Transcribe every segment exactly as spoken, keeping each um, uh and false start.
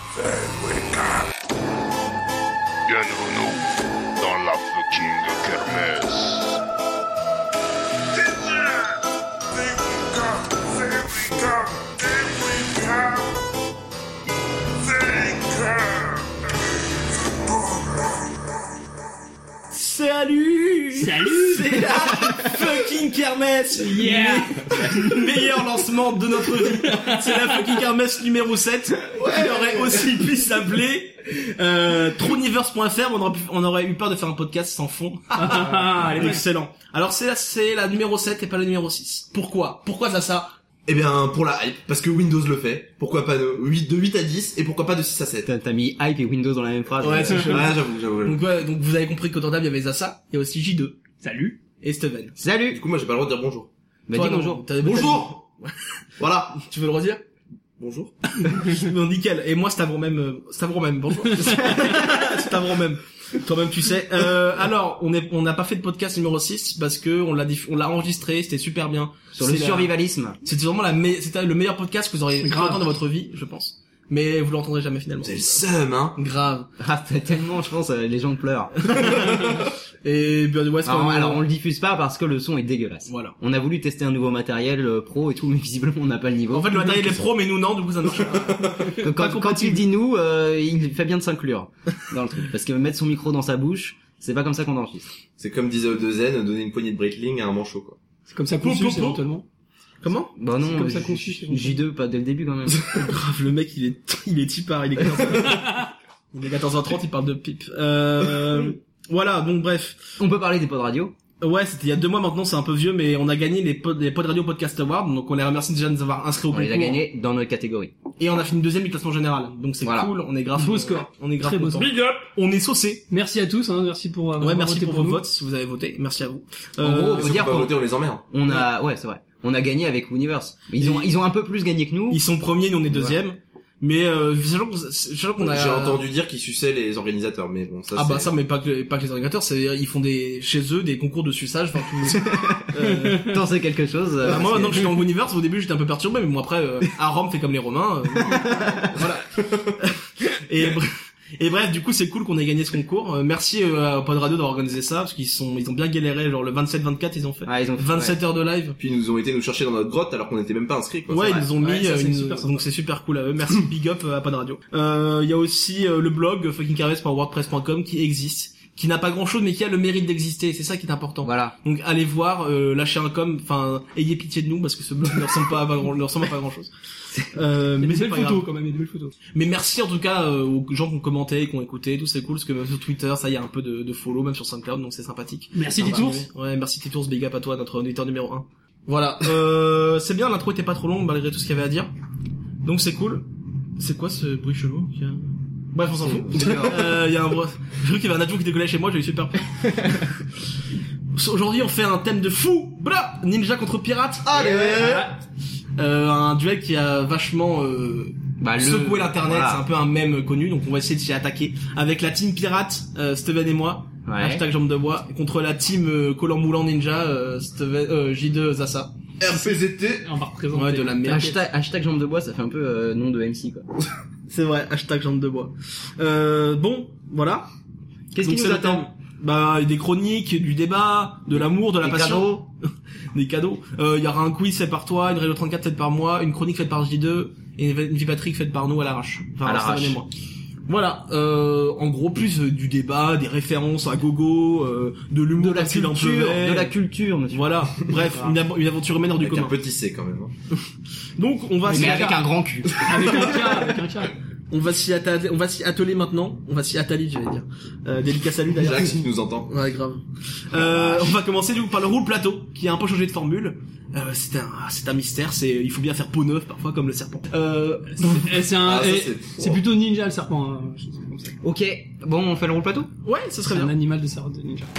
Bienvenue dans la fucking kermesse. Salut Salut C'est la fucking kermesse. Yeah. Le meilleur lancement de notre vie. C'est la fucking kermesse numéro sept. Ouais. Qui aurait aussi pu s'appeler euh, Troniverse point f r. On aurait, pu, on aurait eu peur de faire un podcast sans fond. Ah, excellent. Alors c'est la, c'est la numéro sept et pas la numéro six. Pourquoi Pourquoi ça ça Eh bien, pour la hype, parce que Windows le fait. Pourquoi pas de huit, de huit à dix, et pourquoi pas de six à sept. T'as, t'as mis hype et Windows dans la même phrase. Ouais, c'est chaud. Ouais, j'avoue, j'avoue. Donc, ouais, donc vous avez compris qu'au total il y avait Zassa, il y a aussi J deux. Salut. Et Steven. Salut. Du coup, moi, j'ai pas le droit de dire bonjour. Bah Toi, dis non, bonjour. t'as- Bonjour. Voilà. Tu veux le redire? Bonjour. Bon, nickel. Et moi, Stavron même, euh, Stavron même, bonjour. Stavron même. Toi-même, tu sais. Euh, alors, on est, on n'a pas fait de podcast numéro six parce que on l'a, diff- on l'a enregistré, c'était super bien. Sur le C'est la- survivalisme. C'était vraiment la me- c'était le meilleur podcast que vous auriez pu entendre dans votre vie, je pense. Mais vous l'entendrez jamais finalement. C'est le seum, hein. Grave. Ah, t'as tellement, je pense, euh, les gens pleurent. Et bien, ouais, c'est Alors, quand même- alors, on le diffuse pas parce que le son est dégueulasse. Voilà. On a voulu tester un nouveau matériel euh, pro et tout, mais visiblement on n'a pas le niveau. En fait, le matériel est pro, mais nous non, du coup ça ne marche pas. quand, pas quand, compatible. quand il dit nous, euh, il fait bien de s'inclure dans le truc. Parce que mettre son micro dans sa bouche, c'est pas comme ça qu'on enregistre. C'est comme disait O deux N, donner une poignée de breakling à un manchot, quoi. C'est comme ça Pou, qu'on pou, suce pou. éventuellement. Comment? Bah non, C'est comme ça J- qu'on suce, éventuellement. J deux, pas dès le début quand même. Grave, le mec, il est, il est tipard, il est quatorze heures. Il est quatorze heures trente, il parle de pipe. Euh, voilà, donc bref. On peut parler des pods radio. Ouais, c'était il y a deux mois maintenant, c'est un peu vieux, mais on a gagné les pod, les Pod Radio Podcast Awards, donc on les remercie déjà de nous avoir inscrits au On concours. les a gagnés dans notre catégorie. Et on a fini deuxième du classement général. Donc c'est Voilà. cool, on est grave. Beau score. On est grave Très beau content. score. Big up. On est saucés. Merci à tous, hein, merci pour avoir Ouais, merci voté pour vos nous. votes, si vous avez voté. Merci à vous. En gros, Euh, faut Faut dire pas qu'on- voter, on les emmerde. On a, ouais, c'est vrai. On a gagné avec Universe. Ils ont, Et- ils ont un peu plus gagné que nous. ils sont premiers, nous on est deuxième. Mais euh, sachant qu'on sachant qu'on a J'ai entendu dire qu'ils suçaient les organisateurs, mais bon, ça Ah c'est... bah ça, mais pas que pas que les organisateurs, c'est ils font des chez eux des concours de suçage, enfin tout. euh, T'en sais quelque chose. euh, bah, moi parce maintenant que- que je suis en Universe, au début j'étais un peu perturbé, mais bon après euh, à Rome fait comme les Romains. euh, voilà. Et bref, et bref, du coup c'est cool qu'on ait gagné ce concours. Euh, merci euh, à Pod Radio d'avoir organisé ça parce qu'ils sont ils ont bien galéré, genre le vingt-sept vingt-quatre ils ont fait Ah, ils ont fait- vingt-sept heures de live. Puis ils nous ont été nous chercher dans notre grotte alors qu'on n'était même pas inscrits, quoi. Ouais, C'est ils vrai. nous ont mis, Ouais, ça, euh, c'est une- super sympa. donc c'est super cool à eux. Merci, big up euh, à Pod Radio. Euh, il y a aussi euh, le blog fucking kermesse point wordpress point com qui existe, qui n'a pas grand chose mais qui a le mérite d'exister. C'est ça qui est important. Voilà. Donc allez voir, euh, lâchez un com, enfin ayez pitié de nous parce que ce blog ne ressemble pas à, pas grand- ne ressemble à pas grand chose. Euh, Il y a mais des c'est belles pas photos grave. quand même, il y a des belles photos. Mais merci en tout cas euh, aux gens qui ont commenté, qui ont écouté, tout c'est cool parce que même sur Twitter ça y a un peu de, de follow, même sur SoundCloud, donc c'est sympathique. Merci Sympa. Titours. Ouais, merci Titours, big up à toi, notre auditeur numéro un. Voilà, euh, c'est bien, l'intro était pas trop longue malgré tout ce qu'il y avait à dire. Donc c'est cool. C'est quoi ce bruit chelou qu'il y a Bref, on s'en fout. Euh, il y a un bruit. J'ai cru qu'il y avait un avion qui décollait chez moi, j'ai eu super peur. Aujourd'hui, on fait un thème de fou. Blah Ninja contre pirate. Allez. Euh, un duel qui a vachement euh, Bah, le- secoué l'internet, voilà. c'est un peu un mème connu, donc on va essayer de s'y attaquer avec la team pirate, euh, Steven et moi, Ouais. hashtag jambe de bois, contre la team euh, collant moulant ninja, euh, Steven, euh, J deux Zassa. R P Z T. On va représenter. Ouais, de la merde. Hashtag, hashtag jambe de bois, ça fait un peu euh, nom de M C quoi. C'est vrai, hashtag jambe de bois. Euh, bon, voilà. Qu'est-ce Donc qui c'est nous le attend thème. Bah, des chroniques, du débat, de l'amour, de la Des passion. cadeaux. Des cadeaux. Euh, il y aura un quiz fait par toi, une radio trente-quatre faite par moi, une chronique faite par J deux, et une vie Patrick faite par nous à l'arrache. Enfin, À l'arrache. Steven et moi. Voilà, euh, en gros plus euh, du débat, des références à gogo, euh, de l'humour De la parce qu'il en culture, pleuvait. de la culture, monsieur. Voilà, bref, une, av- une aventure humaine hors du Avec un commun. petit C quand même. hein. Donc on va Mais s'y avec un grand cul. Avec un cas, avec un cas. on va s'y atteler, on va s'y atteler maintenant, on va s'y atteler, j'allais dire. Euh, délicat salut d'ailleurs. Jacques, si tu nous entends. Ouais, grave. Euh, on va commencer du coup par le roule plateau, qui a un peu changé de formule. Euh, c'est un, c'est un mystère, c'est, il faut bien faire peau neuve parfois comme le serpent. Euh, Eh, c'est un, Ah, ça, eh, c'est- c'est plutôt ninja le serpent. Hein. je sais pas comme ça. Ok, bon, on fait le rôle plateau. ouais, ce serait C'est un bien. animal de serpent de ninja.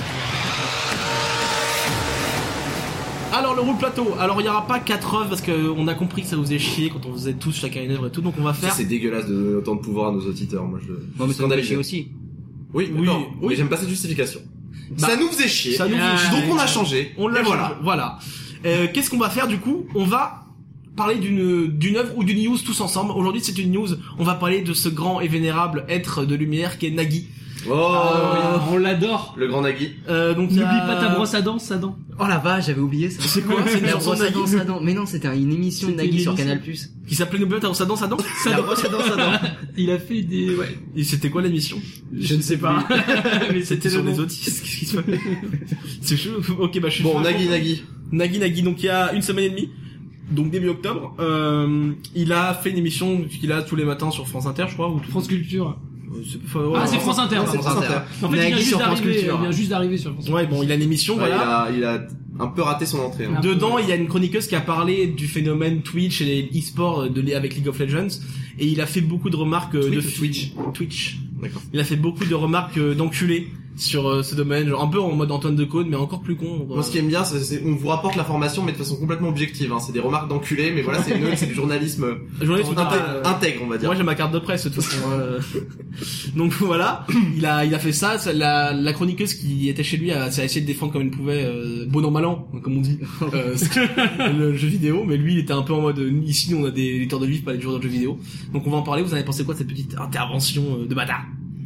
Alors le roule plateau, alors il y aura pas quatre œuvres parce que on a compris que ça vous faisait chier quand on faisait tous chacun une œuvre et tout, donc on va Ça, faire. c'est dégueulasse de donner autant de pouvoir à nos auditeurs. Moi, je. Non, mais ça nous Scandalisé. fait chier aussi. Oui, Oui, d'accord. oui. Mais j'aime pas cette justification. Bah, ça nous faisait chier. ça nous faisait Ah, chier. Donc on a changé. On l'a Et voilà. voilà. Voilà. Euh, qu'est-ce qu'on va faire du coup? On va parler d'une d'une œuvre ou d'une news tous ensemble. Aujourd'hui, c'est une news. On va parler de ce grand et vénérable être de lumière qui est Nagui. Oh, Euh, on l'adore. le grand Nagui. Euh, donc il y N'oublie a- pas ta brosse à dents, sa dent. Oh la vache, j'avais oublié ça. C'est quoi? C'est une La chanson de brosse à Nagui dents, sa dent. Mais non, c'était une émission de C'était Nagui une sur émission. Canal plus. qui s'appelait N'oublie pas ta brosse à dents, sa dent. La brosse à dents, sa dent. Il a fait des, ouais. Et c'était quoi l'émission? Je ne sais pas. Mais C'était c'était sur le les nom. autistes. Qu'est-ce qui se passe? C'est chaud. Ok, bah je suis. Bon, chaud. Nagui, Nagui. Nagui Nagui, donc il y a une semaine et demie, donc début octobre, euh, il a fait une émission qu'il a tous les matins sur France Inter, je crois, ou tout. France Culture. Euh, c'est- enfin, ouais, Ah, c'est ouais. France Inter. Non, c'est pardon. France Inter. En fait, il Nagui vient juste sur France d'arriver, Culture. il vient juste d'arriver sur France Culture. Ouais, bon, il a une émission, Ouais, voilà. il a, il a un peu raté son entrée. hein. Ah. Dedans, il y a une chroniqueuse qui a parlé du phénomène Twitch et les e-sports de les- avec League of Legends, et il a fait beaucoup de remarques euh, Twitch de ou Twitch Twitch. D'accord. Il a fait beaucoup de remarques euh, d'enculés sur euh, ce domaine, genre un peu en mode Antoine Decaune, mais encore plus con. Moi, ce qui aime bien, c'est, c'est on vous rapporte l'information, mais de façon complètement objective. Hein. C'est des remarques d'enculés, mais voilà, c'est une, c'est du journalisme Journaliste intègre, euh, intègre, on va dire. Moi j'ai ma carte de presse de toute façon. euh. Donc voilà, il a il a fait ça. ça- La, la chroniqueuse qui était chez lui a, a essayé de défendre comme elle pouvait, euh, bon an mal an, comme on dit, euh, le jeu vidéo. Mais lui il était un peu en mode euh, ici on a des lecteurs de livres, pas des joueurs de jeux vidéo. Donc on va en parler. Vous en avez pensé quoi de cette petite intervention euh, de bâtard?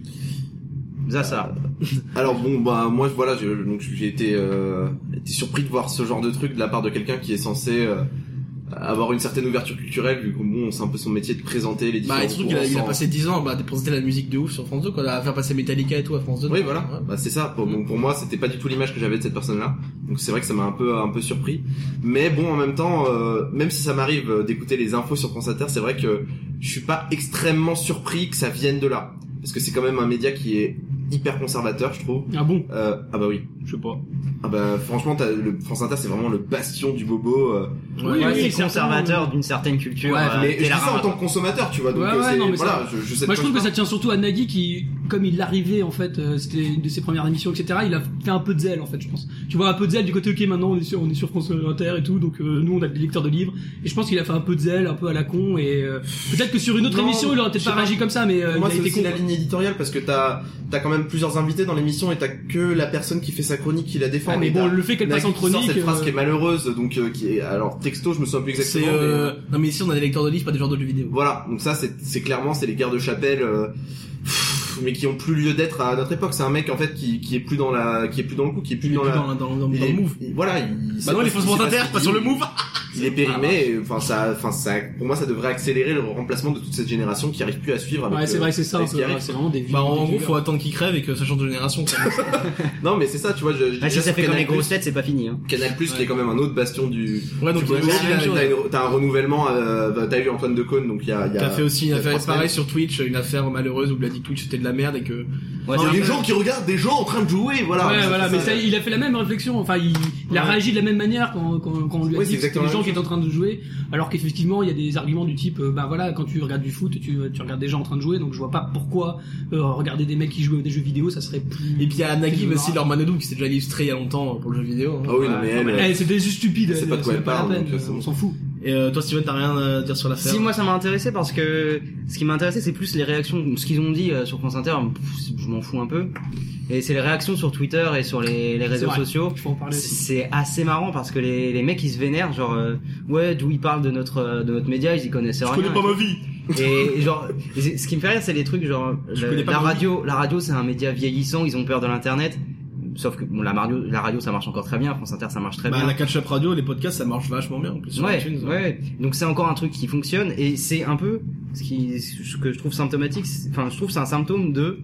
Ça, ça. Alors bon, bah moi, voilà, je, donc j'ai été, euh, été surpris de voir ce genre de truc de la part de quelqu'un qui est censé euh, avoir une certaine ouverture culturelle, vu que bon, c'est un peu son métier de présenter les différents. Bah, il se trouve qu'il a, il a courants sans- passé dix ans bah, à présenter la musique de ouf sur France deux, quoi, à faire passer Metallica et tout à France deux. Oui, donc, voilà. ouais. Bah, c'est ça. Pour, donc pour moi, c'était pas du tout l'image que j'avais de cette personne-là. Donc c'est vrai que ça m'a un peu un peu surpris. Mais bon, en même temps, euh, même si ça m'arrive d'écouter les infos sur France Inter, c'est vrai que je suis pas extrêmement surpris que ça vienne de là, parce que c'est quand même un média qui est hyper conservateur, je trouve. Ah bon? Euh, ah bah oui. Je sais pas. Ah bah franchement, t'as, le France Inter, c'est vraiment le bastion du bobo. Euh, Ouais, Oui, Ouais, oui, c'est conservateur d'une certaine culture. Ouais, euh, mais je dis ça Télérama, en tant quoi. que consommateur, tu vois. Donc Ouais, euh, ouais, c'est, non, mais voilà, je, je sais de Moi, je quoi trouve que ça parle. tient surtout à Nagui qui, comme il l'arrivait, en fait, euh, c'était une de ses premières émissions, et cetera. Il a fait un peu de zèle, en fait, je pense. Tu vois, un peu de zèle du côté, ok, maintenant on est sur, on est sur France Inter et tout, donc euh, nous on a des lecteurs de livres. Et je pense qu'il a fait un peu de zèle, un peu à la con, et euh, peut-être que sur une autre Non, émission, il aurait je peut-être sais pas pas. réagi comme ça, mais euh, Pour moi, il a c'est été aussi con. la quoi. ligne éditoriale, parce que t'as, t'as quand même plusieurs invités dans l'émission et t'as que la personne qui fait sa chronique qui la défend. Ah, mais Et bon, t'as le fait qu'elle passe Nagui en qui sort chronique. cette phrase euh, qui est malheureuse, donc euh, qui est, alors texto, je me souviens plus exactement. C'est mais, euh... euh, non mais ici on a des lecteurs de livres, pas des joueurs de jeux vidéo. Voilà, donc ça, c'est, c'est clairement, c'est les guerres de chapelle. Euh, pff, mais qui ont plus lieu d'être à notre époque. C'est un mec en fait qui, qui est plus dans la, qui est plus dans le coup, qui est plus Il est dans plus la. dans, dans, dans, dans il le est- move. il- voilà, il. Bah non, les fausses France Inter, pas sur le move. Il est périmé, et, enfin ça, enfin ça, pour moi ça devrait accélérer le remplacement de toute cette génération qui arrive plus à suivre. Avec Ouais, c'est le- vrai, c'est ça, un avec ce peu, qui arrive. ouais, c'est vraiment des Bah en des gros vieux faut gars. attendre qu'il crève et que ça change de génération. quoi. Non mais c'est ça, tu vois, je, je Ah, si dirais ça sur fait comme les Canal+, grosses têtes, c'est pas fini. Hein. Canal Plus qui est quand même un autre bastion du. Ouais donc du il a bobo. aussi la même chose. T'as, une- t'as un renouvellement, euh, bah, t'as eu Antoine Decaune, donc il y a, il y Qui a. a fait aussi il y une a affaire trois pareille semaines. sur Twitch, une affaire malheureuse où il a dit que Twitch c'était de la merde et que Ouais, Il y a c'est des un- gens qui regardent des gens en train de jouer, voilà. Ouais, C'est voilà, mais ça. ça, il a fait la même réflexion. Enfin, il, il a Ouais. réagi de la même manière quand, quand, quand on lui a Ouais, dit c'est que c'était exactement des la gens même qui étaient en train de jouer, alors qu'effectivement, il y a des arguments du type, euh, bah voilà, quand tu regardes du foot, tu, tu regardes des gens en train de jouer, donc je vois pas pourquoi euh, regarder des mecs qui jouent à des jeux vidéo, ça serait plus. et puis il y a Nagui plus aussi marrant. leur Manodou qui s'est déjà illustré il y a longtemps pour le jeu vidéo. hein. Ah oui, non, mais elle, Eh, c'était juste stupide. C'est pas de quoi c'est elle pas parle, la peine, donc, euh, c'est on bon. s'en fout. Et euh, toi Steven t'as rien à dire sur l'affaire? Si, moi ça m'a intéressé parce que ce qui m'a intéressé c'est plus les réactions, ce qu'ils ont dit euh, sur France Inter, pff, je m'en fous un peu. Et c'est les réactions sur Twitter et sur les, les réseaux vrai. sociaux. Il faut en parler aussi. C'est assez marrant parce que les, les mecs ils se vénèrent, genre euh, ouais d'où ils parlent de notre euh, de notre média, ils y connaissent Je rien. connais pas ma vie. Et genre, c'est- ce qui me fait rire, c'est les trucs genre Je le- connais pas la mon radio. La radio, c'est un média vieillissant. Ils ont peur de l'internet. Sauf que bon, la radio, la radio, ça marche encore très bien. France Inter, ça marche très Bah bien. la catch-up radio, les podcasts ça marche vachement bien en plus sur Ouais, iTunes. ouais. Donc c'est encore un truc qui fonctionne et c'est un peu ce qui, ce que je trouve symptomatique. c'est- Enfin, je trouve que c'est un symptôme de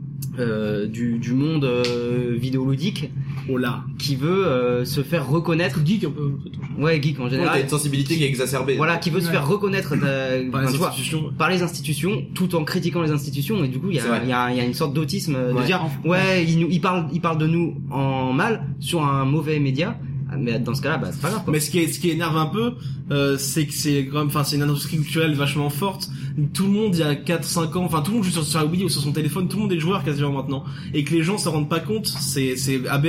euh, du, du monde euh, vidéoludique Oh là. qui veut euh, se faire reconnaître. Geek un peu. Ouais, geek en Ouais, général. t'as une sensibilité qui est exacerbée. Voilà, qui veut se Ouais. faire reconnaître euh, Par enfin, les tu vois, institutions. par les institutions, tout en critiquant les institutions. Et du coup, il y C'est a, vrai. il y a, il y a une sorte d'autisme euh, de Ouais. dire, ouais, ils nous, ils parlent, ils parlent de nous en mal sur un mauvais média. Mais dans ce cas-là, bah c'est pas grave. Quoi. Mais ce qui est, ce qui énerve un peu, euh, c'est que c'est quand même, enfin, c'est une industrie culturelle vachement forte. Tout le monde, il y a quatre cinq ans, enfin, tout le monde joue sur, sur la Wii ou sur son téléphone, tout le monde est joueur quasiment maintenant. Et que les gens se rendent pas compte, c'est, c'est aberrant.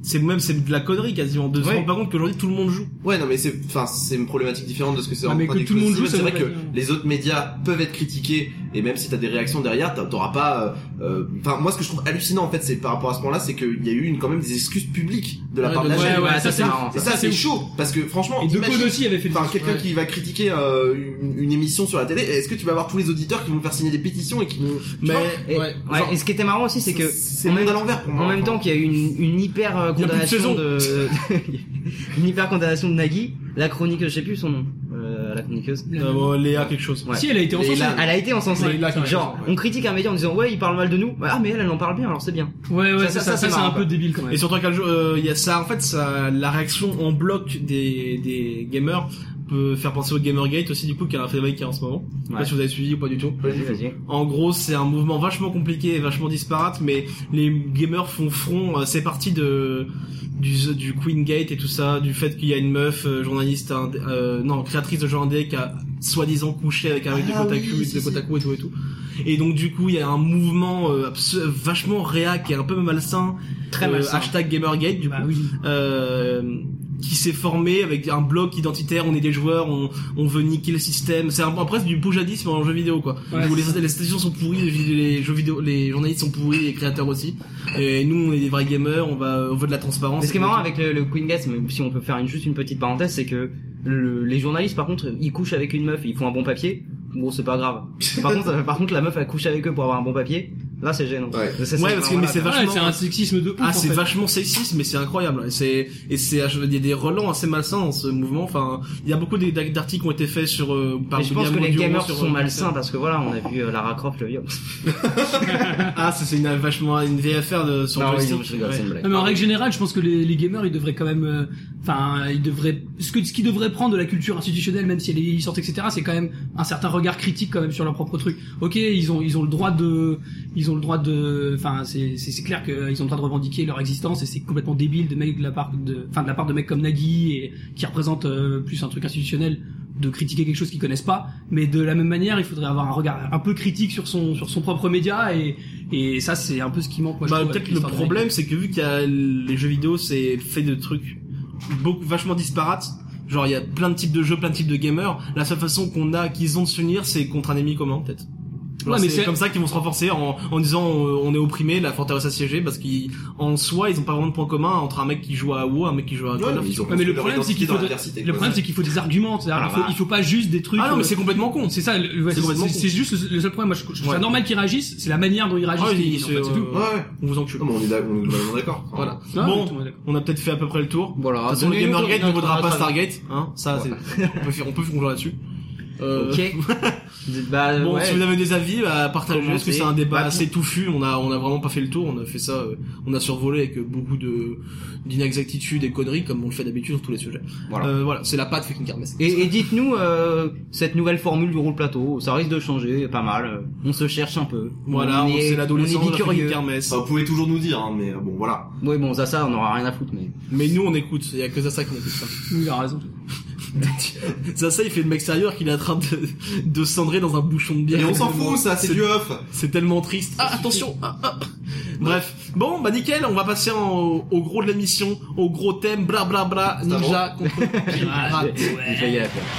c'est même c'est de la connerie quasiment de se Ouais. rendre pas compte qu'aujourd'hui tout le monde joue. Ouais, non, mais c'est, enfin, c'est une problématique différente de ce que c'est Ouais, en mais train que tout le monde d'exposer. joue, C'est ça vrai veut que pas dire. les autres médias peuvent être critiqués, et même si t'as des réactions derrière, t'as- t'auras pas, euh, enfin, moi, ce que je trouve hallucinant, en fait, c'est par rapport à ce point-là, c'est qu'il y a eu une, quand même des excuses publiques de la Ouais, part de de- la ouais, chaîne. ouais, Ouais, ça, ça c'est c'est- marrant. Et ça. ça, c'est chaud, parce que franchement, Et De imagine- Code aussi avait fait des Enfin, quelqu'un ouais. qui va critiquer euh, une, une émission sur la télé, est-ce que tu vas avoir tous les auditeurs qui vont faire signer des pétitions et qui vont... tu Mais vois, Et, ouais. ouais, genre, et ce qui était marrant aussi, c'est que c'est en le monde même, à l'envers pour moi. en même Enfin, temps qu'il y a eu une, une hyper euh, Il y a plus de condamnation saison. de, une hyper condamnation de Nagui, la chroniqueuse, je sais plus son nom, euh, la chroniqueuse. Euh, bon, Léa quelque chose. Ouais. Si, elle a été encensée. Léla. Elle a été encensée. Ouais, là, Genre, ouais. on critique un média en disant ouais, il parle mal de nous. Ah mais elle, elle en parle bien, alors c'est bien. Ouais, ouais, Ça, ça, ça, ça, c'est ça, c'est marrant, un peu quoi. débile quand même. Et surtout qu'un jour, euh, il y a ça, en fait, ça, la réaction en bloc des, des gamers peut faire penser au Gamergate aussi, du coup, qui est un phénomène qui est en ce moment. Je sais Ouais. pas si vous avez suivi ou pas du tout. Vas-y, vas-y. En gros, c'est un mouvement vachement compliqué et vachement disparate, mais les gamers font front. euh, C'est parti de du, du Queen Gate et tout ça, du fait qu'il y a une meuf euh, journaliste, indé- euh, non, créatrice de jeux indé qui a soi-disant couché avec un mec de Ah Kotaku, oui, si, de si. Kotaku et tout et tout. Et donc du coup, il y a un mouvement euh, abs- vachement réac et un peu malsain, Très euh, malsain. hashtag Gamergate du Bah coup. oui. Euh, qui s'est formé avec un bloc identitaire, on est des joueurs, on, on veut niquer le système. C'est un peu presque du poujadisme en jeu vidéo, quoi. Ouais, Où les, c'est ça. les stations sont pourries, les, les jeux vidéo, les journalistes sont pourris, les créateurs aussi. Et nous, on est des vrais gamers, on va, on veut de la transparence. Mais ce qui est marrant avec le, le Queen Gate, même si on peut faire une, juste une petite parenthèse, c'est que le- les journalistes, par contre, ils couchent avec une meuf, et ils font un bon papier. Bon, c'est pas grave. Par contre, euh, par contre, la meuf, elle couche avec eux pour avoir un bon papier. Là, c'est gênant. Ouais. Ça, Ouais, parce que- mais c'est Ouais, vachement- c'est un sexisme de ouf. Ah, en c'est fait. vachement sexiste, mais c'est incroyable. Et c'est, et c'est, il y a des relents assez malsains dans ce mouvement. Enfin, il y a beaucoup d'articles qui ont été faits sur, euh, par Mais je pense que Guillermo les Duro gamers sur, sont euh, malsains parce que voilà, on a vu euh, Lara Croft le viol. Ah, c'est c'est une, vachement, une vieille affaire de, sur Non, oui, joystick. non, je rigole, Ouais. c'est une blague. Non, mais en règle générale, je pense que les, les gamers, ils devraient quand même, euh, enfin, ils devraient, ce que, ce qu'ils devraient prendre de la culture institutionnelle, même si elle est vieillissante, et cetera, c'est quand même un certain regard critique quand même sur leur propre truc. Ok, ils ont, ils ont le droit de, ils ont le droit de, enfin, c'est, c'est, c'est clair qu'ils ont le droit de revendiquer leur existence et c'est complètement débile de mecs de la part de, enfin, de la part de mecs comme Nagui et qui représentent euh, plus un truc institutionnel de critiquer quelque chose qu'ils connaissent pas, mais de la même manière, il faudrait avoir un regard un peu critique sur son, sur son propre média et, et ça, c'est un peu ce qui manque, moi, je Bah, trouve, peut-être avec le l'histoire de problème, c'est que vu qu'il y a les jeux vidéo, c'est fait de trucs beaucoup, vachement disparates. Genre, il y a plein de types de jeux, plein de types de gamers. La seule façon qu'on a, qu'ils ont de s'unir, c'est contre un ennemi commun, peut-être. Genre, Ouais, mais c'est c'est- comme ça qu'ils vont se renforcer en, en disant euh, on est opprimé, la forteresse assiégée, parce qu'en soi, ils ont pas vraiment de point commun entre un mec qui joue à WoW, un mec qui joue à Call Ouais, of. mais ils ont Ouais, mais le leur problème, c'est qu'il identité faut, dans de- l'adversité, le quoi. problème, c'est qu'il faut des arguments. C'est-à-dire, Ah, il faut, bah. il faut pas juste des trucs. Ah non, mais euh, c'est complètement con. c'est ça. le- ouais, c'est c'est complètement c'est- con. c'est juste le, le seul problème. Moi, je, je trouve Ouais. ça normal qu'ils réagissent. C'est la manière dont ils réagissent. Ah, qui oui, est- en c'est, fait, c'est euh, tout. Ouais, ouais. On vous encule. Non, mais on est d'ac- on est globalement d'accord. Voilà. Non, mais Bon, tout le monde est d'accord. on a peut-être fait à peu près le tour. Voilà. De toute façon, le Donnez-nous Gamergate notre- ne vaudra notre pas avis. Stargate, hein. Ça, c'est, on peut faire, on peut conclure là-dessus. Euh, Ok. Bah, Bon, ouais. si vous avez des avis, bah, partagez. Commentez. Est-ce que c'est un débat Bah, assez touffu? On a, on a vraiment pas fait le tour. On a fait ça, euh, on a survolé avec euh, beaucoup de d'inexactitudes et conneries comme on le fait d'habitude sur tous les sujets. Voilà. Euh, voilà, c'est la patte fucking kermesse. Et, et dites-nous euh, cette nouvelle formule du rôle plateau, ça risque de changer, pas mal. euh, On se cherche un peu. Voilà, on on- est, c'est on l'adolescence est de la fucking bicurieux. kermesse. Enfin, vous pouvez toujours nous dire, hein, mais euh, bon, voilà. Oui, bon, ça, ça, on aura rien à foutre, mais. Mais nous, on écoute. Il y a que ça qui écoute ça. Oui, il a raison. Ça, ça, il fait le mec sérieux qu'il est en train de, de cendrer dans un bouchon de bière. Et on s'en Tellement- fout, ça, c'est du off. C'est tellement triste. Ah, attention. Ah, ah. Bref. Bon, bah nickel. On va passer en- au, au gros de l'émission, au gros thème. Bla bla bla. Ninja contre pirate. J'ai failli la faire.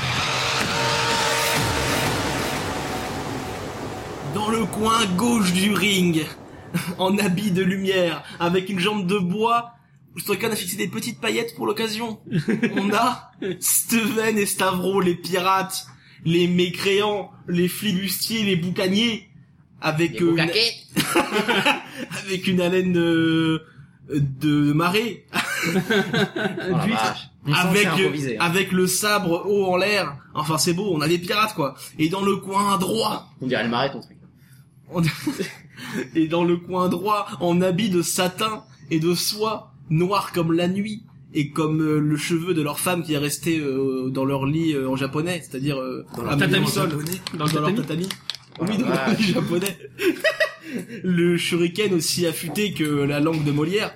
Dans le coin gauche du ring, en habit de lumière, avec une jambe de bois, Stokan a fixé des petites paillettes pour l'occasion. On a Steven et Stavro, les pirates, les mécréants, les flibustiers, les boucaniers, avec euh, une... avec une haleine de de marée, Oh la vache. On sent que avec c'est improvisé, hein. avec le sabre haut en l'air. Enfin, c'est beau, on a des pirates quoi. Et dans le coin droit, On dirait le marais, ton truc. on- et dans le coin droit, en habit de satin et de soie, noir comme la nuit, et comme euh, le cheveu de leur femme qui est resté euh, dans leur lit euh, en japonais, c'est-à-dire euh, Dans à leur mi- tatami. au sol, Dans le dans leur tatami. tatami. Oh Oui, la dans leur vache. lit japonais. Le shuriken aussi affûté que la langue de Molière.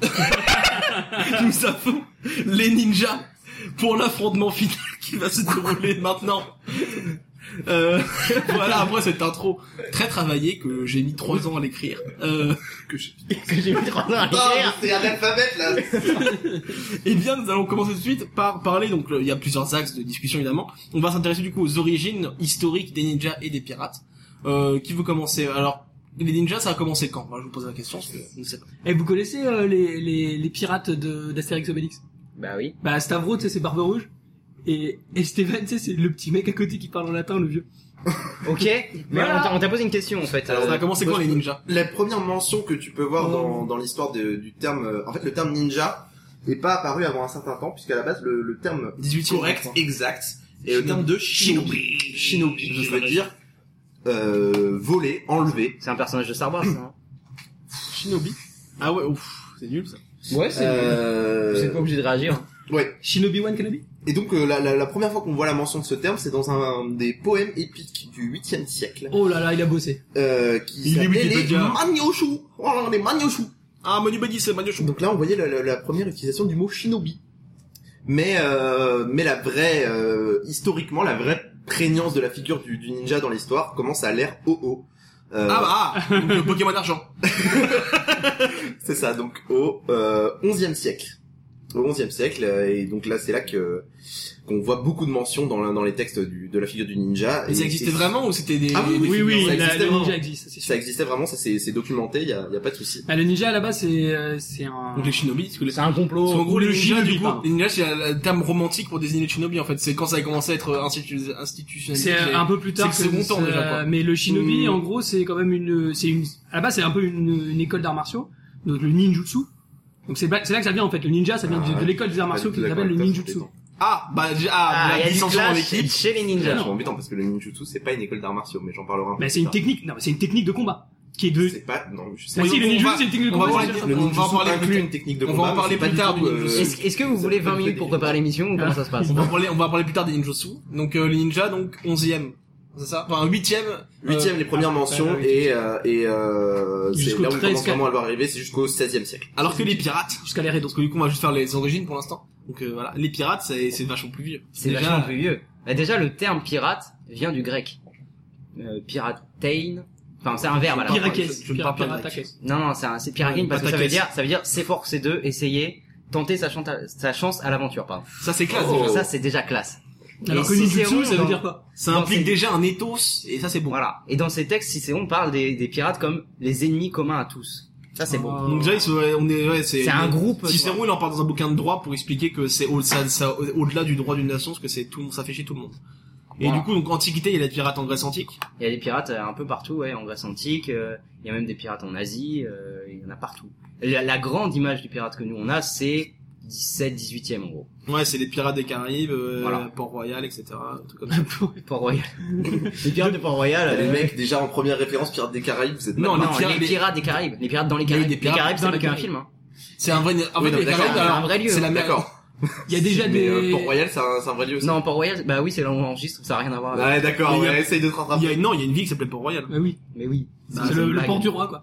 Nous avons les ninjas pour l'affrontement final qui va se dérouler maintenant. Euh, voilà, après cette intro très travaillée que j'ai mis trois ans à l'écrire. Euh, que j'ai... que j'ai mis trois ans à Ah, l'écrire. c'est un alphabet là. Eh bien, nous allons commencer tout de suite par parler, donc il y a plusieurs axes de discussion évidemment. On va s'intéresser du coup aux origines historiques des ninjas et des pirates. Euh, qui veut commencer? Alors, les ninjas, ça a commencé quand? Moi, je vous pose la question, parce que je ne sais pas. Et vous connaissez euh, les, les, les pirates de d'Astérix Obélix? Bah oui. Bah Stavro, tu sais, c'est Barbe Rouge. Et, et Steven, tu sais, c'est le petit mec à côté qui parle en latin, le vieux. Ok. Mais Voilà. on t'a- on t'a posé une question en fait. Alors, ça a commencé quand les ninjas? La première mention que tu peux voir Oh. dans, dans l'histoire de- du terme, euh, en fait, le terme ninja est pas apparu avant un certain temps, puisqu'à la base, le, le terme dix-huitième correct, je crois. exact, est le terme de shinobi. Shinobi, je veux dire, euh, voler, enlever. C'est un personnage de Star Wars. Hein. Shinobi. Ah ouais, ouf, c'est nul ça. Ouais, c'est. Euh, Vous êtes pas obligé de réagir. ouais. Shinobi One Kenobi? Et donc, euh, la, la, la première fois qu'on voit la mention de ce terme, c'est dans un, des poèmes épiques du huitième siècle, Oh là là, il a bossé. euh, qui Il est s'appelait les Wikipédia. Manyoshu. Oh, les Manyoshu. Ah, Manu Badi, c'est Manu Chou. Donc là, on voyait la, la, la première utilisation du mot shinobi. Mais euh, mais la vraie, euh, historiquement, la vraie prégnance de la figure du, du ninja dans l'histoire commence à l'ère O O. Euh, Ah bah, ah, donc le Pokémon d'argent. c'est ça, donc au euh, onzième siècle. Au onzième siècle, euh, et donc là, c'est là que qu'on voit beaucoup de mentions dans, la- dans les textes du, de la figure du ninja. Et ça existait vraiment ou c'était des... Ah oui, des Oui, figures oui, ça la- existait le vraiment. ninja existe, c'est sûr. Ça existait vraiment, ça c'est c'est documenté, y a, y a pas de souci. Ah, le ninja, là-bas, c'est, euh, c'est un... Donc les shinobi, parce que les... C'est un complot. Parce qu'en gros, ou les le ninjas, shinobi, du coup, pardon. les ninjas, c'est un terme romantique pour désigner les shinobi, en fait. C'est quand ça a commencé à être institu- institutionnalisé. C'est un peu plus tard C'est le second temps, ça- déjà, quoi. mais le shinobi, Hmm. en gros, c'est quand même une, c'est une, à la base, c'est un peu une, une école d'arts martiaux, donc le ninjutsu. Donc c'est là, c'est là que ça vient, en fait. Le ninja, ça vient Ah de, ouais. de l'école des arts martiaux qui D'accord s'appelle le avec toi, ninjutsu. c'est embêtant. Ah, bah, j'ai- Ah, ah, il y la a du dissension dans clash l'équipe. chez les C'est ninjas. vachement embêtant parce que le ninjutsu c'est pas une école d'arts martiaux, mais j'en parlerai un peu. Mais plus c'est une tard. technique, non, mais c'est une technique de combat. Qui est de, C'est pas, non, je sais Ah pas. si, le on ninjutsu, va- c'est une technique de on va combat. parler- c'est sûr. Le on va en ninjutsu parler inclut plus- une technique de on va combat. en mais parler c'est pas plus du tard tout, du euh, ninjutsu. Est-ce est-ce que vous ça voulez peut vingt être minutes pour des- préparer l'émission ou comment ça se passe On va parler, on va parler plus tard des ninjutsu. Donc, euh, les ninjas, donc, onzième. C'est ça? Enfin, huitième. Huitième, les premières ah, mentions, ah, oui, et, euh, et, euh, c'est Jusqu'au là où on treize, commence vraiment à le voir arriver, c'est jusqu'au seizième siècle. Alors que les pirates, Jusqu'à l'ère Edo. parce que du coup, on va juste faire les origines pour l'instant. Donc, euh, voilà. Les pirates, c'est, c'est vachement plus vieux. C'est Déjà, vachement plus vieux. Bah, déjà, le terme pirate vient du grec. Euh, piratein. Enfin, c'est un verbe à la fin. Pirakes. je ne parle pas de Pirakes. Non, non, c'est un, c'est pirakin parce que ça veut Attaquer. dire, ça veut dire s'efforcer de, essayer, tenter sa chance, à, sa chance à l'aventure, pardon. Ça, c'est classe, Oh. déjà. Ça, c'est déjà classe. Alors Et que ninjutsu, Cicéron, ça veut dans- dire quoi? Ça dans implique ces- déjà un ethos, et ça, c'est bon. Voilà. Et dans ces textes, Cicéron parle des, des pirates comme les ennemis communs à tous. Ça, c'est beau. Oh. Donc déjà, ils sont- ouais, on est, ouais, c'est, C'est un groupe, tu Cicéron, vois. il en parle dans un bouquin de droit pour expliquer que c'est au, ça, ça, au-delà du droit d'une nation, parce que c'est tout, ça fait chier tout le monde. Et Voilà. du coup, donc, antiquité, il y a les pirates en Grèce antique. Il y a des pirates euh, un peu partout, ouais, en Grèce antique. euh, il y a même des pirates en Asie. euh, il y en a partout. La, la grande image du pirate que nous on a, c'est dix-sept, dix-huitième en gros. Ouais, c'est les pirates des Caraïbes, euh, Voilà. Port-Royal, et cetera. un truc comme ça. Port-Royal. les pirates de Port-Royal. Les euh, mecs, déjà en première référence, Pirates des Caraïbes, vous êtes Non, mal- non, les pirates- les pirates des Caraïbes. Les pirates dans les Il y a eu Caraïbes. des pirates les Caraïbes, c'est dans pas les qu'un Caraïbes. film. Hein. C'est un vrai, en Oui, fait, non, les d'accord, Caraïbes, c'est alors, un vrai lieu. c'est la mer. D'accord. Il y a déjà Mais, euh, des... Port-Royal, c'est un, c'est un vrai lieu aussi. Non, Port-Royal, bah oui, c'est là où on enregistre, ça a rien à voir. avec- Ouais, d'accord, Mais il y a- ouais, essaye de te Il y rattraper. a, non, il y a une ville qui s'appelait Port-Royal. Bah oui. Mais oui. C'est c'est le, une le blague. port du roi, quoi.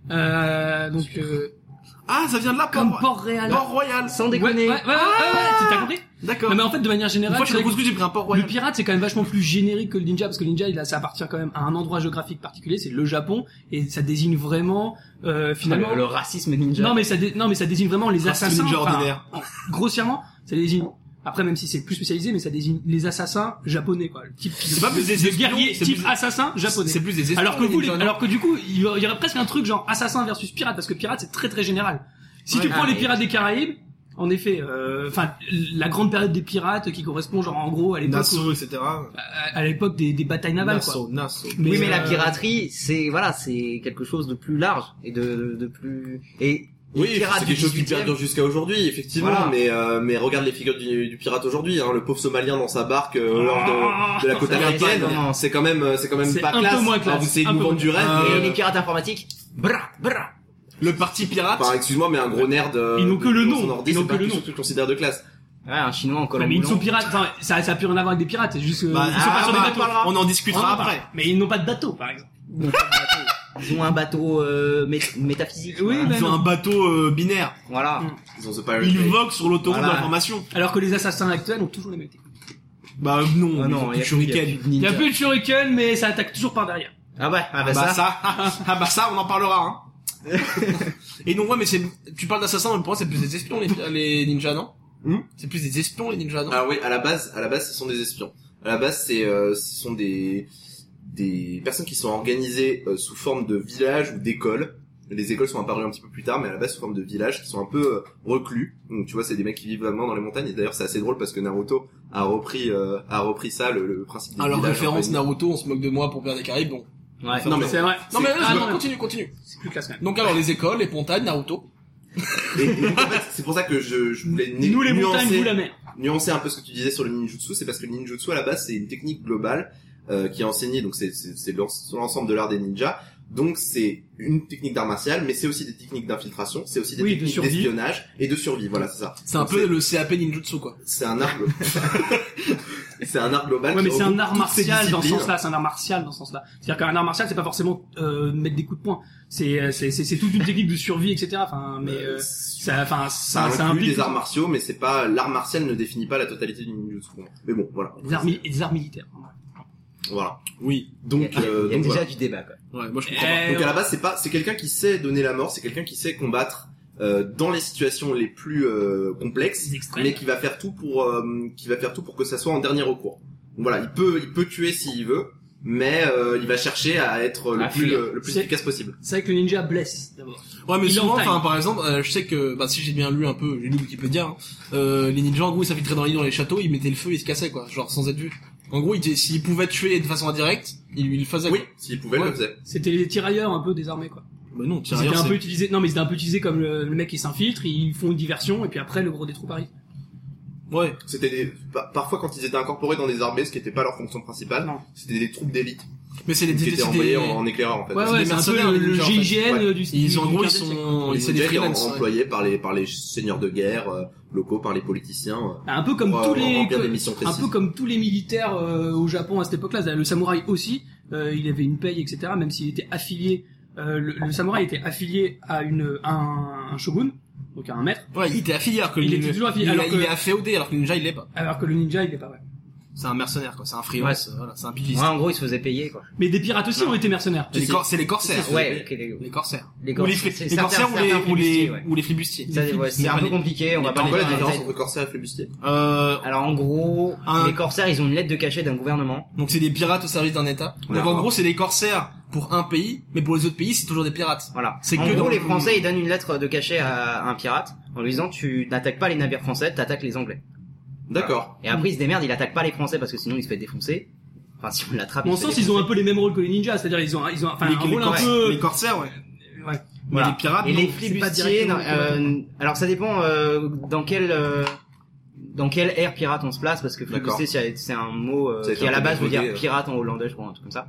Euh, donc, euh, Ah, ça vient de là, comme Port- Port-Réal. Port-Royal. Sans Ouais, ouais, déconner. ouais, ouais, ouais, ouais, t'as compris? D'accord. Non, mais en fait, de manière Une générale, fois, je c'est suis vrai que couscous, j'ai pris un le Port-Royal. pirate, c'est quand même vachement plus générique que le ninja, parce que le ninja, il a, ça appartient quand même à un endroit géographique particulier, c'est le Japon, et ça désigne vraiment, euh, finalement... Le, le racisme ninja. Non, mais ça, dé- non, mais ça désigne vraiment les Racisme assassins. ninja enfin, ordinaire. grossièrement, ça désigne... Après, même si c'est plus spécialisé, mais ça désigne les assassins japonais, quoi. Le type, C'est pas plus des de espions, guerrier, c'est type plus- assassin japonais. C'est plus des espions. Alors que vous, les les- ninjas, non alors que du coup, il y aurait il y aurait presque un truc genre assassin versus pirate, parce que pirate c'est très très général. Si Ouais, tu prends ah, les mais- pirates des Caraïbes, en effet, euh, enfin la grande période des pirates qui correspond genre en gros à l'époque, Nassau, et cetera. à, à l'époque des, des batailles navales, quoi. Nassau, Nassau. Oui, mais la euh, piraterie, c'est voilà, c'est quelque chose de plus large et de, de plus et les Oui, pirates c'est du quelque chose qui dix-huitième, perdure jusqu'à aujourd'hui, effectivement, Voilà. mais euh, mais regarde les figures du, du pirate aujourd'hui, hein, le pauvre Somalien dans sa barque euh, lors de, de la côte Ça va africaine, pas, non. c'est quand même euh, c'est quand même C'est pas un peu classe. moins classe, Alors, vous essayez de un nous peu vendre du moins. rêve, Euh, et mais les pirates informatiques. Bra, bra. Le parti pirate. enfin, excuse-moi, mais un gros nerd. euh, Ils n'ont que le de- nom, son ordi, ils n'ont c'est que pas le quelque nom. chose que je considère de classe. Ouais, un chinois en Ouais, Colombie. mais ils sont pirates, enfin ça ça a plus rien à voir avec des pirates, c'est juste que Bah, ils sont ah, pas sur des bah, bateaux. on en discutera Oh, après. bah, mais ils n'ont pas de bateau, par exemple. Ils ont un bateau euh, mé- métaphysique. Oui, voilà. mais- Ils ont un bateau euh, binaire. Voilà. Mm. Ils ont The Pirate Ils Bay. voguent sur l'autoroute Voilà. de l'information. Alors que les assassins actuels ont toujours les mêmes techniques. Bah non, Ah mais non, il y a y plus a de plus- y a shuriken. plus de Il y a ninja. plus de shuriken, mais ça attaque toujours par derrière. Ah ouais, ah Ah bah, bah ça. ça, ah bah ça, on en parlera. Hein. Et donc ouais, mais c'est, tu parles d'assassins, mais pour moi c'est plus des espions les, les ninjas, non? Hmm C'est plus des espions les ninjas, non? Alors oui, à la base, à la base, ce sont des espions. À la base, c'est, euh, ce sont des des personnes qui sont organisées euh, sous forme de villages ou d'écoles. Les écoles sont apparues un petit peu plus tard, mais à la base sous forme de villages qui sont un peu euh, reclus. Donc tu vois, c'est des mecs qui vivent vraiment dans les montagnes. Et d'ailleurs, c'est assez drôle parce que Naruto a repris euh, a repris ça, le, le principe des Alors villages. référence en fait. Naruto, on se moque de moi pour Pirates des Caraïbes, bon. Ouais. Non mais C'est vrai. Non mais Ah, euh, non, mais- continue, continue. C'est plus classe, même. Donc alors les écoles, les montagnes, Naruto. Et, et donc, en fait, c'est pour ça que je, je voulais nu- Nous les montagnes, nuancer, vous la mer. nuancer un peu ce que tu disais sur le ninjutsu. C'est parce que le ninjutsu à la base c'est une technique globale euh, qui est enseignée, donc c'est c'est, c'est l'en- sur l'ensemble de l'art des ninjas. Donc c'est une technique d'art martial, mais c'est aussi des techniques d'infiltration, c'est aussi des Oui, de techniques survie. d'espionnage et de survie. Voilà, c'est ça. C'est un Donc, peu le C A P ninjutsu quoi. c'est un art global. C'est un art global. Ouais, qui mais c'est un regroupe art toutes ces martial dans ce disciplines. sens-là. C'est un art martial dans ce sens-là. C'est-à-dire qu'un art martial, c'est pas forcément euh, mettre des coups de poing. C'est euh, c'est c'est c'est toute une technique de survie, et cetera. Enfin, mais euh, ça, enfin, Ça ça, ça inclut implique des arts martiaux, mais c'est pas l'art martial ne définit pas la totalité du ninjutsu. Mais bon, voilà. des arts, mi- et des arts militaires. Voilà. Oui. Donc, il y a, euh, il y a donc déjà voilà. du débat quoi. Ouais, moi je comprends pas. Eh, Donc à la base, c'est pas, c'est quelqu'un qui sait donner la mort, c'est quelqu'un qui sait combattre euh, dans les situations les plus euh, complexes, des extrêmes. mais qui va faire tout pour, euh, qui va faire tout pour que ça soit en dernier recours. Donc voilà, il peut, il peut tuer s'il veut, mais euh, il va chercher à être le À plus, fuir. le, le plus C'est- efficace possible. C'est vrai que le ninja blesse d'abord. Ouais, mais Il souvent, entaille. enfin, par exemple, euh, je sais que, bah, si j'ai bien lu un peu, j'ai lu Wikipédia, hein, euh, les ninjas, en gros, ils s'infiltraient dans les, dans les châteaux, ils mettaient le feu, ils se cassaient, quoi, genre, sans être vus. En gros, ils- s'ils pouvaient tuer de façon indirecte, ils, ils le faisaient, Oui, quoi. s'il pouvait, il Ouais. le faisait. C'était les tirailleurs un peu désarmés, quoi. Bah non, Ils tirailleurs, étaient un c'est- peu utilisés. Non, mais ils étaient un peu utilisés comme le, le mec qui s'infiltre. Ils font une diversion et puis après le gros des troupes arrive. Ouais. C'était des, pa- parfois quand ils étaient incorporés dans des armées, ce qui n'était pas leur fonction principale, Non. c'était des troupes d'élite Mais c'est les, qui c'est étaient des- envoyées en, en éclairar en fait. Ouais, c'est ouais, des c'est un peu mercenaires, le, les le ninjas, en fait. G I G N Ouais. du. Ils, du- en du gros, ils quinzième siècle. sont, Les c'est des ninjas qui freelance. sont ouais. employés par les, par les seigneurs de guerre euh, locaux, par les politiciens. euh, Un peu comme pour, tous euh, les, remplir des missions un précises. peu comme tous les militaires euh, au Japon à cette époque-là. Le samouraï aussi, euh, il avait une paye, et cetera. Même s'il était affilié, euh, le, le samouraï était affilié à une, à un, un shogun, donc à un maître, Ouais, il était affilié, alors que Il le- était toujours affilié, il, alors il que- est afféodé, alors que le ninja, il l'est pas. alors que le ninja, il est pas vrai. C'est un mercenaire, quoi. C'est un freelance, euh, voilà. C'est un pigiste. Ouais, en gros, ils se faisaient payer quoi. Mais des pirates aussi Non. ont été mercenaires. C'est les, cor- c'est les corsaires. Ouais, ok, les, Les corsaires. les Ou les, corsaires, fri- c'est les certains- corsaires ou les, certains ou les, flibustiers, ouais. ou les flibustiers. Ça, ouais, c'est Mais un pas peu les- compliqué, on va les pas C'est quoi la les différence détails. entre corsaire et flibustier? Euh, Alors en gros, Un- les corsaires, ils ont une lettre de cachet d'un gouvernement. donc c'est des pirates au service d'un état. Donc en D'accord. gros, c'est des corsaires pour un pays, mais pour les autres pays, c'est toujours des pirates. Voilà. C'est En que gros, dans les le- Français, ils donnent une lettre de cachet à un pirate en lui disant tu n'attaques pas les navires français, t'attaques les Anglais. D'accord. Et après, il se démerde, il attaque pas les Français parce que sinon il se fait défoncer. Enfin, si on l'attrape. Bon, il en se fait sens, ils ont un défoncer. peu les mêmes rôles que les ninjas, c'est-à-dire ils ont, ils ont, enfin, les, un les rôle un corsaires, peu. les corsaires, ouais. Ouais. Voilà. Mais les pirates, Et non. les c'est pas flibustiers, directement euh, alors ça dépend euh, dans quel euh, dans quelle ère pirate on se place parce que D'accord. flibustier c'est c'est un mot euh, Ça a été qui à un la peu base veut dire dévoyé, euh. pirate en hollandais, je crois, un truc comme ça.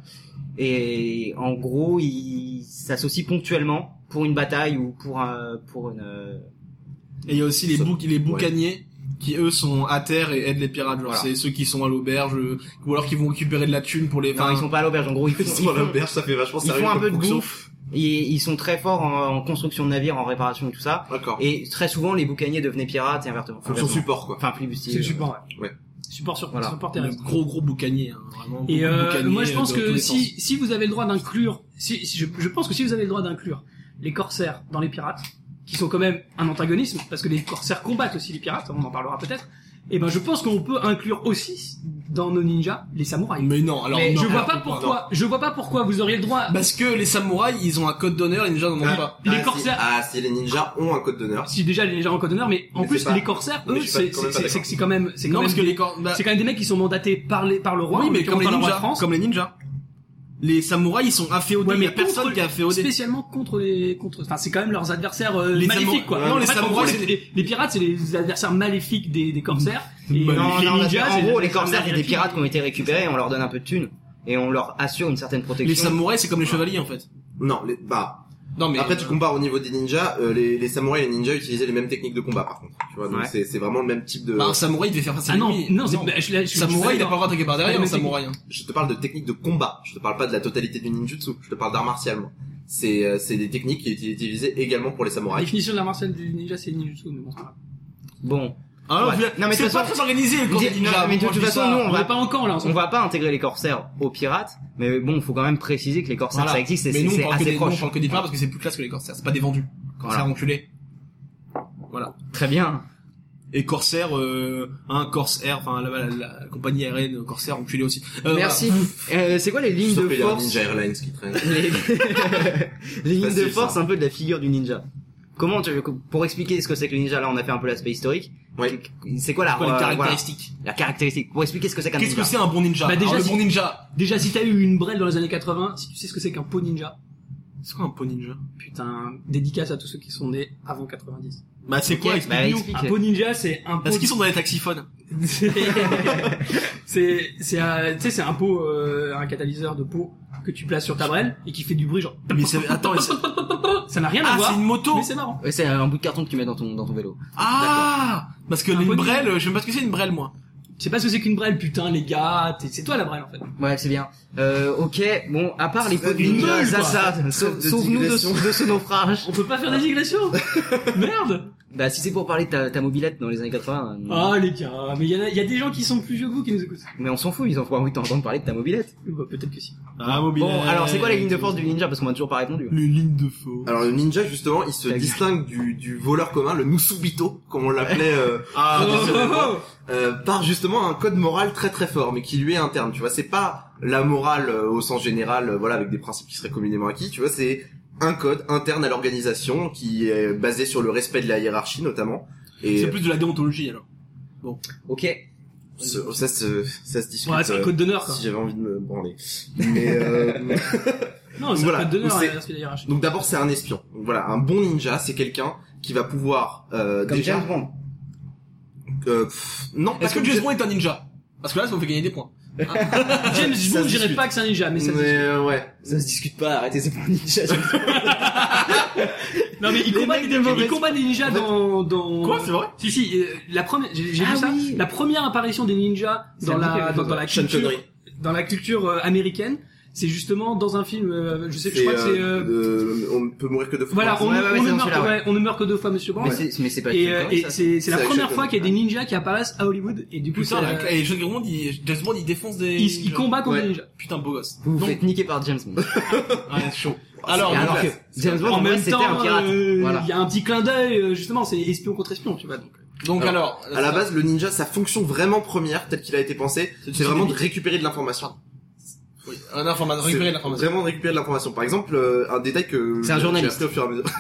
Et en gros, il s'associe ponctuellement pour une bataille ou pour un, pour une euh, Et il y a aussi les Ça- bouc, les boucaniers, qui eux sont à terre et aident les pirates. Genre, Voilà. c'est ceux qui sont à l'auberge, euh, ou alors qui vont récupérer de la thune pour les, non, ils sont pas à l'auberge, en gros, ils font, Ils ils sont à font- l'auberge, ça fait vachement ils sérieux font un comme peu de fonction. bouffe. Ils, ils sont très forts en, en construction de navires, en réparation et tout ça. D'accord. Et très souvent, les boucaniers devenaient pirates et inversement. Fonction support, quoi. Enfin, flibustier. C'est le euh, support, ouais. Ouais. Support sur, Voilà. support le terrestre. gros gros boucanier, hein, vraiment. Et beaucoup de euh, boucaniers, moi je pense dans tous que les si sens. si vous avez le droit d'inclure, si, si je, je pense que si vous avez le droit d'inclure les corsaires dans les pirates, qui sont quand même un antagonisme, parce que les corsaires combattent aussi les pirates, on en parlera peut-être. Et ben je pense qu'on peut inclure aussi dans nos ninjas les samouraïs. Mais non, alors Mais non, je vois alors, pas non. pourquoi, je vois pas pourquoi vous auriez le droit. Parce que les samouraïs, ils ont un code d'honneur, les ninjas n'en ont Ah, pas. les ah, corsaires- Si, ah, si les ninjas ont un code d'honneur. Si déjà les ninjas ont code d'honneur, mais en Mais plus c'est pas- les corsaires, mais eux, je suis pas- c'est quand même pas c'est- c'est d'accord. c'est quand même c'est quand Non, même parce que des- les cor- bah, c'est quand même des mecs qui sont mandatés par les par le roi. oui, en mais l'occurrence comme les par le roi de ninjas, France. comme les ninjas. Les samouraïs, ils sont afféodés, Ouais, il y mais a personne contre- qui est afféodé. spécialement contre les contre enfin c'est quand même leurs adversaires euh, Les maléfiques samouraïs- quoi. non, En les fait, en samouraïs, gros, c'est les, les pirates c'est les adversaires maléfiques des des corsaires et Bah, euh, Non, les non, ninjas, en c'est gros, les adversaires corsaires, c'est des maléfiques. pirates qui ont été récupérés, on leur donne un peu de thunes. Et on leur assure une certaine protection. Les samouraïs, c'est comme les chevaliers, en fait. Non, les, bah, Non, mais. après tu compares au niveau des ninjas, euh, les, les samouraïs et les ninjas utilisaient les mêmes techniques de combat par contre. Tu vois, donc Ouais. c'est, c'est vraiment le même type de... Bah, un samouraï, il devait faire face à Ah non, lui. non, c'est bah, je, je, je, je- Samouraï, il a je- pas le droit d'attaquer par derrière, Ouais, un mais samouraï. hein. Je te parle de techniques de combat, je te parle pas de la totalité du ninjutsu, je te parle d'art martial moi. C'est, euh, c'est des techniques qui étaient utilisées également pour les La samouraïs. définition de la martial du ninja c'est ninjutsu mais bon c'est pas grave. Bon. Ah non, Ouais. vous- Non, mais de c'est toute pas façon- très organisé le camp Dis- des ninjas. non, mais de Moi, toute je dis façon, ça. nous, On va- va pas en camp là. On va pas intégrer les corsaires aux pirates, mais bon, faut quand même préciser que les corsaires Voilà. ça existe et mais c'est nous, on c'est parle que assez des, nous, on proche. parle que des pirates parce que c'est plus classe que les corsaires. C'est pas des vendus. Corsaires Voilà. enculés. Voilà. Très bien. Et Corsair, euh, un Corsair, enfin la, la, la, la compagnie aérienne Corsair enculé aussi. Euh, Merci. Euh, c'est quoi les lignes Sauf de qu'il y a un force Ninja Airlines qui traîne. les, les lignes de Facile, force ça. un peu de la figure du ninja. Comment tu pour expliquer ce que c'est que le ninja, là on a fait un peu l'aspect historique. Oui. C'est quoi la Quoi, les euh, caractéristiques. voilà, la caractéristique pour expliquer ce que c'est qu'un Qu'est-ce ninja. que c'est un bon ninja? Bah, déjà, Alors, le si- bon ninja. Déjà, si t'as eu une brelle dans les années quatre-vingts, si tu sais ce que c'est qu'un pot ninja, C'est quoi un pot ninja? putain, dédicace à tous ceux qui sont nés avant quatre-vingt-dix. Bah c'est Ok, quoi? bah, Explique-nous. explique. Un pot ninja, c'est un pot. Est-ce qu'ils sont dans les taxiphones? c'est c'est un tu sais c'est un pot euh, un catalyseur de pot que tu places sur ta brelle et qui fait du bruit genre Mais c'est, attends, mais c'est, ça n'a rien à ah, voir c'est une moto! mais c'est marrant. Ouais, c'est un bout de carton que tu mets dans ton dans ton vélo. Ah! Parce que Un une pot brelle, je sais même pas ce que c'est une brelle, moi. Je sais pas ce que c'est qu'une brelle, putain les gars, t'es- c'est toi la brelle en fait. Ouais, c'est bien. Euh, ok, bon, à part les pots de une ninja, meule, ça, quoi. ça, sau- De sauve-nous de, digression. de ce naufrage. On peut pas faire des digressions. Merde. Bah, si c'est pour parler de ta, ta mobilette dans les années quatre-vingts, euh, Ah les gars, mais il y en a il y a des gens qui sont plus vieux que vous qui nous écoutent. mais on s'en fout, ils ont pas envie de t'entendre parler de ta mobilette. Bah, peut-être que si. Ah, mobile. Bon, alors, c'est quoi les lignes de force du ninja? Parce qu'on m'a toujours pas répondu. Les lignes de faux. Alors le ninja justement, il se T'as vu. distingue du, du voleur commun, le Nusubito, comme on l'appelait, euh, Ah, Oh, désolé. oh, oh. euh, par justement un code moral très très fort, mais qui lui est interne. Tu vois, c'est pas la morale euh, au sens général, euh, voilà, avec des principes qui seraient communément acquis. Tu vois, c'est un code interne à l'organisation qui est basé sur le respect de la hiérarchie notamment. Et C'est plus de la déontologie, alors. Ok. ce- ça se ça se discute. Ouais, c'est un euh, code d'honneur quoi. si j'avais envie de me branler. Mais euh, Non, c'est voilà. un code d'honneur Donc, c'est- à la hiérarchie. donc d'abord c'est un espion. Donc voilà, un bon ninja, c'est quelqu'un qui va pouvoir euh, Comme déjà James Bond. euh, pff, non, pas Est-ce que comme James James- Bond est un ninja? Parce que là, ça nous fait gagner des points. James ça Bond, se je dirais discute. pas que c'est un ninja, mais ça se Mais discute. euh, ouais. Ça se discute pas, arrêtez, c'est pas un ninja. Non mais il Les combat, mecs des, de mauvaise- il combat des ninjas dans, dans... Quoi, c'est vrai? Si si, euh, la première, j'ai j'ai Ah vu ça. oui. La première apparition des ninjas Ça dans me dit la quelque dans, chose, dans la Sean culture Connery. dans la culture euh, américaine, c'est justement dans un film. euh, je sais, je C'est, crois que c'est. euh, Euh, euh, on peut mourir que deux fois. voilà, on, ouais, ouais, on c'est ne dans meurt, celui-là, ouais. ouais, on ne meurt que deux fois, Monsieur Bond. Mais c'est, mais c'est pas Et, Sean euh, Connery, et ça. c'est c'est la C'est avec première Sean fois qu'il y a des Connery. ninjas qui apparaissent à Hollywood et du coup Putain, c'est, euh, et James Bond, il, James Bond, il défonce des... il, il combat contre Ouais. des ninjas. Putain, beau gosse. Vous vous Donc, faites niquer par James Bond. ah, c'est chaud. Alors, Et donc, alors là, que James Bond, En en vrai, même c'était temps, un pirate. euh, il Voilà. y a un petit clin d'œil. euh, Justement, c'est espion contre espion, tu vois. Donc. donc alors, À la base, le ninja, sa fonction vraiment première, telle qu'il a été pensé, C'est c'est vraiment de vite. récupérer de l'information. oui, un information, C'est récupérer l'information. Vraiment de récupérer de l'information. Par exemple, euh, un détail que C'est un j'ai journaliste. appris au fur et à mesure.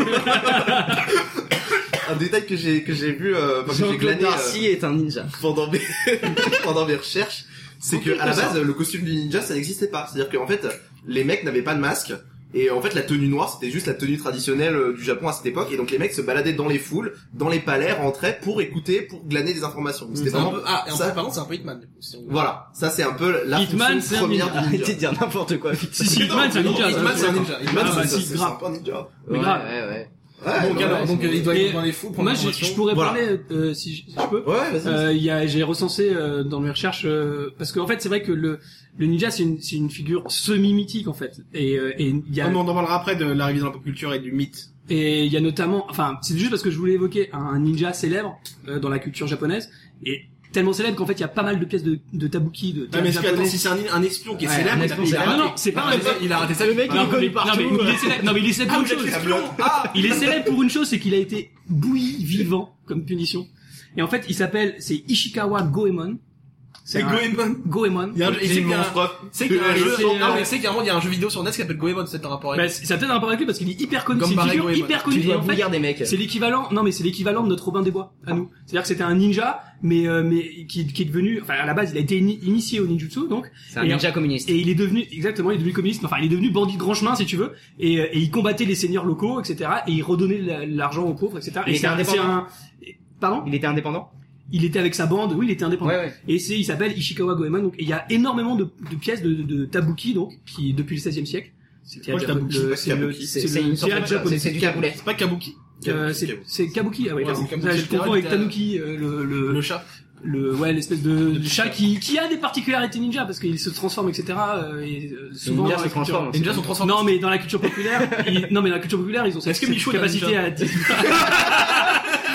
Un détail que j'ai que j'ai vu, euh, enfin, que j'ai Jean-Claude glané euh, Darcy est un ninja. pendant mes pendant mes recherches, c'est Ok, que à la d'accord. base, le costume du ninja, ça n'existait pas. C'est-à-dire qu'en fait, les mecs n'avaient pas de masque. Et en fait, la tenue noire, c'était juste la tenue traditionnelle euh, du Japon à cette époque. Et donc, les mecs se baladaient dans les foules, dans les palais, rentraient pour écouter, pour glaner des informations. Donc, C'était C'est un vraiment peu, ah, et en ça. fait, par contre, c'est un peu Hitman, du coup. si on- Voilà, ça c'est un peu la Hitman, c'est fonction un première ninja. du ninja. Arrêtez de dire n'importe quoi. Si, si, Hitman, c'est un ninja. Hitman, ça, c'est un ça. ninja. Hitman, Ah, bah, c'est si, c'est grave. un ninja. Mais Ouais, grave. ouais, ouais. Ouais, Donc ouais, alors, ouais, donc c'est- euh, il doit Et être dans les fous, prendre Moi, je, l'information. je pourrais Voilà. parler euh, si, je- si je peux. Ouais, vas-y. Euh, il y a, j'ai recensé euh, dans mes recherches euh, parce qu'en fait, c'est vrai que le le ninja, c'est une c'est une figure semi-mythique en fait. Et euh, et il y a Ah, mais on en parlera après de l'arrivée dans la pop culture et du mythe. et il y a notamment, enfin, c'est juste parce que je voulais évoquer un ninja célèbre euh, dans la culture japonaise et tellement célèbre qu'en fait, il y a pas mal de pièces de de tabuki de Ah, mais théâtre est-ce que, attends, japonais. si c'est un, un espion qui est Ouais, célèbre, un il a- espion, il c'est a vrai. raté. Non, non, c'est pas Ah, un- mais il a raté sa Le mec, Ah, il est connu mais- partout. non, mais il est célèbre. Non, mais il est célèbre Ah, pour vous une êtes chose. l'espion. Ah, Il est célèbre pour une chose, c'est qu'il a été bouilli vivant comme punition. Et en fait, il s'appelle, c'est Ishikawa Goemon. c'est un- Goemon. Goemon. Il y a un, et c'est qu'il y a un, c'est qu'il y a un Et jeu, c'est, non, euh, mais c'est qu'il y a un moment, il y a un jeu vidéo sur N E S qui s'appelle Goemon, c'est un rapport Bah, avec. c'est- ça a peut-être un rapport avec lui parce qu'il est hyper connu. Comme C'est une Barry figure Goemon. hyper Tu connue. Et dois en fait, bouillir des mecs. c'est l'équivalent, non mais c'est l'équivalent de notre Robin des Bois à nous. C'est-à-dire que c'était un ninja, mais euh, mais qui, qui est devenu, enfin à la base il a été ini- initié au ninjutsu donc, C'est un et- ninja communiste. et il est devenu exactement, il est devenu communiste. Enfin il est devenu bandit de grand chemin si tu veux, et, euh, et il combattait les seigneurs locaux, et cetera. Et il redonnait la- l'argent aux pauvres, et cetera. Il et était c'est un, c'est indépendant. un, pardon, Il était indépendant? il était avec sa bande, oui il était indépendant. Ouais, ouais. Et c'est, il s'appelle Ishikawa Goemon. Donc et il y a énormément de, de pièces de, de, de tabuki donc qui depuis le seizième siècle. C'est Moi, je tabuki, le- pas c'est le- kabuki, c'est C'est c'est le une sorte théâtre de, japonais. c'est c'est du taboulet. C'est pas Kabuki. Euh, Kabuki, c'est Kabuki. c'est Kabuki, ah ouais, Ouais, pardon. c'est Kabuki, Ça, c'est je le confonds théâtre avec littéraire. Tanuki, euh, le, le, Le chat. le, ouais, l'espèce de, de chat qui, qui a des particularités ninja parce qu'il se transforme, et cetera. euh, et euh, souvent ninjas dans la se culture- transforment. Les ninjas sont transformés. Non, mais dans la culture populaire, ils- non, mais dans la culture populaire, ils ont cette, Est-ce que cette Michou est un capacité ninja à.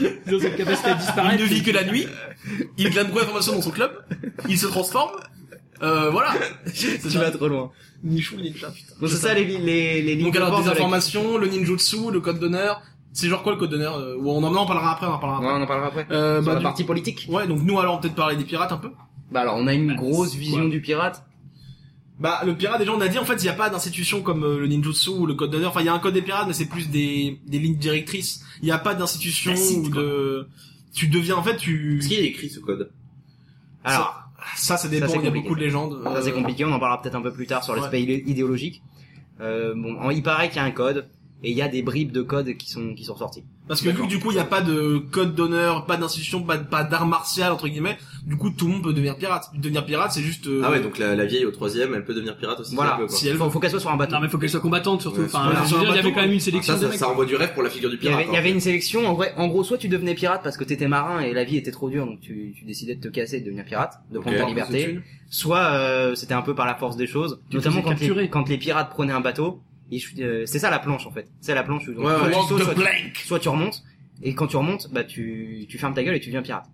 Ils ont cette capacité à Il disparaître. ne vit que la nuit. Il glane beaucoup d'informations dans son club. Il se transforme. Euh, voilà. C'est Tu vas trop loin. Nichou ninja, putain. Donc c'est ça les les les lignes Donc de alors force des de la- informations, le ninjutsu, le code d'honneur. C'est genre quoi le code d'honneur euh, ou on en, en parlera après, on en parlera Ouais, après. on en parlera après. Euh, Sur bah, la du- partie politique. Ouais, donc nous alors on va peut-être parler des pirates un peu. Bah alors on a une grosse vision du pirate. Bah le pirate déjà on a dit en fait il y a pas d'institution comme euh, le ninjutsu ou le code d'honneur. Enfin il y a un code des pirates mais c'est plus des des lignes directrices. Il y a pas d'institution Tacite, ou de tu deviens en fait tu Est-ce qu'il est écrit ce code? Alors ça ça dépend, c'est il y a compliqué. beaucoup de légendes. ça c'est Euh, compliqué, on en parlera peut-être un peu plus tard sur l'aspect idé- idéologique. Euh, bon, en- il paraît qu'il y a un code et il y a des bribes de code qui sont qui sont sorties. Parce que vu que du coup il y a pas de code d'honneur, pas d'institution, pas pas d'art martial entre guillemets, du coup tout le monde peut devenir pirate. Devenir pirate c'est juste euh, Ah ouais, donc la, la vieille au troisième, elle peut devenir pirate aussi. Voilà. si elle veut, quoi. si elle Faut, faut qu'elle soit sur un bateau. Non, mais faut qu'elle soit combattante surtout. Ouais, Enfin, voilà. je veux Sur un dire, il y avait bateau, quand même une Ah, sélection ça, de ça, mecs. ça envoie du rêve pour la figure du Il y pirate. avait, il y hein. avait une sélection, en vrai, en gros, soit tu devenais pirate parce que t'étais marin et la vie était trop dure, donc tu, tu décidais de te casser et de devenir pirate, de Ok. prendre ta c'est liberté. une- Soit euh, c'était un peu par la force des choses, Tu notamment te faisais quand les, capturer. quand les pirates prenaient un bateau. Et je- euh, c'est ça la planche en fait. C'est la planche. Où, Ouais, soit, ouais. tu Walk sautes, the soit, tu, plank. soit tu remontes. Et quand tu remontes, bah tu, tu fermes ta gueule et tu deviens pirate.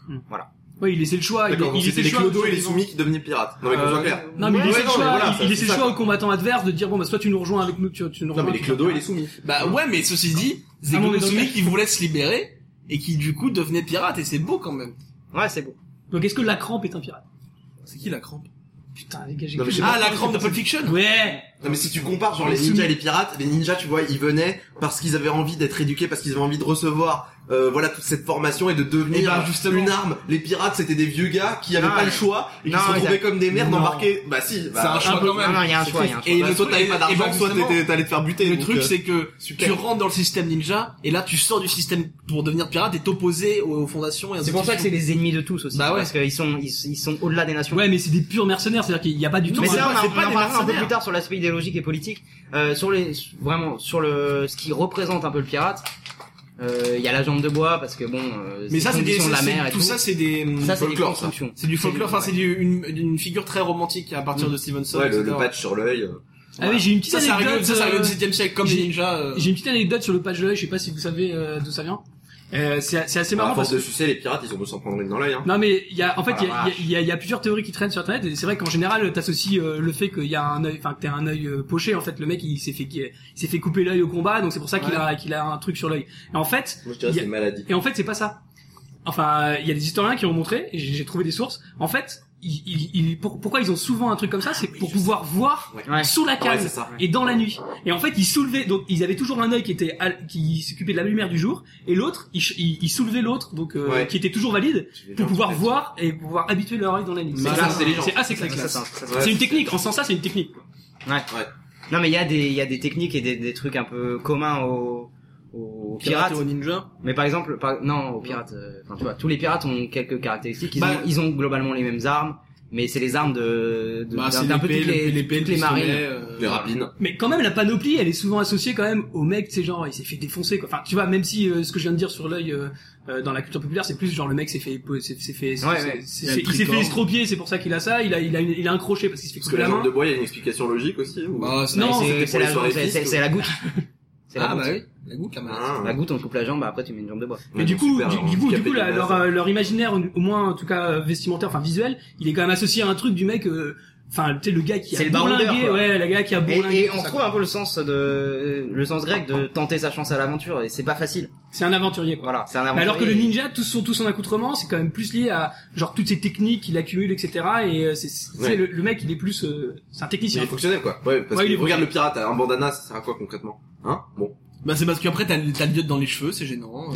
Oui, il laissait le choix. Il, D'accord, donc il laissait c'était le les choix. clodos et les aux- soumis qui devenaient pirates. Non mais qu'on Euh, soit clair. Non, mais il Ouais, laissait ouais, le non, choix, mais voilà, il- ça, il laissait c'est le ça, choix quoi. aux combattants adverses de dire bon bah soit tu nous rejoins avec nous, tu, tu nous Non mais rejoins. les clodos et les soumis. Bah ouais mais ceci dit, c'est Ah, des on est dans le soumis mec. qui voulaient se libérer et qui du coup devenaient pirates et c'est beau quand même. Ouais, c'est beau. Donc est-ce que la crampe est un pirate? C'est qui la crampe? Putain, les gars, j'ai Non, mais cru- je sais Ah la crampe de Pulp Fiction. Ouais. Non mais si tu compares genre les Les ninjas et soumis. les pirates, les ninjas tu vois ils venaient parce qu'ils avaient envie d'être éduqués, parce qu'ils avaient envie de recevoir euh, voilà toute cette formation et de devenir Eh ben, justement. une arme. Les pirates c'était des vieux gars qui avaient Non, pas ouais. le choix et qui Non, se retrouvaient exact. comme des merdes Non. embarqués. Bah si, C'est bah, un choix peu- quand même. Non, non, il y a un choix, il y a un choix. Et bah, le soit truc- t'avais pas et d'argent, ben, soit justement, t'étais- t'allais te faire buter. Le donc, truc euh, c'est que super. tu rentres dans le système ninja et là tu sors du système pour devenir pirate et t'opposer aux fondations et C'est pour ça que c'est les ennemis de tous aussi. Bah ouais. Parce qu'ils sont, ils, ils sont au-delà des nations. Ouais, mais c'est des purs mercenaires, c'est-à-dire qu'il y a pas du tout. Mais c'est ça, pas- on, en- c'est on pas en des parlera un peu mercenaires. plus tard sur l'aspect idéologique et politique. Euh, sur les, vraiment, sur le, ce qui représente un peu le pirate, euh, il y a la jambe de bois parce que bon, euh, Mais ça les c'est des conditions de la c'est- mer et tout tout. ça c'est des Ça, c'est des folklore, ça. constructions. c'est du folklore, enfin c'est ouais. du, une, une figure très romantique à partir de Stevenson. Ouais, le, et le cetera. patch sur l'œil. euh, Ah oui, j'ai une petite Ça, ça arrive, anecdote. ça, ça arrive au euh, dix-septième siècle, comme j'ai- les ninjas. euh. J'ai une petite anecdote sur le patch de l'œil, je sais pas si vous savez euh, d'où ça vient. Euh, c'est c'est assez À marrant force parce de que sucer les pirates, ils ont dû s'en prendre une dans l'œil. Hein. non mais il y a en fait Oh il la y, a, vache. il y, a, il y a plusieurs théories qui traînent sur internet et c'est vrai qu'en général t'associes euh, le fait qu'il y a un œil, enfin que t'as un œil euh, poché, en fait le mec il s'est fait il s'est fait couper l'œil au combat donc c'est pour ça qu'il Ouais. a qu'il a un truc sur l'œil. Et en fait Moi je dirais il y c'est a- une maladie. et en fait c'est pas ça. Enfin il y a des historiens qui ont montré et j'ai j'ai trouvé des sources. En fait ils, ils, ils- pour- pourquoi ils ont souvent un truc comme ça, c'est pour pouvoir voir Ouais. sous la Ouais, canne c'est ça. et dans la nuit. Et en fait, ils soulevaient, donc ils avaient toujours un œil qui était à- qui s'occupait de la lumière du jour, et l'autre, ils, ch- ils, ils soulevaient l'autre, donc euh, Ouais. qui était toujours valide, pour pouvoir voir et pouvoir habituer leur œil dans la nuit. Bah, C'est c'est assez- intelligent. c'est assez Ça, classe. ça, ça, ça, ça. Ouais. C'est une technique. En sens ça, c'est une technique. Ouais. Ouais. Non, mais il y a des, il y a des techniques et des, des trucs un peu communs aux, aux Pirate pirates. et aux ninjas. Mais par exemple, par, non, aux pirates, euh, enfin, tu vois, tous les pirates ont quelques caractéristiques. Ils, Bah, ont, ils ont globalement les mêmes armes, mais c'est les armes de, de Bah, d'un- c'est d'un peu l'épée, toutes les, l'épée, toutes le les marines. pistolet, euh, Les rapines. Mais quand même, la panoplie, elle est souvent associée quand même au mec, tu sais, genre, il s'est fait défoncer, quoi. Enfin, tu vois, même si euh, ce que je viens de dire sur l'œil euh, euh, dans la culture populaire, c'est plus genre le mec s'est fait, s'est s'est fait, s'est- Ouais, s'est- ouais. s'est- Il y a le il s'est fait tricorne. estropier, c'est pour ça qu'il a ça. Il a, il a, une- il a un crochet parce qu'il se fait Parce que couper la la jambe main. de bois, il y a une explication logique aussi. Ou... Bah, c'est- Non, Ouais, c'était c'est pour c'est les la, soirées c'est- fistes, c'est- ou- c'est la goutte. C'est la Ah goutte. bah oui, la goutte la maladie. Ah. La goutte, on coupe la jambe, bah, après tu mets une jambe de bois. Mais Ouais, du donc coup, super, du, hein, du coup, du handicapé coup, de la- base. leur, euh, leur imaginaire, au moins en tout cas euh, vestimentaire, enfin visuel, il est quand même associé à un truc du mec, euh, enfin tu sais le gars qui C'est a le baroudeur, bourlingué, quoi. ouais, le gars qui a Et, bourlingué. et tout on ça, trouve quoi. un peu le sens de, le sens grec de tenter sa chance à l'aventure, et c'est pas facile. C'est un aventurier, quoi. Voilà, c'est un Mais aventurier. alors que le ninja, tout son tout son accoutrement, c'est quand même plus lié à genre toutes ces techniques qu'il accumule, et cetera. Et euh, c'est, c'est Ouais. le, le mec, il est plus, euh, c'est un Il technicien. est fonctionnel quoi. Ouais, parce Ouais, il que est regarde le pirate, un bandana, ça sert à quoi concrètement? Hein? Bon. Bah c'est parce qu'après t'as t'as le diode dans les cheveux, c'est gênant.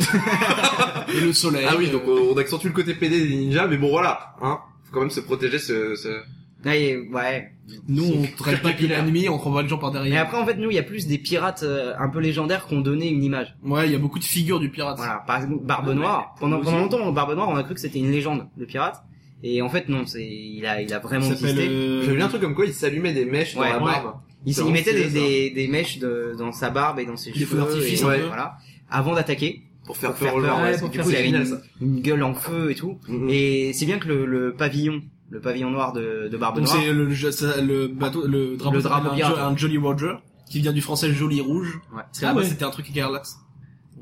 Et le soleil. Ah oui, donc euh, on accentue le côté pédé des ninjas, mais bon voilà, hein. Faut quand même se protéger ce, ce... Ouais, ouais. nous on traite pas que l'ennemi, on renvoie les gens par Mais derrière. après, en fait, nous, il y a plus des pirates euh, un peu légendaires qui ont donné une image. Ouais, il y a beaucoup de figures du pirate. Voilà, par exemple, Barbe Ouais, Noire. Pendant, aussi. pendant longtemps, Barbe Noire, on a cru que c'était une légende de pirate. Et en fait, non, c'est, il a, il a vraiment Ça s'appelle existé. euh, J'avais vu un truc comme quoi il s'allumait des mèches Ouais, dans la ouais. barbe. Il, c'est il mettait des, vraiment stylé, des, des mèches de, dans sa barbe et dans ses Des cheveux. feux d'artifice, et, un ouais, peu. voilà. Avant d'attaquer. Pour faire Pour peur faire aux peur, gens. ouais, Ouais, pour du faire coup, il c'est avait génial une, ça. une gueule en feu et tout. Mhm. Et c'est bien que le, le pavillon, le pavillon noir de, de Barbe donc Noire. c'est le, le, ça- le bateau, le drapeau, Le drapeau un, pirate. jo- un Jolly Roger qui vient du français Joli Rouge. Ouais. Parce qu'à la Ah base ouais. c'était un truc écarlate.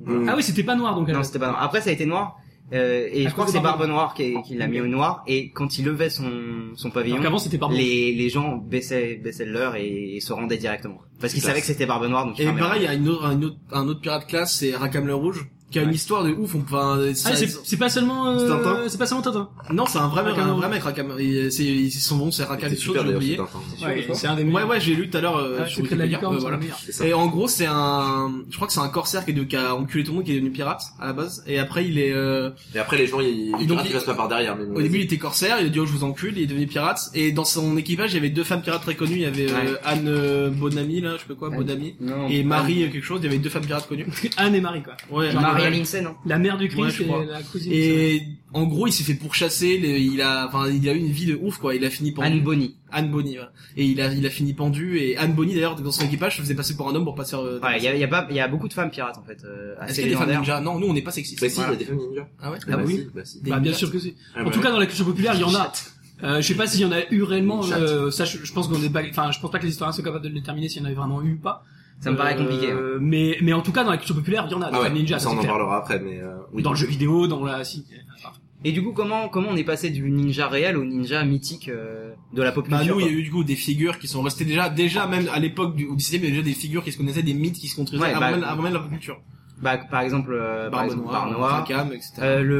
Mm. Ah oui, c'était pas noir donc. Non, alors. c'était pas noir. Après, ça a été noir. Euh, et À je crois cause que de c'est Barbe Barbe Noire qui, qui l'a mis au noir. Et quand il levait son, son pavillon, Alors qu'avant c'était pas bon. les, les gens baissaient, baissaient le leur et, et se rendaient directement. Parce qu'ils Classe. savaient que c'était Barbe Noire, donc ils Et fermaient pareil, il y leur a une autre, un autre, un autre pirate classe, c'est Rackham le Rouge, qui a une Ouais. histoire de ouf. Enfin, Ah, ça- c'est c'est pas seulement euh, C'est Tintin c'est pas seulement Tintin. non, c'est un vrai mec, Rackham un le vrai Rouge. mec, Rackham. Et C'est, ils sont bons, c'est Rackham, C'était quelque chose, super j'ai d'ailleurs, oublié. ce Tintin. sûr, Ouais, toi c'est un des Ouais, meilleurs. ouais, j'ai lu tout à l'heure, euh, Ah, sur Secret de la Wikipédia, licorne, euh, c'est voilà. le meilleur. C'est ça. Et en gros, c'est un, je crois que c'est un corsaire qui, est de, qui a enculé tout le monde, qui est devenu pirate, à la base. Et après, il est, euh, Et après, les gens, ils, Et ils donc, piratent, ils passent pas par derrière. Mais bon, au début, il était corsaire, il a dit, oh, je vous encule, il est devenu pirate. Et dans son équipage, il y avait deux femmes pirates très connues. Il y avait, euh, Ouais. Anne euh, Bonamy, là, je sais pas quoi, Anne- Bonamy. Non. Et Marie, euh, quelque chose, il y avait deux femmes pirates connues. Anne et Marie quoi. Ouais, Maria ouais. Lindsay, non? La mère du Christ Ouais, je et crois. la cousine. Et en gros, il s'est fait pourchasser. le- il a, enfin, il a eu une vie de ouf, quoi. Il a fini pendu. Anne Bonny. Anne Bonny, voilà. Et il a, il a fini pendu. Et Anne Bonny, d'ailleurs, dans son équipage, se faisait passer pour un homme pour pas se faire. euh, Ouais, il y a, il y a pas, il y a beaucoup de femmes pirates, en fait, euh, Est-ce assez qu'il y a des femmes légendaires. ninja? Non, nous, on n'est pas sexistes. Bah si, il y Voilà. a des femmes ninja. Ah ouais? Ah bah oui. si, bah si. Des Bah bien ninjas. sûr que si. Ah En ouais. tout cas dans la culture populaire, il y en a. Euh, je sais pas s'il y en a eu réellement. Une chatte. Euh, ça, je, je pense qu'on est pas. Enfin, je pense pas que les historiens soient capables de le déterminer s'il y en avait vraiment eu ou pas. Ça me paraît compliqué. hein. Euh, mais mais en tout cas dans la culture populaire, il y en a. Des Ah femmes ouais, ninjas, ça ça, on c'est en clair. parlera après, mais euh, oui. Dans le jeu vidéo, dans la. Si. Et du coup, comment, comment on est passé du ninja réel au ninja mythique, euh, de la pop Bah, culture, nous, il y quoi. a eu du coup des figures qui sont restées déjà, déjà même à l'époque du au dix-septième, il y avait déjà des figures qui se connaissaient, des mythes qui se construisaient Ouais, avant, bah, même, avant même la pop culture. Bah, par exemple, euh, par Barbe exemple, Noire, Barbe Noire. Rackham, et cetera. Euh,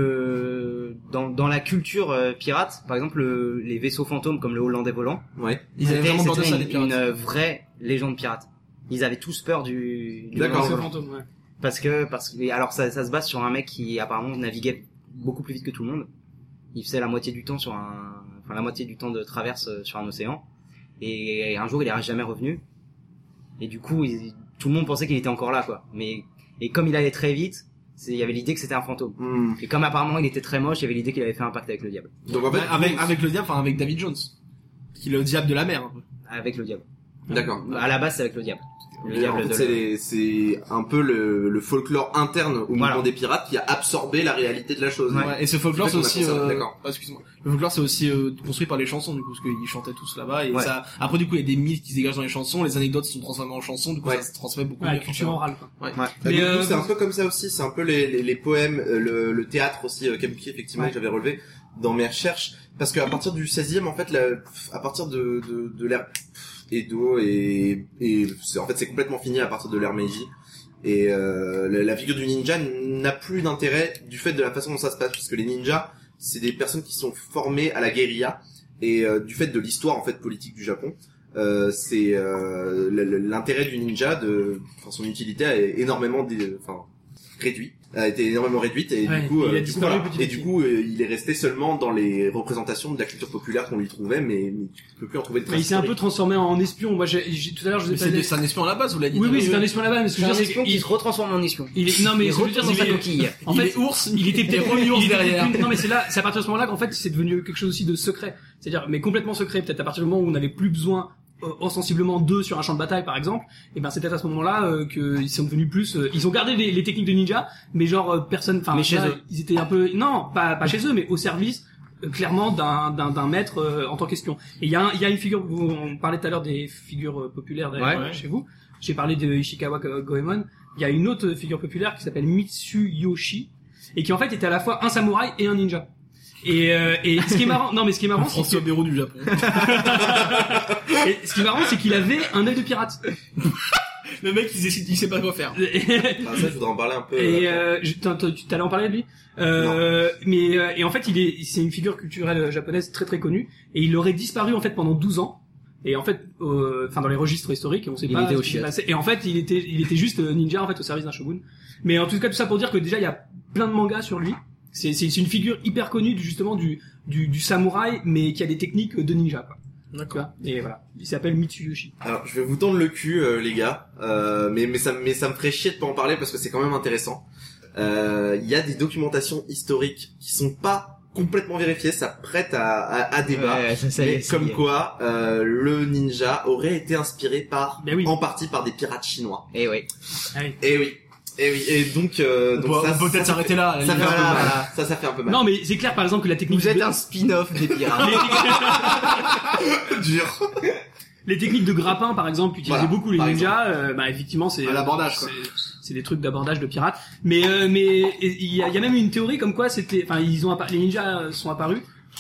le dans dans la culture euh, pirate, par exemple, le- les vaisseaux fantômes comme le Hollandais volant, Ouais. Ils avaient c'était vraiment peur de c'était ça, les une, pirates. une, euh, vraie légende pirate. Ils avaient tous peur du, du D'accord. Hollandais C'est volant. fantôme, ouais. Parce que parce que alors ça ça se base sur un mec qui apparemment naviguait beaucoup plus vite que tout le monde. Il faisait la moitié du temps sur un enfin la moitié du temps de traverse euh, sur un océan et un jour il est jamais revenu. Et du coup, il- tout le monde pensait qu'il était encore là quoi. Mais et comme il allait très vite, c'est il y avait l'idée que c'était un fantôme. Hmm. Et comme apparemment il était très moche, il y avait l'idée qu'il avait fait un pacte avec le diable. Donc en fait, Ouais, avec, avec le diable, enfin avec David Jones, qui est le diable de la mer. Un peu. Avec le diable. d'accord. À la base, c'est avec le diable. Le Et en diable fait, de c'est, la- les- c'est un peu le, le folklore interne au mouvement Voilà. des pirates qui a absorbé la réalité de la chose. Ouais, et ce folklore, C'est c'est fait aussi, qu'on a conservé, euh, d'accord. ah, excuse-moi. Le folklore, c'est aussi euh, construit par les chansons, du coup, parce qu'ils chantaient tous là-bas. Et Ouais. ça, après, du coup, il y a des mythes qui se dégagent dans les chansons, les anecdotes sont transformées en chansons, du coup, Ouais. ça se transmet beaucoup Ouais, la mieux. culture orale quoi. Ouais. Ouais. Bah, Mais, du coup, euh, c'est un vous- peu comme ça aussi, c'est un peu les, les, les poèmes, euh, le, le théâtre aussi, euh, Kabuki effectivement Ouais. que j'avais relevé dans mes recherches, parce qu'à partir du seizième en fait, la, à partir de, de, de l'ère Edo et, et c'est, en fait c'est complètement fini à partir de l'ère Meiji. Et euh, la, la figure du ninja n'a plus d'intérêt du fait de la façon dont ça se passe, puisque les ninjas, c'est des personnes qui sont formées à la guérilla, et euh, du fait de l'histoire en fait politique du Japon, euh, c'est euh, l- l- l'intérêt du ninja, de, enfin son utilité a énormément, dé- enfin réduit, a été énormément réduite, et Ouais, du coup, il a euh, du coup, disparu voilà. petit à et du petit. coup, euh, il est resté seulement dans les représentations de la culture populaire qu'on lui trouvait, mais, mais tu peux plus en trouver de Mais traces il s'est un peu historiques. transformé en espion. Moi, j'ai, j'ai- tout à l'heure, je vous ai Mais c'est parlé. des- c'est un espion à la base, vous l'avez dit. Oui, oui, tout à c'est un l'heure. espion là-bas, mais ce que C'est je un veux dire, c'est espion qui qu'il se retransforme en espion. il est, non, mais Il ce que je veux dire, retourne c'est dans sa qu'il- coquille. En Il fait, est ours, il était peut-être remis ours il était derrière. peut-être- non mais c'est là, c'est à partir de ce moment-là qu'en fait c'est devenu quelque chose aussi de secret. C'est-à-dire, mais complètement secret. Peut-être à partir du moment où on n'avait plus besoin euh, ostensiblement d'eux sur un champ de bataille par exemple, et ben c'est peut-être à ce moment-là euh, qu'ils sont devenus plus. euh, ils ont gardé les, les techniques de ninja, mais genre euh, personne. Enfin, Mais chez là, eux. ils étaient un peu non, pas pas chez eux, mais au service euh, clairement d'un d'un d'un maître euh, en tant qu'espion. Et il y a un, il y a une figure. vous- On parlait tout à l'heure des figures euh, populaires d'ailleurs, Ouais. euh, chez vous. J'ai parlé de Ishikawa Go- Goemon. Il y a une autre figure populaire qui s'appelle Mitsuyoshi et qui en fait était à la fois un samouraï et un ninja. Et, euh, et ce qui est marrant, non mais ce qui est marrant, c'est que, François Bayrou du Japon. et ce qui est marrant, c'est qu'il avait un œil de pirate. Le mec, il sait, il sait pas quoi faire. et Ah, ça, je voudrais en parler un peu. euh, je- t'en- t'en- tu t'allais en parler de lui. Euh, mais euh, et en fait, il est, c'est une figure culturelle japonaise très très connue et il aurait disparu en fait pendant douze ans. Et en fait, euh, enfin dans les registres historiques, on sait Il pas. était ce au qui s'est chiottes. passé. Et en fait, il était, il était juste euh, ninja en fait au service d'un shogun. Mais en tout cas, tout ça pour dire que déjà il y a plein de mangas sur lui. C'est, c'est, c'est une figure hyper connue du- justement du, du, du samouraï, mais qui a des techniques de ninja. Quoi. Tu vois. Et voilà, il s'appelle Mitsuyoshi. Alors, je vais vous tendre le cul, euh, les gars, euh, mais mais ça mais ça me ferait chier de pas en parler parce que c'est quand même intéressant. Euh, Il y a des documentations historiques qui sont pas complètement vérifiées, ça prête à à, à débat. Ouais, ça, ça y Mais est, ça y comme est. quoi, euh, le ninja aurait été inspiré par, Ben oui. en partie par des pirates chinois. Eh oui. Allez. Et oui, et oui, et donc, euh, On donc peut, ça, on peut peut-être ça s'arrêter là. fait- Ça fait un Voilà, peu mal. voilà. Ça, ça fait un peu mal. Non, mais c'est clair par exemple que la technique. Vous êtes de- un spin-off des pirates. dur. Les techniques de grappin, par exemple, qu'utilisaient Voilà, beaucoup les par ninjas, euh, bah effectivement, c'est À l'abordage, quoi. c'est- c'est des trucs d'abordage de pirates. Mais euh, mais il y a, il y a même une théorie comme quoi c'était, enfin ils ont appa- les ninjas sont apparus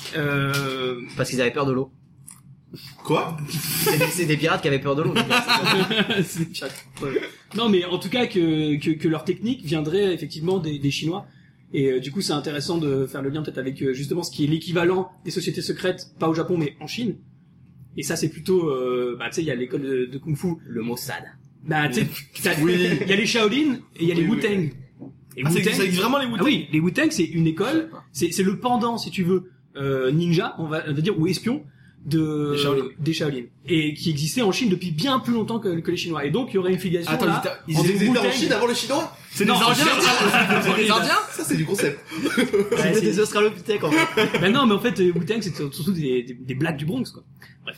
euh... Parce qu'ils avaient peur de l'eau. Quoi? C'est des, c'est des pirates qui avaient peur de l'eau. c'est des pirates. Non mais en tout cas que que, que leur technique viendrait effectivement des, des Chinois. Et euh, du coup c'est intéressant de faire le lien peut-être avec euh, justement ce qui est l'équivalent des sociétés secrètes, pas au Japon mais en Chine. Et ça c'est plutôt, euh, bah tu sais il y a l'école de, de kung-fu. Le Mossad. Bah tu sais, t'as- il y a les Shaolin et il y a les Oui, oui. Wu-Tang. Et Ah, c'est- Wu-Tang- ça existe vraiment les Wu-Tang? Ah oui, les Wu-Tang c'est une école, c'est c'est le pendant si tu veux euh, ninja, on va, on va dire, ou espion de Des Shaolin. des Shaolin et qui existait en Chine depuis bien plus longtemps que, que les Chinois. Et donc il y aurait une filiation Attends, là. ils étaient- entre Ils étaient en Wu-Tang- Chine avant les Chinois? C'est Non, des Indiens. c'est C'est des Indiens. Ça, c'est du concept. C'était des Australopithèques en fait. Ben non, mais en fait euh, Wu-Tang c'est surtout des, des des blacks du Bronx quoi. Bref.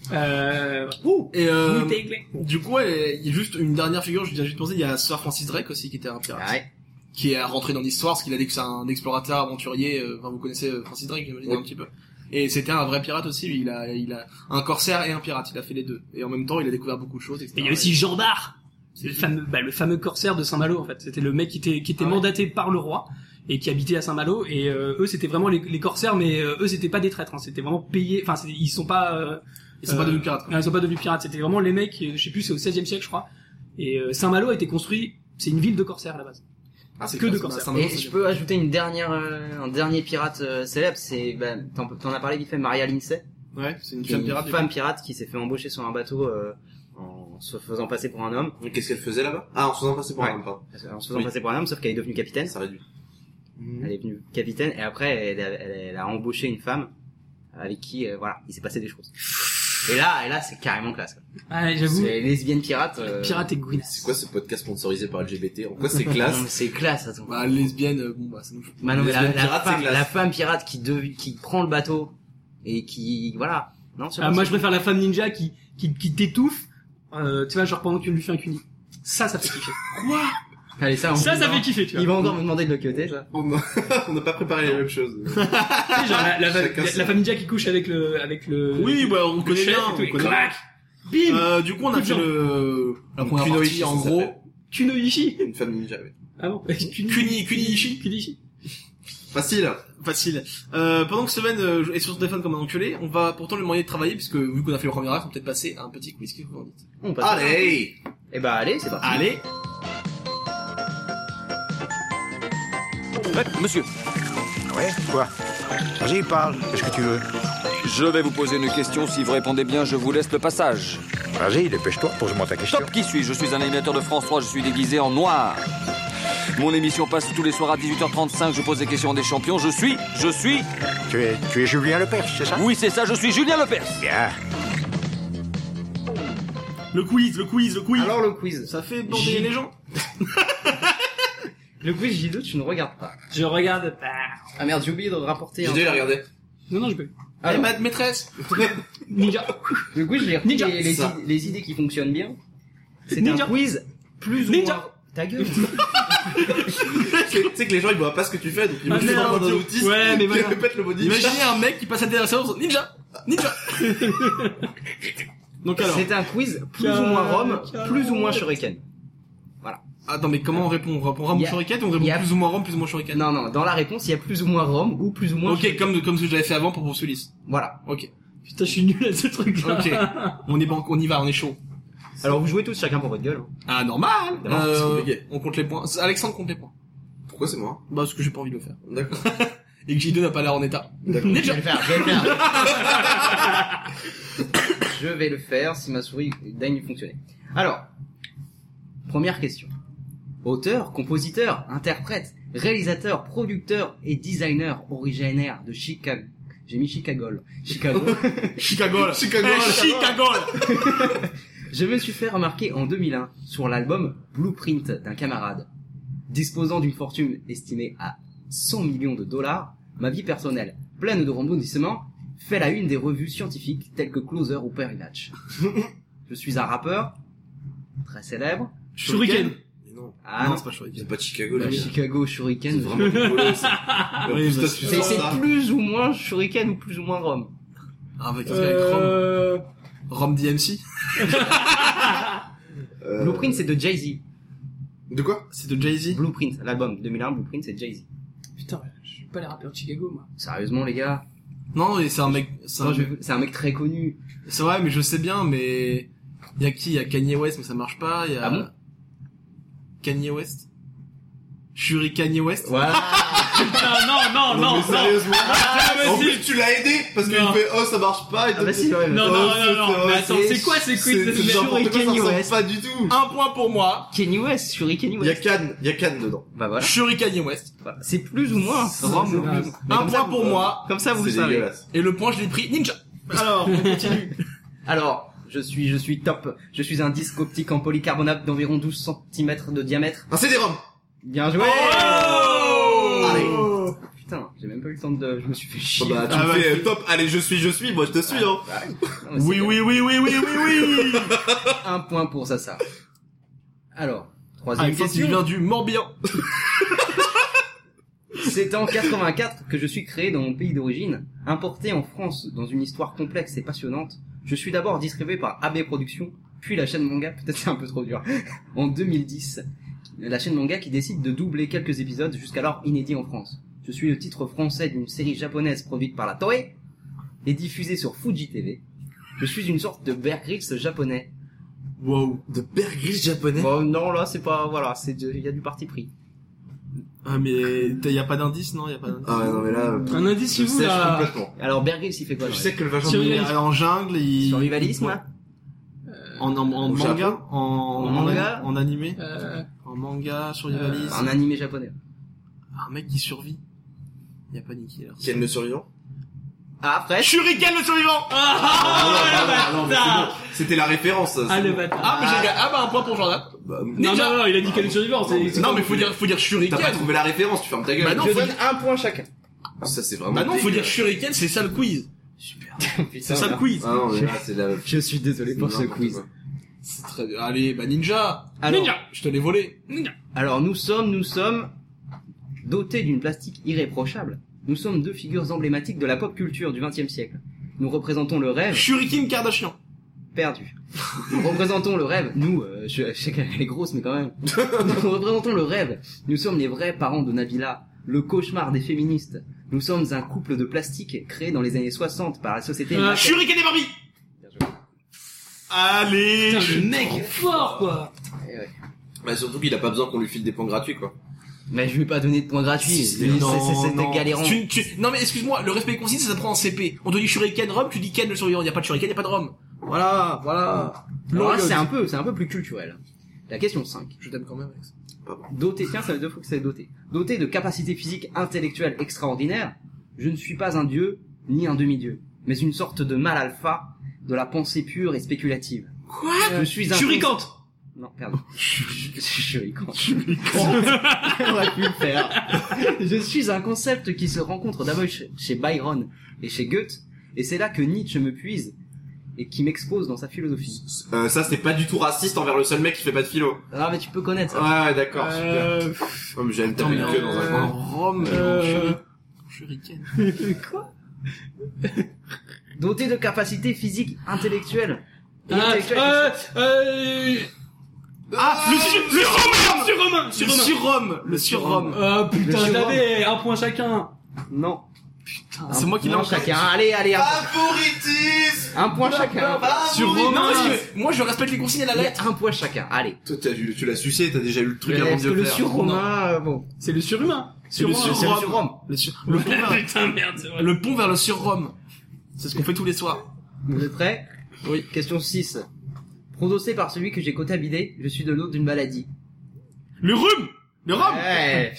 Euh, ouh, Et euh, Wu-Tang. du coup, ouais, il y a juste une dernière figure, je viens juste de penser, il y a Sir Francis Drake aussi qui était un pirate. Ah ouais. Qui est rentré dans l'histoire, parce qu'il a dit que c'est un explorateur, aventurier, euh, enfin vous connaissez euh, Francis Drake, j'imagine Oui. un petit peu. Et c'était un vrai pirate aussi, il a, il a un corsaire et un pirate, il a fait les deux. Et en même temps, il a découvert beaucoup de choses, et cetera. Et il y a aussi Jean d'Arc, c'est le fameux, bah, le fameux corsaire de Saint-Malo en fait. C'était le mec qui était qui était Ah ouais. mandaté par le roi et qui habitait à Saint-Malo. Et euh, eux c'était vraiment les, les corsaires, mais euh, eux c'était pas des traîtres, hein. C'était vraiment payé. Enfin c'est- ils sont pas euh, Ils sont pas euh, devenus pirates, quoi. non, ils sont pas devenus pirates. C'était vraiment les mecs. euh, Je sais plus, c'est au seizième siècle je crois. Et euh, Saint-Malo a été construit. C'est une ville de corsaires à la base. Ah, que clair, de c'est- corsaires. c'est un moment, Et c'est je bien. peux ajouter une dernière, euh, un dernier pirate euh, célèbre, c'est, bah, t'en, t'en as parlé vite fait, Maria Lindsay, Ouais, c'est une qui est femme une pirate. du femme coup. pirate qui s'est fait embaucher sur un bateau euh, en se faisant passer pour un homme, Mais qu'est-ce qu'elle faisait là-bas? Ah, en se faisant passer pour Ouais. un homme, pardon. en se faisant Oui. passer pour un homme, sauf qu'elle est devenue capitaine. Ça réduit. Elle est devenue capitaine et après elle, a- elle, elle a embauché une femme avec qui, euh, voilà, il s'est passé des choses. Et là, et là, c'est carrément classe. Quoi. Ah, j'avoue. C'est lesbienne pirate. Euh... Pirate et Gwyn. C'est quoi ce podcast sponsorisé par L G B T? En quoi c'est Non, classe? mais c'est classe. Attends. Bah, lesbienne, euh, bon, bah, ça nous fout. Bah non, mais la, lesbienne la pirate, c'est femme, classe. la femme pirate qui dev... qui prend le bateau et qui, voilà. Non, c'est Ah, pas moi ça. je préfère la femme ninja qui qui qui t'étouffe. Euh, tu vois genre pendant que tu lui fais un cuni. Ça ça fait kiffer. Quoi? Allez, ça, on Ça il ça va- fait kiffer tu vois. Il va encore me demander de le cuter, ça. On a- on n'a pas préparé les mêmes choses. Tu sais, genre la, la, Chacun la, son- la femme ninja qui couche avec le avec le Oui, bah, on le connaît chef bien, et tout, on et connaît clac, bim, Euh, du coup, on a Coup de fait jambe. le, la première Kunoichi, partie, en ça gros. s'appelle. Kunoichi. Une femme ninja, oui. Ah bon. Kuni, Kuniichi. Kuniichi. Facile. Facile. Euh, pendant que Seven euh, est sur son téléphone comme un enculé, on va pourtant lui demander de travailler, puisque vu qu'on a fait le premier acte, on va peut-être passer à un petit quiz. Qu'est-ce que vous en dites? On passe. Allez! Et bah, allez, c'est parti. Allez. Ouais, monsieur, Ouais, quoi? Vas-y, parle. Qu'est-ce que tu veux? je vais vous poser une question. Si vous répondez bien, je vous laisse le passage. Vas-y, dépêche-toi, pose-moi ta question. Top, qui suis-je? Je suis un animateur de France trois, je suis déguisé en noir. Mon émission passe tous les soirs à dix-huit heures trente-cinq, je pose des questions à des champions. Je suis, je suis... Tu es, tu es Julien Lepers, c'est ça? Oui, c'est ça, je suis Julien Lepers. Bien. Le quiz, le quiz, le quiz. Alors, le quiz. Ça fait bander J- les gens. Le quiz, J deux, tu ne regardes pas. Je regarde. Ah. Ah merde, j'ai oublié de rapporter J'ai un... dû la regarder. Non non je peux. Eh, Alors, ma maîtresse. Ninja. le quiz, j'ai repris Ninja. les, les, Ça. id- les idées qui fonctionnent bien. C'est Ninja. un quiz plus ou Ninja. moins... Ta gueule. Tu sais que les gens ils voient pas ce que tu fais, donc ils Ah, vont juste merde. prendre un outil. Ouais, mais qui voilà. répète le mot ninja. Imaginez un mec qui passe à la séance, ninja, ninja. Donc alors. C'est un quiz plus Car- ou moins Rome, car- plus ou moins Shuriken. Attends, mais comment on répond? On répond Rome Y ou a- Shuriken ou on répond y a- plus ou moins Rome, plus ou moins Shuriken? Non, non, dans la réponse, il y a plus ou moins Rome ou plus ou moins Ok, Shuriken. comme, comme ce que j'avais fait avant pour poursuivre Ulysse. Voilà. Ok. Putain je suis nul à ce truc là. Ok. On est bon, on y va, on est chaud. Alors vous jouez tous chacun pour votre gueule. hein. Ah, normal. Non, c'est Euh, compliqué. on compte les points. Alexandre compte les points. Pourquoi c'est moi? Bah, parce que j'ai pas envie de le faire. D'accord. Et que J deux n'a pas l'air en état. D'accord. Je Ninja. vais le faire, je vais le faire. Je vais le faire si ma souris daigne fonctionner. Alors, première question. Auteur, compositeur, interprète, réalisateur, producteur et designer originaire de Chicago. J'ai mis Chicago. Chicago. Chicago. Chicago. Eh, Chicago. Je me suis fait remarquer en deux mille un sur l'album Blueprint d'un camarade. Disposant d'une fortune estimée à cent millions de dollars, ma vie personnelle, pleine de rebondissements, fait la une des revues scientifiques telles que Closer ou Perry Match. Je suis un rappeur, très célèbre. Shuriken. Mais non. Ah non, non, c'est pas Shuriken. C'est pas Chicago, le là. Chicago Shuriken. C'est vraiment rigolo, ça. En Oui, plus, bah, toi, tu C'est sors c'est ça. plus ou moins Shuriken ou plus ou moins Rome. Avec, avec Rome. Euh... Rome D M C. Euh, Blueprint, c'est de Jay-Z. De quoi? C'est de Jay-Z. Blueprint, l'album deux mille un, Blueprint, c'est Jay-Z. Putain, je suis pas les rappeurs de Chicago, moi. Sérieusement, les gars. Non, et c'est un mec, c'est Non, un je- mec- c'est un mec très connu. c'est vrai, mais je sais bien, mais il y a qui? Il y a Kanye West, mais ça marche pas. Il y a Ah bon Kanye West. Shuri Kanye West. Voilà. non, non, non, mais non. sérieusement. Ah, En mais plus, si. tu l'as aidé parce qu'il Non. fait oh ça marche pas et Ah bah si, ouais, Non, Oh, non, c'est- non, non. c'est- Mais attends, c'est- c'est quoi ces quiz c'est de c'est merde? n'importe quoi, ça Kanye ressemble West. pas du tout. Un point pour moi. Kanye West, Shuri Kanye Il y a West. Cannes, il y a Cannes dedans. Bah voilà. Shuri Kanye West. Voilà. C'est plus ou moins. Vraiment, c'est plus ou grave. moins. Mais Un comme ça, point pour vous- moi. Comme ça, vous le C'est savez. dégueulasse. Et le point, je l'ai pris. Ninja. Alors, on continue. Alors, je suis, je suis top. Je suis un disque optique en polycarbonate d'environ douze centimètres de diamètre. Un C D-ROM. Bien joué! Oh Allez. Putain, j'ai même pas eu le temps de, je me suis fait chier. Oh bah tu Ah me ouais. fais euh, top. Allez je suis je suis moi je te suis hein. Ah, non, mais Oui, c'est- oui, oui, oui, oui, oui, oui. Un point pour ça, ça. Alors, Ah, troisième une fois qu'il question. vient du Morbihan. C'est en quatre-vingt-quatre que je suis créé dans mon pays d'origine, importé en France dans une histoire complexe et passionnante. Je suis d'abord distribué par A B Productions, puis la chaîne manga, peut-être c'est un peu trop dur, en deux mille dix. La chaîne manga qui décide de doubler quelques épisodes jusqu'alors inédits en France. Je suis le titre français d'une série japonaise produite par la Toei et diffusée sur Fuji T V. Je suis une sorte de Bear Grylls japonais. Wow. De Bear Grylls japonais. Bon, non, là, c'est pas, voilà, c'est, de- il y a du parti pris. Ah, mais t'as- y a pas d'indice, non? Y a pas d'indice. Ah ouais non mais là euh, Un indice je chez vous, sèche là. complètement. Alors, Bear Grylls, il fait quoi? Je dans sais la que le vagin Sur- Il est en jungle, il... Survivalisme, Ouais. là En, en, en Au manga, Japon. en, En manga en animé, Euh, en manga, survivaliste. Un animé japonais. Un mec qui survit. Y a pas Nicky là. Ken le survivant. Ah, après. Shuriken le survivant. Ah, non, mais c'est bon. C'était la référence. ça, Ah, c'est le bon. bâtard. Ah, mais j'ai ah bah un point pour Jordan. Bah, Non, Ninja. non, non, il a dit qu'elle est survivante. c'est- c'est Non, pas- mais faut dire, faut dire Shuriken. T'as pas trouvé la référence, tu fermes ta gueule. Bah non, Je faut donne dire- un point chacun. Ça c'est vraiment. Bah non, faut dégueu. dire Shuriken, c'est ça le quiz. C'est ça le quiz. Ah non mais là c'est la. Je suis désolé pour ce n'importe quiz. quoi. C'est très bien. Allez, bah Ninja. Alors, Ninja. Je te l'ai volé. alors nous sommes, nous sommes dotés d'une plastique irréprochable. Nous sommes deux figures emblématiques de la pop culture du vingtième siècle. Nous représentons le rêve Shuriken Kardashian. perdu. Nous représentons le rêve. Nous, euh, je, je sais qu'elle est grosse, mais quand même. Nous représentons le rêve. Nous sommes les vrais parents de Nabila, le cauchemar des féministes. Nous sommes un couple de plastique créé dans les années soixante par la société. Euh, Mattel. Shuriken et Barbie. Bien joué. Allez. Putain, le mec est fort, quoi. Eh ouais. Bah surtout qu'il a pas besoin qu'on lui file des points gratuits quoi. Mais je vais pas donner de points gratuits. C'est- c'est- Non, c'est- C'était non. galérant. Tu, tu, non mais excuse-moi, le respect des consignes, ça s'apprend en C P. On te dit Shuriken Rome, tu dis Ken le survivant. Y a pas de Shuriken, y a pas de Rome. Voilà, voilà. Alors là, L'Orion. c'est un peu, c'est un peu plus culturel. La question cinq. Je t'aime quand même, Alex. Doté, tiens, ça fait deux fois que c'est doté. Doté de capacités physiques intellectuelles extraordinaires, je ne suis pas un dieu, ni un demi-dieu, mais une sorte de mal alpha de la pensée pure et spéculative. Quoi? Je suis un... Shurikante. Non, pardon. Shurikante. On aurait pu le faire. Je suis un concept qui se rencontre d'abord chez chez Byron et chez Goethe, et c'est là que Nietzsche me puise et qui m'expose dans sa philosophie. Euh, ça c'est pas du tout raciste envers le seul mec qui fait pas de philo. Ah, mais tu peux connaître ça. Ouais ouais d'accord Euh, super. Oh, mais j'allais me Attends, taper mais le queue dans un euh, coin. Rome, Euh, Shuriken. Quoi? Doté de capacités physiques intellectuelles. Et Ah, intellectuelles. euh, euh, Ah, le sur, le surhomme. surhomme, Le surhomme. surhomme. Le surhomme. Ah, putain, Le je surhomme. l'avais, un point chacun. Non. C'est moi qui l'ai l'ai encore. chacun. Allez, allez, un, Favoritisme. un point chacun. Surhomme. Non, parce que moi je respecte les consignes à la Allez, lettre. un point chacun. Allez. Toi t'as vu, tu l'as sucé, t'as déjà eu le truc avant Parce de que le le faire. surromain, euh, bon. C'est le surhumain. C'est le Surhomme. C'est le surhomme. surhomme. Le, sur, le pont vers, Putain, merde, c'est vrai. le pont vers le surhomme. C'est ce qu'on fait tous les soirs. Vous êtes prêts? Oui. Question six. Prononcé par celui que j'ai cotabidé, je suis de l'autre d'une maladie. Le rhume. Le rhum. Ouais.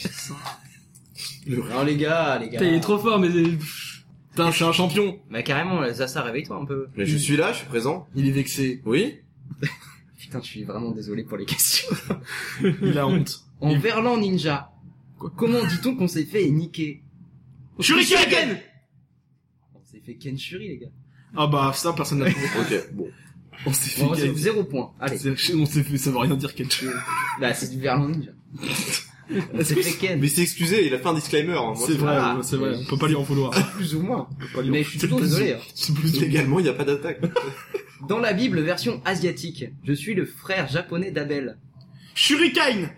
Non, les gars, les gars. Putain, il est trop fort, mais... Putain, c'est un champion. Bah, carrément, là, ça, ça, réveille-toi un peu. Mais je suis là, je suis présent. Il est vexé. Oui. Putain, je suis vraiment désolé pour les questions. Il a honte. En verlan ninja, comment dit-on qu'on s'est fait niquer? Shuriken. On s'est fait Kenshuri, les gars. Ah bah ça personne n'a trouvé. Ok bon. On s'est fait Bon, c'est Ken. zéro point. Allez. C'est- On s'est fait, ça veut rien dire quel chose. Là, c'est du verlan ninja. On s'est fait Ken. Mais c'est excusé, il a fait un disclaimer. hein. Moi, C'est vrai, Ah, c'est vrai. On peut pas lui en vouloir. Plus ou moins. On peut pas lui en- Mais je suis toujours désolé. hein. C'est plus Légalement, il y a pas d'attaque. Dans la Bible version asiatique, je suis le frère japonais d'Abel. Shuriken.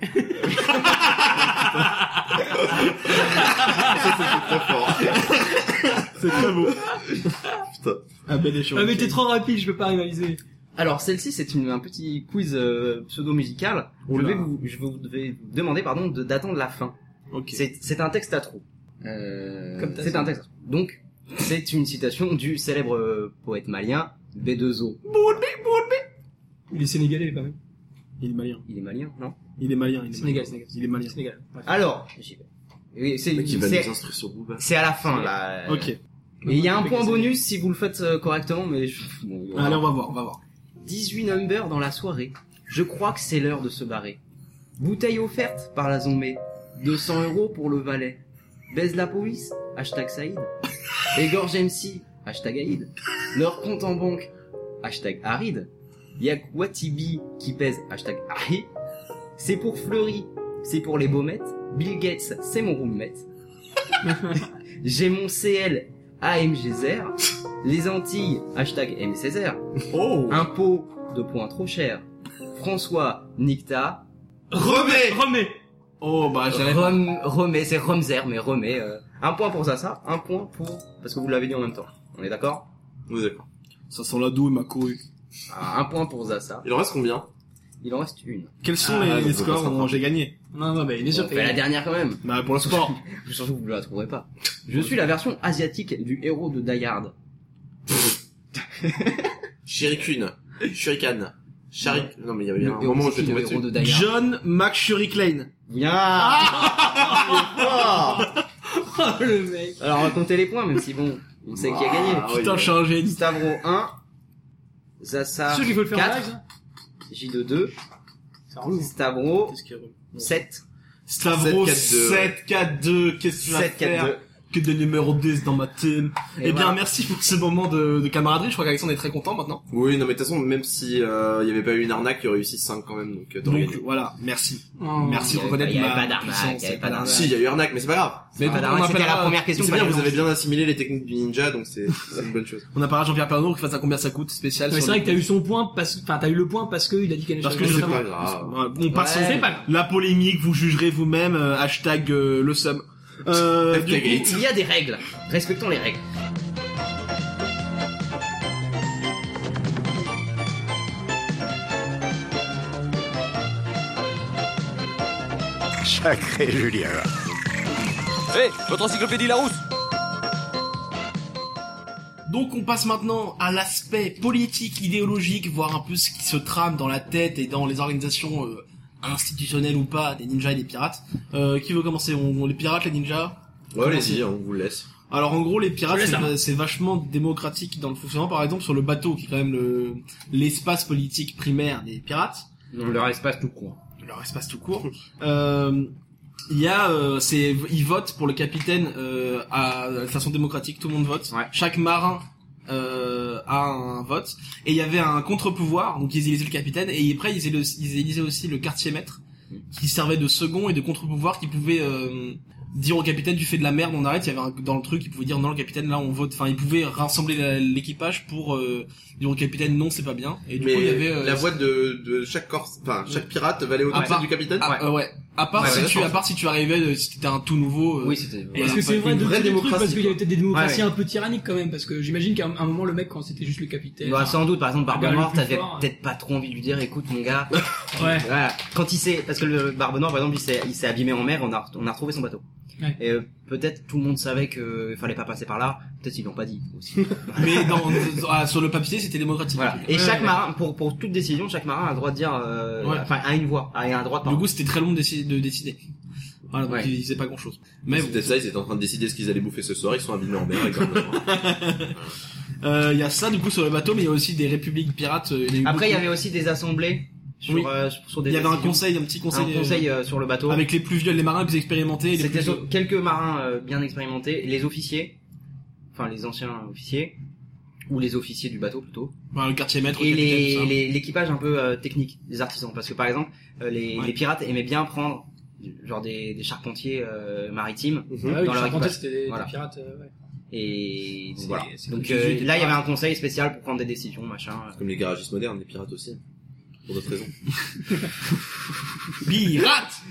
Très fort. C'est très beau. Putain. Ah, ben des choses. Ah mais t'es trop rapide, je peux pas rivaliser. Alors celle-ci c'est une, un petit quiz euh, pseudo-musical. Je Oula. vais vous, je vous vais vous demander pardon de d'attendre la fin. Ok. C'est, c'est un texte à trous. Euh, Comme ta c'est sœur. un texte à trous. Donc c'est une citation du célèbre euh, poète malien B deux O. Il est sénégalais quand même. Il est malien. Il est malien, non? Il est malien. Il est Sénégal, malien. Sénégal. Il est malien. Sénégal. Bref. Alors, j'y vais. Oui, c'est, Qui va c'est, nous instruire sur Booba. c'est à la fin là. Ok. Et il y a un point bonus si vous le faites euh, correctement, mais je... bon, voilà. Allez, on va voir, on va voir. dix-huit numbers dans la soirée. Je crois que c'est l'heure de se barrer. Bouteille offerte par la zombie. deux cents euros pour le valet. Baise la police. Hashtag Saïd. Égorge M C. Hashtag Aïd. Leur compte en banque. Hashtag Aride. Y'a que Watibi qui pèse. Hashtag Ari. C'est pour Fleury. C'est pour les baumettes. Bill Gates, c'est mon roommate. J'ai mon C L A M G Z R. Les Antilles. Hashtag M Césaire. Oh. Impôt de points trop cher. François Nicta. Remets. Remets. Oh, bah, j'avais pas. Rem, remet, c'est Romzer, mais remet. Euh, un point pour Zaza, un point pour... Parce que vous l'avez dit en même temps. On est d'accord? Oui, d'accord. Ça sent la douille, ma couille. Ah, un point pour Zaza. Il en reste combien? Il en reste une. Quels sont Ah, les, donc les on peut scores pas où j'ai gagné? Non, non, bah, il est sûr On que fait la dernière quand même. Bah, pour le sport. Surtout que vous la trouverez pas. Je suis la version asiatique du héros de Die Hard. Shuriken. Shuriken. Sharik... Non, mais il y avait bien un Le moment où héros, je vais c'est tomber le héros dessus. de Die Hard. John McShuriken. Bien. Oh, le mec. Alors on va compter les points, même si bon, on sait qui a gagné. Ah, ouais, Putain, ouais. je suis un génie. Stavro un. Zaza C'est sûr qu'il faut le faire en quatre. live, ça? J deux deux. C'est relou. Stavro Qu'est-ce qu'il y a? sept. Stavros sept sept quatre deux. Qu'est-ce que tu vas sept quatre faire? deux. Que des numéros dix dans ma team. Et Eh bien, voilà. merci pour ce moment de, de camaraderie. Je crois qu'Alexandre est très content maintenant. Oui, non, mais de toute façon, même si euh, il y avait pas eu une arnaque, il y aurait eu six cinq quand même, donc euh, t'aurais Donc, gagné. voilà. Merci. Oh. Merci Il y de avait reconnaître pas- il y avait ma pas d'arnaque, puissance. il y avait pas d'arnaque. Si, il y a eu arnaque, mais c'est pas grave. Mais Ah, donc, bah, on c'était la appellera, première question. C'est qu'il bien, fallait vous avez lancer. bien assimilé les techniques du ninja, donc c'est c'est une bonne chose. on appellera Jean-Pierre Pernaud qui fasse un combien ça coûte spécial. Ouais, sur c'est vrai le- que t'as eu son point parce, enfin, t'as eu le point parce que il a dit qu'elle Parce que allait je C'est sais pas pas. grave. Ouais, Bon, passons. Ouais. C'est pas grave. La polémique, vous jugerez vous-même. euh, hashtag euh, le seum. Euh, F T du coup, Gate. Il y a des règles. Respectons les règles. Sacré Julien. Hé, votre encyclopédie Larousse. Donc on passe maintenant à l'aspect politique, idéologique, voir un peu ce qui se trame dans la tête et dans les organisations euh, institutionnelles ou pas des ninjas et des pirates. Euh, qui veut commencer? on, on- Les pirates, les ninjas? Ouais, allez-y, on vous le laisse. Alors en gros les pirates Je laisse c'est, la main. c'est vachement démocratique dans le fonctionnement. Par exemple sur le bateau qui est quand même le l'espace politique primaire des pirates, Non, leur espace tout court. leur espace tout court. Euh, il y a, euh, c'est, ils votent pour le capitaine euh, à de façon démocratique, tout le monde vote. Ouais. Chaque marin euh, a un vote. Et il y avait un contre-pouvoir, donc ils élisaient le capitaine. Et après ils élisaient, ils élisaient aussi le quartier maître, qui servait de second et de contre-pouvoir, qui pouvait euh, dire au capitaine tu fais de la merde, on arrête. Il y avait un, dans le truc, il pouvait dire non le capitaine là on vote. Enfin il pouvait rassembler la- l'équipage pour euh, dire au capitaine non c'est pas bien. Et du Mais coup il y avait euh, la voix de, de chaque corps, enfin, chaque pirate valait autant À que part- celle du capitaine. Ah, euh, ouais. À part Ouais, si ouais, tu, je à part si tu arrivais, euh, si t'étais un tout nouveau. euh, Oui, c'était... Et Est-ce que ouais, c'est vrai une de vraie tous les trucs démocratie, parce qu'il y avait peut-être des démocraties Ouais, ouais. un peu tyranniques quand même parce que j'imagine qu'à un, un moment le mec quand c'était juste le capitaine. Bah, sans doute, par exemple, Barbe Le gars le Noire, plus t'avais fort, hein. peut-être pas trop envie de lui dire, écoute, mon gars. Ouais. Voilà. Quand il s'est, parce que le Barbe Noire, par exemple, il s'est, il s'est abîmé en mer, on a, on a retrouvé son bateau. Ouais. Et euh, peut-être tout le monde savait que fallait pas passer par là. Peut-être ils l'ont pas dit aussi. Mais dans, ah, sur le papier c'était démocratique. Voilà. Et Ouais, chaque ouais. marin, pour pour toute décision, chaque marin a le droit de dire, euh, Ouais. enfin, a une voix, a un droit de Du parole. coup c'était très long de décider. De décider. Voilà, donc Ouais. ils disaient pas grand chose. Mais Mais c'était ça, ils étaient en train de décider ce qu'ils allaient bouffer ce soir, ils sont abîmés en mer avec un euh, il y a ça du coup sur le bateau, mais il y a aussi des républiques pirates. euh, il y a eu Après, il y beaucoup. avait aussi des assemblées sur, Oui. euh, sur des Il y avait un décisions. conseil, un petit conseil, un conseil euh, euh, sur le bateau. avec les plus vieux, les marins les plus expérimentés. et Les C'était plus... sur quelques marins euh, bien expérimentés, les officiers, enfin les anciens officiers, ou les officiers du bateau plutôt, Enfin, le quartier maître. et le capitaine, les tout ça. les- l'équipage un peu euh, technique, les artisans, parce que par exemple euh, les, Ouais. les pirates aimaient bien prendre genre des, des charpentiers euh, maritimes, Ah oui, dans le leur Charpentier, équipage. c'était des, des Voilà. pirates. euh, ouais. et C'est- voilà. c'est Donc comme euh, Jésus, là il y avait ah. un conseil spécial pour prendre des décisions, machin. Comme les garagistes modernes, les pirates aussi. Pour d'autres raisons. Pirate.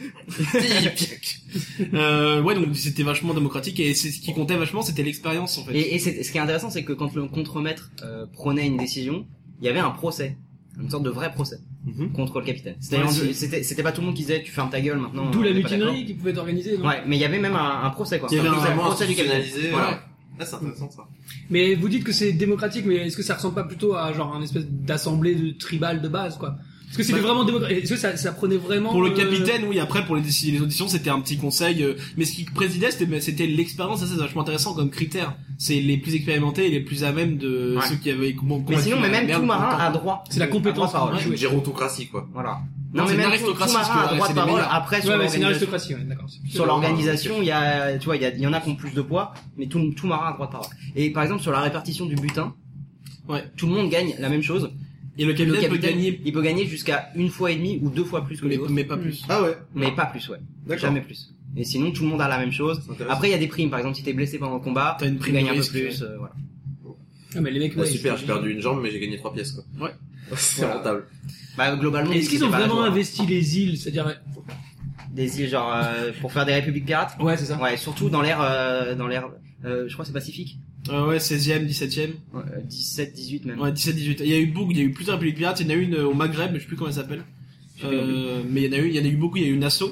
euh, ouais, donc c'était vachement démocratique et c'est ce qui comptait vachement, c'était l'expérience en fait. Et, et c'est, ce qui est intéressant, c'est que quand le contremaître euh, prenait une décision, il y avait un procès, une sorte de vrai procès Mhm. contre le capitaine. C'était, Ouais, c'est- c'était, c'était pas tout le monde qui disait tu fermes ta gueule maintenant. D'où on la est pas d'accord. mutinerie qui pouvait être organisée, non? Ouais, mais il y avait même un, un procès quoi. Il y avait Un un- procès- Vraiment procès du capitaine. institutionnalisé. Voilà. ouais. Ah, c'est intéressant ça. Mais vous dites que c'est démocratique, mais est-ce que ça ressemble pas plutôt à genre un espèce d'assemblée de tribal de base, quoi? Est-ce que c'était Bah, vraiment démocratique? Est-ce que ça, ça prenait vraiment Pour le euh, capitaine, oui. Après, pour les, déci- les auditions, c'était un petit conseil. euh, mais ce qui présidait, c'était, c'était l'expérience. Ça, c'est vachement intéressant comme critère. C'est les plus expérimentés et les plus à même de Ouais. ceux qui avaient. Bon, Mais sinon, mais même tout marin a droit. C'est la compétence a droit de qu'on parole. a. Une gérontocratie quoi. Voilà. Non, c'est mais une même aristocratie, tout marin parce a que droit c'est de les parole. meilleurs. Après, sur Ouais, ouais, c'est une l'organisation, aristocratie, ouais, d'accord. C'est- sur l'organisation, il y a, tu vois, il y a, il y en a qui ont plus de poids, mais tout, tout marin a droit de parole. Et par exemple, sur la répartition du butin, Ouais. tout le monde gagne la même chose. Et le capitaine, Le capitaine, peut gagner, il peut gagner jusqu'à une fois et demie ou deux fois plus que mais, les autres, mais pas plus. Ah ouais. mais pas plus, ouais. D'accord. Jamais plus. Et sinon, tout le monde a la même chose. C'est intéressant. Après, il y a des primes. Par exemple, si t'es blessé pendant le combat, T'as une tu prime gagnes de un peu risque, plus. ouais. euh, voilà. Ah, mais les mecs, Bah, ouais, super, c'est- j'ai perdu une jambe mais j'ai gagné trois pièces quoi. Ouais. C'est Voilà. rentable. Bah, globalement, Est-ce qu'ils c'est ont pas la vraiment joie. investi les îles, c'est-à-dire Des îles genre euh, pour faire des républiques pirates? ouais, c'est ça. Ouais, surtout dans l'ère, euh, dans l'ère, euh, je crois que c'est Pacifique. Euh, ouais, seizième, dix-septième. Ouais, euh, dix-sept, dix-huit même. Ouais, dix-sept, dix-huit. Il y a eu beaucoup, il y a eu plusieurs républiques pirates. Il y en a une euh, au Maghreb, mais je sais plus comment elle s'appelle. Euh, mais il y en a eu, il y en a eu beaucoup. Il y a eu Nassau.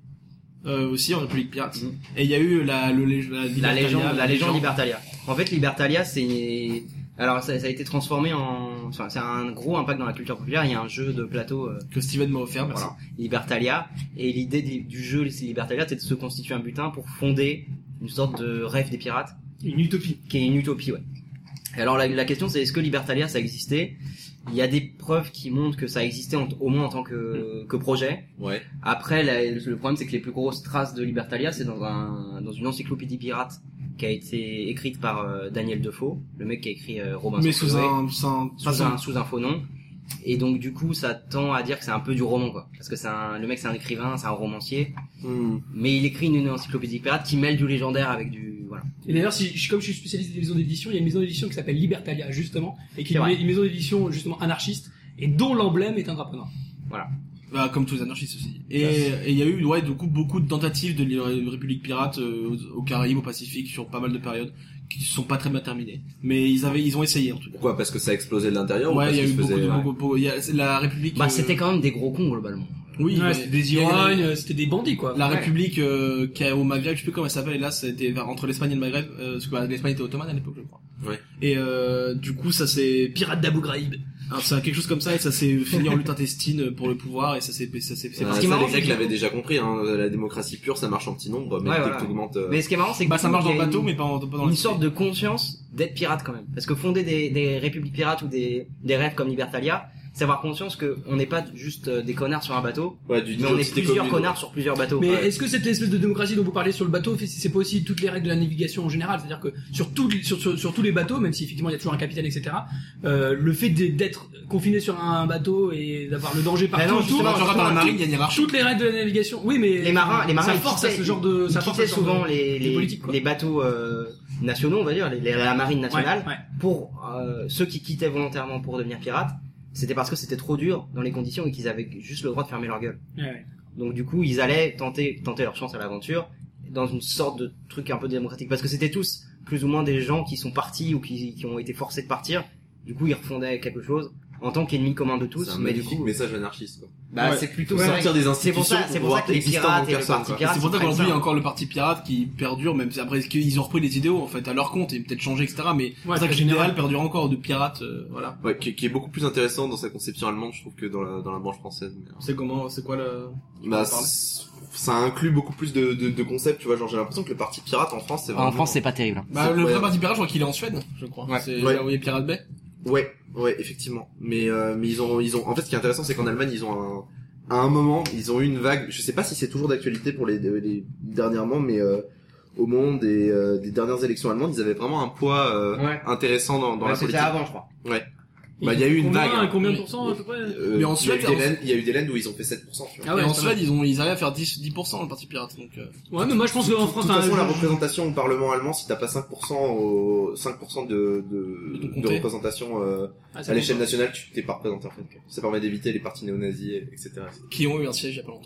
Euh, aussi en république pirate. Mhm. Et il y a eu la, le, la, La Libertalia, légende, la légende légende. Libertalia. En fait, Libertalia, c'est, alors ça, ça a été transformé en, enfin, c'est un gros impact dans la culture populaire. Il y a un jeu de plateau, euh, Que Steven m'a offert, merci. voilà, Libertalia. Et l'idée du du jeu Libertalia, c'est de se constituer un butin pour fonder une sorte de rêve des pirates, Une utopie. qui est une utopie, ouais. Et alors la, la question, c'est est-ce que Libertalia, ça existait? Il y a des preuves qui montrent que ça existait en- au moins en tant que, que projet. Ouais. Après, la- le problème, c'est que les plus grosses traces de Libertalia, c'est dans un, dans une encyclopédie pirate qui a été écrite par euh, Daniel Defoe, le mec qui a écrit euh, Robinson Mais sous Crusoe, un, sous un, sous un, sous un faux nom. Et donc, du coup, ça tend à dire que c'est un peu du roman, quoi. Parce que c'est un, le mec, c'est un écrivain, c'est un romancier. Hmm. Mais il écrit une, une encyclopédie pirate qui mêle du légendaire avec du, voilà. Et d'ailleurs, si, je- comme je suis spécialiste des maisons d'édition, il y a une maison d'édition qui s'appelle Libertalia, justement, et qui est C'est vrai. une maison d'édition, justement, anarchiste, et dont l'emblème est un drapeau noir. Bah, comme tous les anarchistes aussi. Et et il y a eu, ouais, du coup, beaucoup de tentatives de li- république pirate euh, aux, aux Caraïbes, au Pacifique, sur pas mal de périodes, qui sont pas très bien terminées. Mais ils avaient, ils ont essayé en tout cas. Pourquoi? Parce que ça a explosé de l'intérieur ou Ouais, parce il y a qu'ils eu se beaucoup faisaient- de, ouais. beaucoup- beaucoup- il y a, c'est la République. Bah, euh, c'était quand même des gros cons, globalement. Oui, Ouais, mais- c'était des il y a- ivrognes, euh, c'était des bandits, quoi. La Ouais. République euh, qui est au Maghreb, je sais plus comment elle s'appelle, et là c'était vers- entre l'Espagne et le Maghreb, euh, parce que bah, l'Espagne était ottomane à l'époque, je crois. Ouais. Et euh, du coup, ça s'est Pirate d'Abu Ghraib. alors, c'est quelque chose comme ça, et ça s'est fini en lutte intestine pour le pouvoir, et ça s'est, ça s'est, c'est Ah, Ce parti. qui est ça, marrant, les c'est Grecs que- l'avaient déjà compris, hein. La démocratie pure, ça marche en petit nombre, mais Ouais, dès voilà. que t'augmentes, euh, Mais ce qui est marrant, c'est que Bah, ça marche il y dans a le bateau, une- mais pas, en- pas dans une le sorte de conscience d'être pirate quand même. Parce que fonder des, des républiques pirates ou des, des rêves comme Libertalia, c'est avoir conscience que on n'est pas juste euh, des connards sur un bateau, ouais, du mais on est d'identité plusieurs commune, connards ouais. sur plusieurs bateaux. Mais Ouais. est-ce que cette espèce de démocratie dont vous parlez sur le bateau, fait- c'est pas aussi toutes les règles de la navigation en général? C'est-à-dire que sur, tout, sur, sur, sur tous les bateaux, même si effectivement il y a toujours un capitaine, et cetera, euh, le fait d'être- d'être confiné sur un bateau et d'avoir le danger partout non, autour, justement, Quand tu regardes dans la marine, il y a une hiérarchie. toutes les règles de la navigation, oui, mais Les marins, les marins, ça ils force à quittaient- ce genre de, ils ça force à quittaient ce genre souvent de- les, de les, politique, quoi. les bateaux euh, nationaux, on va dire, les, les- la marine nationale, Ouais, ouais. pour euh, ceux qui quittaient volontairement pour devenir pirates. C'était parce que c'était trop dur dans les conditions et qu'ils avaient juste le droit de fermer leur gueule. Ouais, ouais. Donc du coup, ils allaient tenter tenter leur chance à l'aventure dans une sorte de truc un peu démocratique parce que c'était tous plus ou moins des gens qui sont partis ou qui, qui ont été forcés de partir. Du coup, ils refondaient quelque chose en tant qu'ennemi commun de tous, C'est un mais du magnifique coup, message anarchiste, quoi. bah Ouais. c'est plutôt Faut ça. sortir des C'est pour institutions ça, pour c'est pour pouvoir ça que les exister en pirates tant que et le personne, parti quoi. pirate. C'est pour ça ils prennent qu'aujourd'hui il y a ça. encore le parti pirate qui perdure, même si après est-ce qu'ils ont repris les idéaux en fait à leur compte et peut-être changé, et cetera. Mais c'est pour ça que très l'idéal général. perdure encore de pirates, euh, voilà. Ouais, qui, qui est beaucoup plus intéressant dans sa conception allemande, je trouve, que dans la, dans la branche française. Mais, euh, C'est comment, c'est quoi le... bah, peux en parler c'est- ça inclut beaucoup plus de, de, de concepts, tu vois, genre j'ai l'impression que le parti pirate en France, c'est vraiment... En France, c'est pas terrible. hein. Bah, C'est- le ouais. vrai parti pirate, je crois qu'il est en Suède, je crois. Ouais. C'est Ouais. là où il y a Pirate Bay. Ouais, ouais, effectivement. Mais euh, mais ils ont ils ont en fait ce qui est intéressant c'est qu'en Allemagne ils ont un à un moment ils ont eu une vague, je sais pas si c'est toujours d'actualité pour les, les dernièrement mais euh, au moment des euh, des dernières élections allemandes, ils avaient vraiment un poids euh, Ouais. intéressant dans dans Ouais, la c'était politique. avant, je crois. Ouais. Bah il y a eu une Combien, vague. hein. combien de Mais- pourcents à peu près? Euh, Mais en il y a eu Suède, des laines- il y a eu des laines où ils ont fait sept pour cent, tu vois. Ah ouais, et en c'est Suède, vrai. ils ont, ils arrivent à faire dix, dix pour cent le parti pirate, donc, euh... Ouais, mais moi je pense qu'en De France, toute t'as façon, un- la représentation au Parlement allemand, si t'as pas cinq pour cent au cinq pour cent de De ton de, de comté. représentation euh, Ah, c'est à bon, l'échelle ça. nationale, tu t'es pas représenté en fait. Ça permet d'éviter les partis néo-nazis, et cetera. qui ont eu un siège il y a pas longtemps, mais ouais.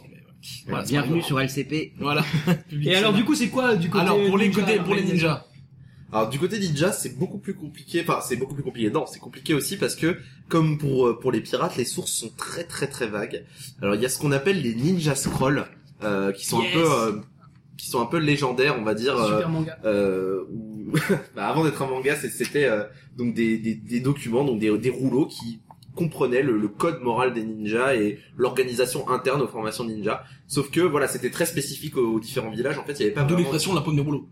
Voilà, c'est Bienvenue pas sur L C P. Voilà. Et alors du coup c'est quoi du côté Alors pour les ninja, côtés, pour les ninjas. Alors du côté ninja, c'est beaucoup plus compliqué. Enfin, c'est beaucoup plus compliqué. Non, c'est compliqué aussi parce que, comme pour pour les pirates, les sources sont très très très vagues. Alors il y a ce qu'on appelle les ninja scrolls, euh, qui sont Yes. un peu, euh, qui sont un peu légendaires, on va dire. euh, Super manga. euh, où- bah, avant d'être un manga, c'est- c'était euh, donc des, des des documents, donc des des rouleaux qui comprenaient le, le code moral des ninjas et l'organisation interne aux formations ninja. Sauf que voilà, c'était très spécifique aux, aux différents villages. En fait, il y avait pas D'où vraiment... l'expression la pomme de rouleau.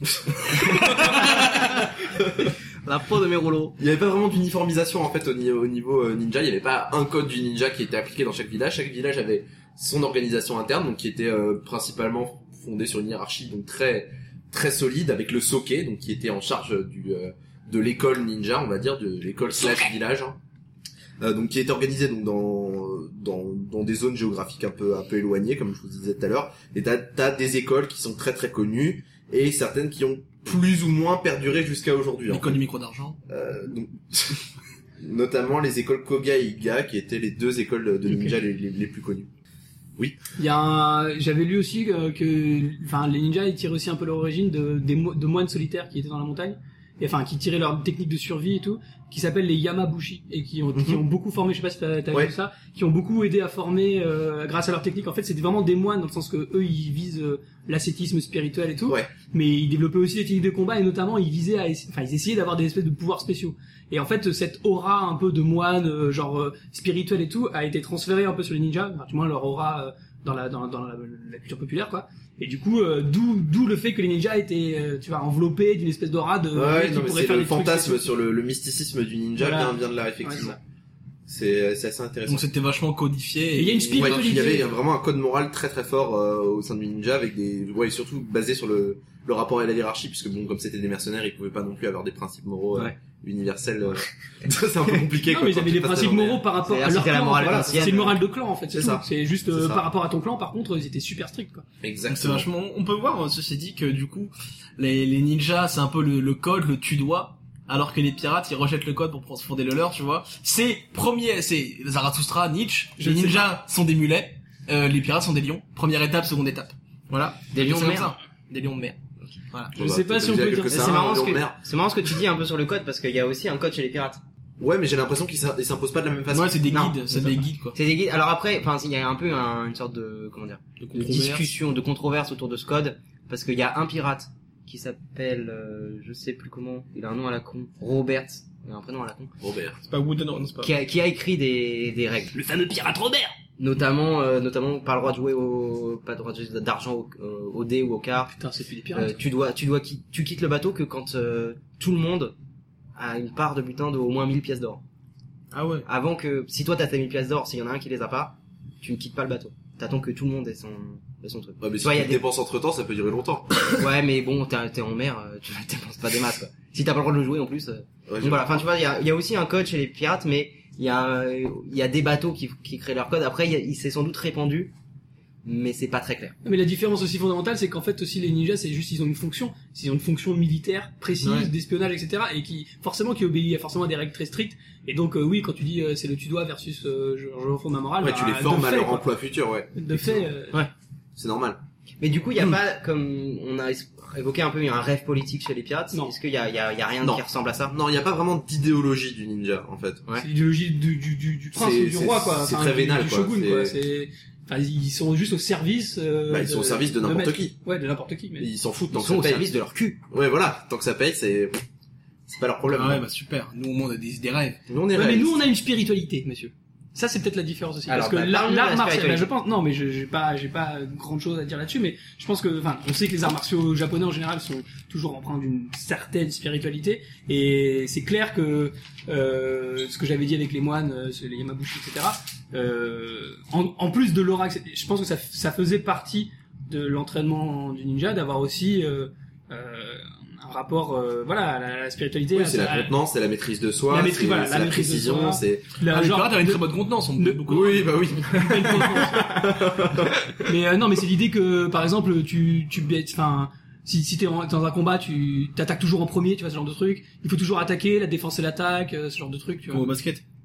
La peau de mes rouleaux. Il y avait pas vraiment d'uniformisation en fait au niveau, au niveau euh, ninja. Il y avait pas un code du ninja qui était appliqué dans chaque village. Chaque village avait son organisation interne, donc qui était euh, principalement fondée sur une hiérarchie donc très très solide avec le soke, donc qui était en charge du euh, de l'école ninja, on va dire, de l'école slash village. Hein. Euh, donc qui était organisée donc dans dans dans des zones géographiques un peu un peu éloignées, comme je vous disais tout à l'heure. Et t'as t'as des écoles qui sont très très connues et certaines qui ont plus ou moins perduré jusqu'à aujourd'hui. L'école du micro d'argent. Euh, donc, notamment les écoles Koga et Iga, qui étaient les deux écoles de ninja les, les, les plus connues. Oui. Il y a un... j'avais lu aussi que, que enfin les ninjas ils tirent aussi un peu leur origine de des mo... de moines solitaires qui étaient dans la montagne. Et enfin qui tiraient leur technique de survie et tout, qui s'appellent les Yamabushi et qui ont Mm-hmm. qui ont beaucoup formé, je sais pas si t'as, t'as Ouais. vu ça, qui ont beaucoup aidé à former euh, grâce à leur technique. En fait, c'était vraiment des moines dans le sens que eux ils visent euh, l'ascétisme spirituel et tout, Ouais. mais ils développaient aussi des techniques de combat et notamment ils visaient à essa- enfin ils essayaient d'avoir des espèces de pouvoirs spéciaux. Et en fait, cette aura un peu de moine euh, genre euh, spirituel et tout a été transférée un peu sur les ninjas, enfin, du moins leur aura euh, dans la dans, dans la, la culture populaire quoi. Et du coup, euh, d'où d'où le fait que les ninjas étaient, euh, tu vois, enveloppés d'une espèce d'aura de Ouais, qui non, mais pourrait c'est faire le des trucs fantasme spéciaux. sur le, le mysticisme du ninja Voilà. vient, vient de là, Ouais, effectivement. c'est c'est, c'est assez intéressant. Donc c'était vachement codifié. Et il y a une Ouais, spiritualité. il y avait vraiment un code moral très très fort euh, au sein du ninja avec des, ouais, surtout basé sur le, le rapport à la hiérarchie, puisque bon, comme c'était des mercenaires, ils pouvaient pas non plus avoir des principes moraux euh, Ouais. universels. euh. c'est un peu compliqué. Non, quoi, mais ils quand avaient tu des passes principes tellement moraux par rapport C'est- à leur c'était la clan. morale Voilà, ancienne. c'est une morale de clan en fait, c'est, C'est tout. ça. C'est juste C'est euh, ça. par rapport à ton clan. Par contre, ils étaient super stricts quoi. Donc c'est Exactement. vachement. On peut voir, ceci dit, que du coup, les, les ninjas, c'est un peu le, le code, le tu-dois, alors que les pirates, ils rejettent le code pour pouvoir se fonder le leur, tu vois. C'est premier, c'est Zarathustra, Nietzsche. Je Les sais ninjas sont des mulets, euh, les pirates sont des lions. Première étape, seconde étape. Voilà. Des lions C'est de comme mer. ça. Des lions de mer. Voilà. Je sais pas si on peut dire- Et ça. C'est marrant, ce lion de que, mer. c'est marrant ce que tu dis un peu sur le code parce qu'il y a aussi un code chez les pirates. Ouais, mais j'ai l'impression qu'ils s'im- ils s'imposent pas de la même façon. Ouais, c'est des Non, guides, c'est c'est des guides, quoi. C'est des guides. Alors après, enfin, il y a un peu un- une sorte de, comment dire, De de controverse. discussion, de controverse autour de ce code parce qu'il y a un pirate qui s'appelle, euh, je sais plus comment, il a un nom à la con, Robert, il a un prénom à la con, Robert. C'est pas Wooden, non, c'est pas. qui a, qui a écrit des, des règles. Le fameux pirate Robert. Notamment, euh, notamment, pas le droit de jouer au, pas le droit de jouer d'argent au, euh, au dé ou au quart. Putain, c'est plus des Euh, pirates. tu dois, tu dois, qui- tu quittes le bateau que quand euh, tout le monde a une part de butin de au moins mille pièces d'or. Ah ouais. Avant que, si toi t'as tes mille pièces d'or, s'il y en a un qui les a pas, tu ne quittes pas le bateau. T'attends que tout le monde ait son, ait son truc. Ouais, mais Tu si vois, tu il y a le des- dépenses entre temps, ça peut durer longtemps. Ouais, mais bon, t'es, t'es en mer, euh, tu dépenses pas des masses, quoi. Si t'as pas le droit de le jouer, en plus, euh, Ouais, donc voilà. Enfin, tu vois, il y a, il y a aussi un code chez les pirates, mais il y a, euh, il y a des bateaux qui, qui créent leur code. Après, il, y a- il s'est sans doute répandu, mais c'est pas très clair. Mais la différence aussi fondamentale, c'est qu'en fait aussi les ninjas, c'est juste ils ont une fonction, ils ont une fonction militaire précise, Ouais. d'espionnage, et cetera, et qui forcément qui obéit à forcément à des règles très strictes. Et donc euh, oui, quand tu dis euh, c'est le tu dois versus euh, je, je reforme ma morale, Ouais, bah, tu les de formes à fait, leur quoi. emploi futur, ouais. De fait, euh, C'est normal. Mais du coup, il y a Hmm. pas, comme on a es- évoqué un peu, il y a un rêve politique chez les pirates. Non. Est-ce qu'il y a, il y a, il y a rien Non. qui ressemble à ça? Non, il n'y a pas vraiment d'idéologie du ninja, en fait. Ouais. c'est l'idéologie du, du, du, du prince C'est- ou du c'est- roi, quoi. c'est Enfin, très du- vénal, du quoi. shogun, C'est- quoi. C'est, enfin, ils sont juste au service. Euh, Bah, ils sont au service de n'importe maître. qui. Ouais, de n'importe qui. Mais... Ils s'en foutent Ils tant sont que au ça paye. service de leur cul. Ouais, voilà. Tant que ça paye, c'est, c'est pas leur problème. Ah ouais, bah super. Nous, au moins, on a des, des rêves. Nous, on est Ouais, mais réalistes. nous, on a une spiritualité, monsieur. Ça, c'est peut-être la différence aussi. Alors, parce que bah, l'art, parle-nous de l'art la martial, bah, spiritualité. je pense, non, mais je, j'ai pas, j'ai pas grande chose à dire là-dessus, mais je pense que, enfin, on sait que les arts martiaux japonais en général sont toujours empreints d'une certaine spiritualité, et c'est clair que, euh, ce que j'avais dit avec les moines, euh, les Yamabushi, et cetera, euh, en, en plus de l'aura, je pense que ça, ça faisait partie de l'entraînement du ninja, d'avoir aussi, euh, euh, un rapport, euh, voilà, à la, à la spiritualité. Oui, à- c'est la à- contenance, c'est la maîtrise de soi, La maîtrise, c'est, voilà, c'est la la maîtrise de précision, soi. c'est... la- Ah, les genre- pirates avaient une très bonne contenance. On Ne- beaucoup. Oui, bah oui. mais euh, non, mais c'est l'idée que, par exemple, tu, tu, enfin, si, si t'es en- dans un combat, tu t'attaques toujours en premier, tu vois, ce genre de truc. Il faut toujours attaquer, la défense et l'attaque, euh, ce genre de truc, tu Comme au vois. basket.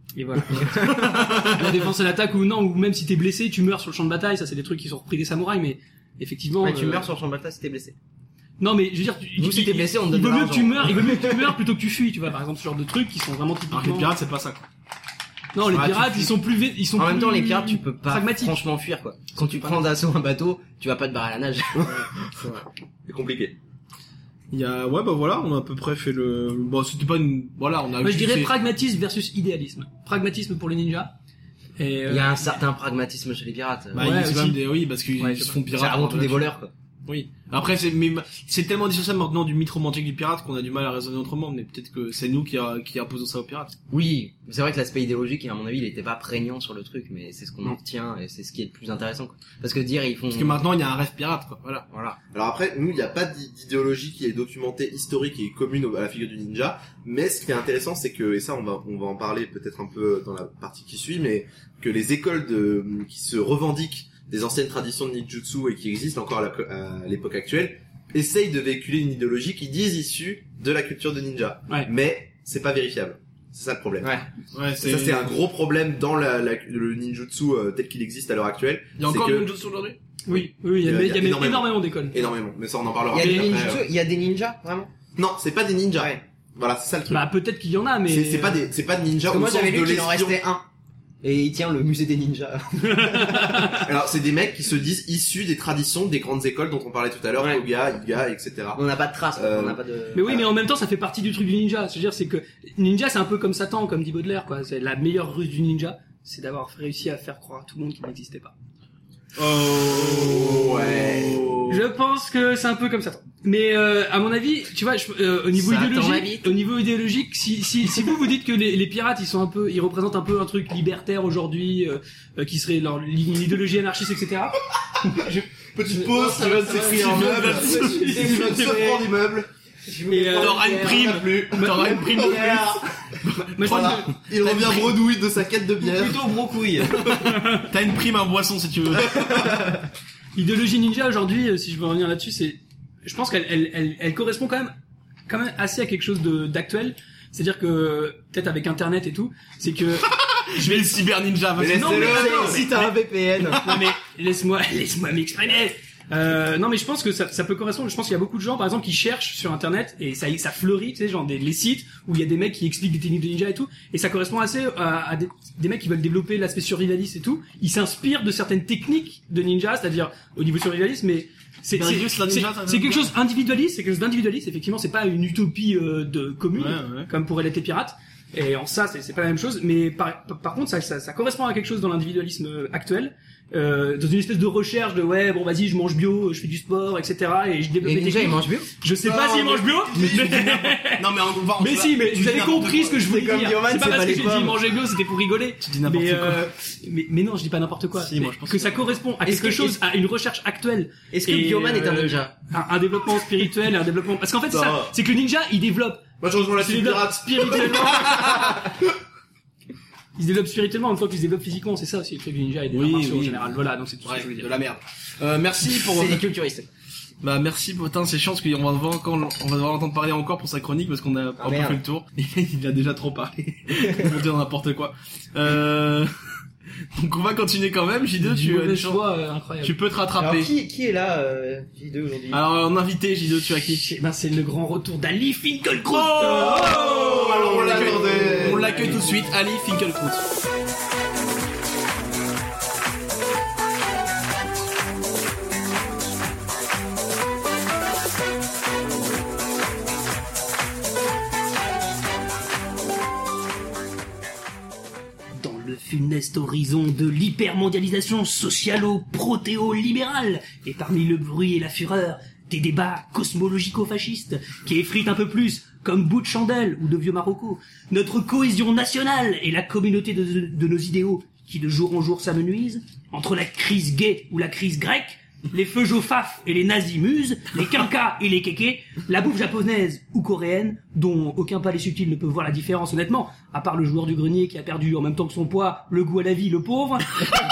Et voilà. La défense et l'attaque ou non, ou même si t'es blessé, tu meurs sur le champ de bataille, ça c'est des trucs qui sont repris des samouraïs, mais effectivement. Ouais, tu euh... meurs sur le champ de bataille si t'es blessé. Non mais je veux dire, tu, Nous, tu, si t'es blessé, on te il donne vaut de mieux que tu l'argent. meurs, il vaut mieux que tu meurs plutôt que tu fuis, tu vois, par exemple ce genre de trucs qui sont vraiment typiquement. Alors que les pirates, c'est pas ça, quoi. Non, les Ah, pirates, tu- ils sont plus, vé- ils sont En plus même temps, les pirates, tu peux pas pragmatiques. franchement fuir, quoi. Quand tu prends d'assaut un bateau, tu vas pas te barrer à la nage. C'est compliqué. Il y a, ouais, bah voilà, on a à peu près fait le, bon, c'était pas une, voilà, on a Moi je dirais fait- pragmatisme versus idéalisme. Pragmatisme pour les ninjas. Et euh, Il y a un certain pragmatisme chez les pirates. Bah, Ouais, ils- c'est aussi. quand même des, oui, parce qu'ils Ouais, se c'est font C'est pirates. avant tout des là-dessus. voleurs, quoi. Oui. Après, c'est, mais c'est tellement dissociable maintenant du mythe romantique du pirate qu'on a du mal à raisonner autrement, mais peut-être que c'est nous qui, a, qui imposons ça aux pirates. Oui, c'est vrai que l'aspect idéologique, à mon avis, il était pas prégnant sur le truc, mais c'est ce qu'on en Mm. retient et c'est ce qui est le plus intéressant, quoi. Parce que dire, ils font... Parce que maintenant, il y a un rêve pirate, quoi. Voilà. Voilà. Alors après, nous, il n'y a pas d'i- d'idéologie qui est documentée, historique et commune au- à la figure du ninja. Mais ce qui est intéressant, c'est que, et ça, on va, on va en parler peut-être un peu dans la partie qui suit, mais que les écoles de, qui se revendiquent des anciennes traditions de ninjutsu et qui existent encore à la- à l'époque actuelle, essayent de véhiculer une idéologie qui disent issue de la culture de ninja. Ouais. Mais c'est pas vérifiable. C'est ça le problème. Ouais. Ouais, Et ça, c'est un gros problème dans la, la- le ninjutsu euh, tel qu'il existe à l'heure actuelle. Il y a C'est encore que- le ninjutsu aujourd'hui? oui, oui, il y a, Il y a- il y a, il y a même énormément. énormément d'écoles. Énormément. Mais ça, on en parlera. Il y a des après, ninjutsu, euh. il y a des ninjas, vraiment? Non, c'est pas des ninjas. Ouais. Voilà, c'est ça le truc. Bah peut-être qu'il y en a, mais C'est c'est pas des, c'est pas de ninja Parce que au moi, sens j'avais de lu qu'il en l'espion. restait un. Et il tient le musée des ninjas. Alors, c'est des mecs qui se disent issus des traditions des grandes écoles dont on parlait tout à l'heure, Ouais. Koga, Iga, et cetera. On n'a pas de traces, quoi. Euh, On n'a pas de... Mais oui, mais en même temps, ça fait partie du truc du ninja. C'est-à-dire, c'est que ninja, c'est un peu comme Satan, comme dit Baudelaire, quoi. C'est la meilleure ruse du ninja, c'est d'avoir réussi à faire croire à tout le monde qu'il n'existait pas. Oh, ouais. Je pense que c'est un peu comme Satan. Mais euh, à mon avis, tu vois, je, euh, au niveau Ça, à ton idéologique, avis au niveau idéologique, si si si vous vous dites que les, les pirates, ils sont un peu, ils représentent un peu un truc libertaire aujourd'hui, euh, euh, qui serait leur l'idéologie anarchiste, et cetera. Je, Petite pause, ça va de s'écrire en meuble. Il va se prendre des meubles. Et, euh, T'auras une prime. T'auras une prime de plus. moi, je Voilà. pense que Il revient bredouille de sa quête de bière. Plutôt brocouille. T'as une prime à boisson si tu veux. l'idéologie ninja aujourd'hui, euh, si je veux revenir là-dessus, c'est, je pense qu'elle elle, elle, elle correspond quand même, quand même assez à quelque chose de d'actuel. C'est-à-dire que peut-être avec Internet et tout, c'est que Je vais le cyber ninja. Mais vas-y. non, mais- laissez-le, non, non, Si t'as un V P N. non mais laisse-moi laisse-moi m'exprimer. Euh, non mais je pense que ça, ça peut correspondre. Je pense qu'il y a beaucoup de gens par exemple qui cherchent sur internet et ça ça fleurit, tu sais, genre des les sites où il y a des mecs qui expliquent des techniques de ninja et tout, et ça correspond assez à, à des, des mecs qui veulent développer l'aspect survivaliste et tout. Ils s'inspirent de certaines techniques de ninja, c'est-à-dire au niveau survivaliste, mais c'est Ben, c'est juste la c'est- ninja, ça c'est veut quelque dire. chose individualiste, c'est quelque chose d'individualiste. Effectivement, c'est pas une utopie euh, de commune Ouais, ouais. comme pourraient l'être les pirates. Et en ça, c'est c'est pas la même chose. Mais par, par, par contre, ça, ça, ça correspond à quelque chose dans l'individualisme actuel, euh, dans une espèce de recherche de ouais, bon vas-y, je mange bio, je fais du sport, et cetera. Et je développe Les des ninjas, ils techniques. mangent bio? Je sais pas Non, s'ils mais- mangent bio, mais, Non mais on va. on mais va- si, mais tu vous dis avez n'importe compris quoi. ce que je voulais comme dire. Bioman, C'est pas c'est parce pas que les j'ai dit pommes. manger bio, c'était pour rigoler. Tu dis n'importe Mais, quoi. euh, mais mais non, je dis pas n'importe quoi. Si, Mais moi, je pense que que- ça correspond à Est-ce quelque que- chose, est-ce- à une recherche actuelle. Est-ce que Et, Bioman est un euh, ninja? un, un développement spirituel et un développement. Parce qu'en fait, c'est Non. ça. C'est que le ninja, il développe. Moi, je rejoins la Il se team développe pirate. spirituellement. Il se développe spirituellement en même temps qu'il se développe physiquement, c'est ça aussi le truc du ninja et des Oui, arts martiaux oui. en général. Voilà, donc c'est tout ce que je Ouais, voulais dire. de la merde. Euh, merci pour. C'est des culturistes. Bah merci, putain, c'est chiant parce qu'on va devoir encore, on va devoir entendre parler encore pour sa chronique parce qu'on a un peu merde. fait le tour. Il a déjà trop parlé. Pour dire n'importe quoi. Euh... Donc on va continuer quand même. J deux, tu as une mauvaise chance. foi, euh, incroyable. Tu peux te rattraper. Alors, qui, qui est là, euh, J deux aujourd'hui? Alors en invité, J deux, tu as qui? Eh ben, c'est le grand retour d'Ali Finkielkraut. Oh alors on l'accueille- l'attendait. On l'accueille tout de suite, Ali Finkielkraut. Dans le funeste horizon de l'hypermondialisation socialo-protéo-libérale, et parmi le bruit et la fureur des débats cosmologico-fascistes qui effritent un peu plus, comme bout de chandelle ou de vieux Marocco, notre cohésion nationale et la communauté de, de nos idéaux qui de jour en jour s'amenuisent, entre la crise gay ou la crise grecque, les feux Jofaf et les nazis muses, les quinquas et les kékés, la bouffe japonaise ou coréenne, dont aucun palais subtil ne peut voir la différence honnêtement, à part le joueur du grenier qui a perdu en même temps que son poids le goût à la vie, le pauvre.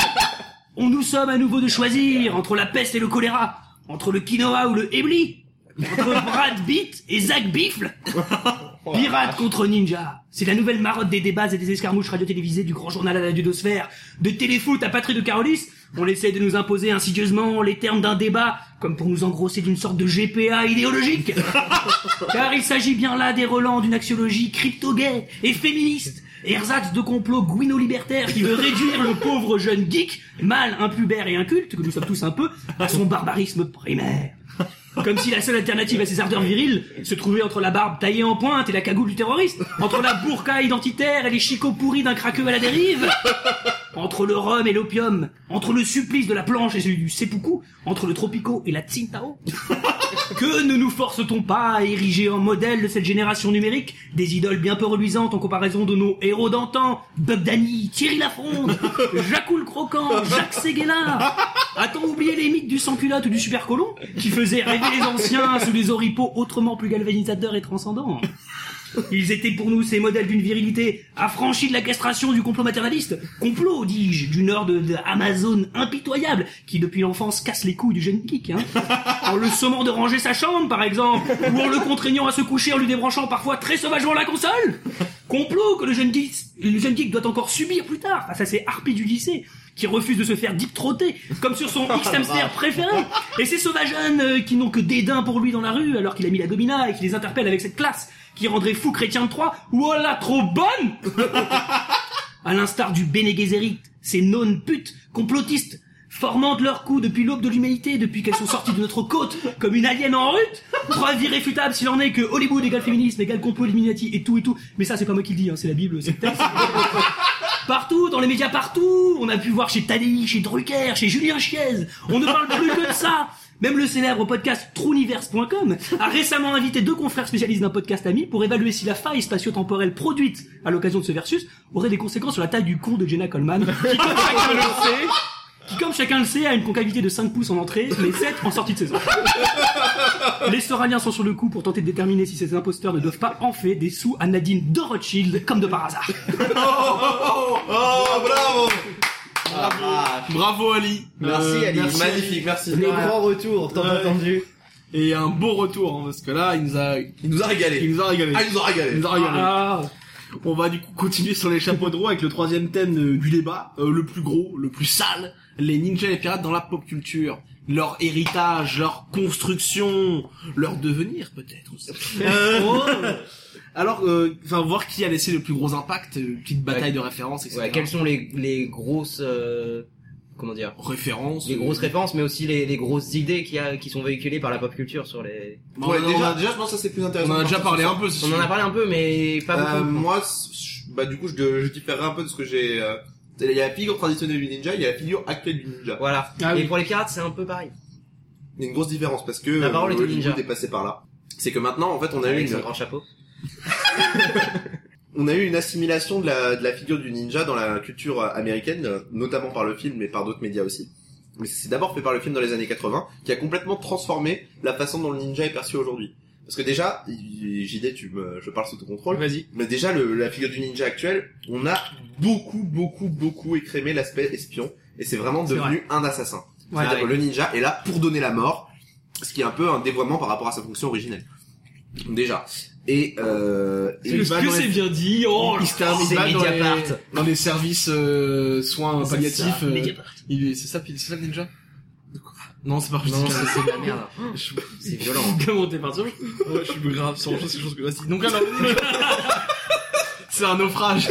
On nous sommes à nouveau de choisir entre la peste et le choléra, entre le quinoa ou le ébli. entre Brad Pitt et Zach Bifle. Pirate contre ninja. C'est la nouvelle marotte des débats et des escarmouches radio-télévisées du grand journal à la dudosphère. De téléfoot à Patrie de Carolis, on essaie de nous imposer insidieusement les termes d'un débat, comme pour nous engrosser d'une sorte de G P A idéologique. Car il s'agit bien là des relents d'une axiologie crypto-gay et féministe. Ersatz de complot guino-libertaire qui veut réduire le pauvre jeune geek, mâle, impubère et inculte, que nous sommes tous un peu, à son barbarisme primaire. Comme si la seule alternative à ces ardeurs viriles se trouvait entre la barbe taillée en pointe et la cagoule du terroriste, entre la burqa identitaire et les chicots pourris d'un craqueux à la dérive, entre le rhum et l'opium, entre le supplice de la planche et celui du seppuku, entre le tropico et la tsintao. Que ne nous force-t-on pas à ériger en modèle de cette génération numérique des idoles bien peu reluisantes en comparaison de nos héros d'antan, Bug Danny, Thierry Lafronde, Jacou le Croquant, Jacques Séguéla. A-t-on oublié les mythes du sans-culotte ou du super-colon qui faisaient rêver les anciens sous des oripeaux autrement plus galvanisateurs et transcendants? Ils étaient pour nous ces modèles d'une virilité affranchie de la castration du complot maternaliste. Complot, dis-je, d'une horde de Amazon impitoyable qui depuis l'enfance casse les couilles du jeune geek, hein. En le sommant de ranger sa chambre, par exemple, ou en le contraignant à se coucher en lui débranchant parfois très sauvagement la console. Complot que le jeune geek, le jeune geek doit encore subir plus tard face à ces harpies du lycée qui refusent de se faire deep-trotter, comme sur son X-hamster préféré. Et ces sauvages jeunes euh, qui n'ont que dédain pour lui dans la rue, alors qu'il a mis la domina et qui les interpelle avec cette classe qui rendrait fou Chrétien de Troyes. Voilà, trop bonne. À l'instar du Bene Gesserit, ces nonnes putes, complotistes, formant de leur coup depuis l'aube de l'humanité, depuis qu'elles sont sorties de notre côte, comme une alien en rute. Preuve irréfutable s'il en est que Hollywood égale féminisme, égale complot Illuminati et tout et tout. Mais ça, c'est pas moi qui le dis, hein, c'est la Bible, c'est le texte. Partout, dans les médias partout, on a pu voir chez Tadei, chez Drucker, chez Julien Chiez. On ne parle plus que de ça. Même le célèbre podcast Trouniverse point com a récemment invité deux confrères spécialistes d'un podcast ami pour évaluer si la faille spatio-temporelle produite à l'occasion de ce versus aurait des conséquences sur la taille du con de Jenna Coleman, qui comme chacun le sait, qui comme chacun le sait a une concavité de cinq pouces en entrée, mais sept en sortie de saison. Les Soraniens sont sur le coup pour tenter de déterminer si ces imposteurs ne doivent pas enfer des sous à Nadine de Rothschild, comme de par hasard. Oh, oh, oh, bravo. Ah, bravo Ali. Merci Euh, Ali. merci, Magnifique, merci. Les Ouais. grands retours, tant Ouais. attendu. Et un beau retour, hein, parce que là, il nous a, Il nous a régalé. il nous a régalé. Ah, il nous a régalé. Il nous a régalé. Ah, On va du coup continuer sur les chapeaux de roue avec le troisième thème euh, du débat, euh, le plus gros, le plus sale, les ninjas et les pirates dans la pop culture. Leur héritage, leur construction, leur devenir peut-être aussi. Euh, alors, euh, enfin, voir qui a laissé le plus gros impact, euh, petite bataille Ouais. de références, et cetera. Ouais, quelles sont les, les grosses, euh, comment dire, références les euh, grosses références, mais aussi les, les grosses idées qui, a, qui sont véhiculées par la pop culture sur les... Bon, Ouais, on, déjà, en a, déjà, je pense que ça c'est plus intéressant. on en a déjà de parlé partir un peu. sur si On tu en a veux. parlé un peu, mais pas Euh, beaucoup. moi, c- bah du coup, je, je différerai un peu de ce que j'ai. Euh, il y a la figure traditionnelle du ninja, il y a la figure actuelle du ninja. Voilà. Ah et oui. pour les pirates, c'est un peu pareil. Il y a une grosse différence parce que La parole est au Hollywood ninja. est passé par là. C'est que maintenant, en fait, on a eu Avec une, son grand chapeau. on a eu une assimilation de la, de la figure du ninja dans la culture américaine, euh, notamment par le film, mais par d'autres médias aussi. Mais c'est d'abord fait par le film dans les années quatre-vingts, qui a complètement transformé la façon dont le ninja est perçu aujourd'hui. Parce que déjà, J D, tu me, je parle sous ton contrôle. vas-y. Mais déjà, le, la figure du ninja actuel, on a beaucoup, beaucoup, beaucoup écrémé l'aspect espion, et c'est vraiment C'est devenu un assassin. Ouais, C'est-à-dire ouais. que le ninja est là pour donner la mort, ce qui est un peu un dévoiement par rapport à sa fonction originelle. Déjà. Et, euh, et Il Que, se bat que dans les- c'est bien dit. Oh, il se termine c'est pas dans les, Mediapart. dans les services euh, soins C'est palliatifs. ça, euh, Mediapart. il est- c'est ça, c'est ça le ninja. Non, c'est pas Non, juste. c'est c'est de la merde. Je- C'est violent. Comment t'es parti? Ouais, je suis grave sur autre chose, c'est chose que vas-y. Donc alors, c'est un naufrage.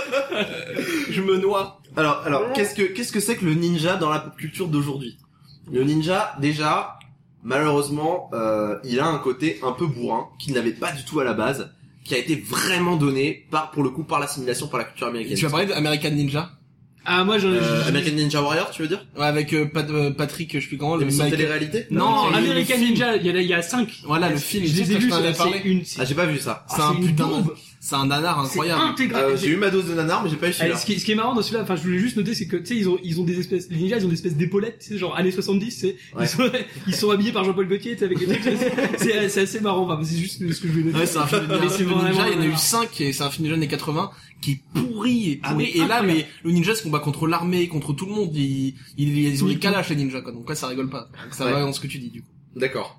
Je me noie. Alors, alors, qu'est-ce que, qu'est-ce que c'est que le ninja dans la pop culture d'aujourd'hui? Le ninja, déjà, malheureusement, euh, il a un côté un peu bourrin, qu'il n'avait pas du tout à la base, qui a été vraiment donné par, pour le coup, par l'assimilation par la culture américaine. Tu vas parler d'American Ninja? Ah, moi, j'en ai... Euh, American Ninja Warrior, tu veux dire? Ouais, avec euh, Pat- euh, Patrick, je sais plus comment, le L'émission de mec. télé-réalité? Non, Non, le- American le film. Ninja, il y, a, il y a cinq. Voilà, le film. Je tu sais les ai que vus, t'en avais c'est parlé. c'est une... Ah, j'ai pas vu ça. C'est Ah, un c'est une putain de, bombe. c'est un nanar C'est incroyable. intégral. Euh, j'ai eu ma dose de nanar, mais j'ai pas eu Allez, celui-là. ce, qui, ce qui est marrant dans celui-là, enfin je voulais juste noter, c'est que tu sais ils ont ils ont des espèces, les ninjas ils ont des espèces d'épaulettes, tu sais genre années soixante-dix, c'est Ouais. ils sont ils sont habillés par Jean-Paul Gaultier, tu sais, avec les trucs, c'est c'est- c'est assez marrant, enfin c'est juste ce que je voulais noter. Ouais, c'est un film de, Mais un c'est film de vraiment ninja, il y en a eu nanar. cinq, et c'est un film des années quatre-vingts, qui est pourri, et Ah, pourri. mais et là, incroyable. mais, le ninja se combat contre l'armée, contre tout le monde, ils, ils, ils ont des Oui. calages, les ninjas, quoi. Donc là, ça rigole pas. Donc ça Ouais. va dans ce que tu dis, du coup. D'accord.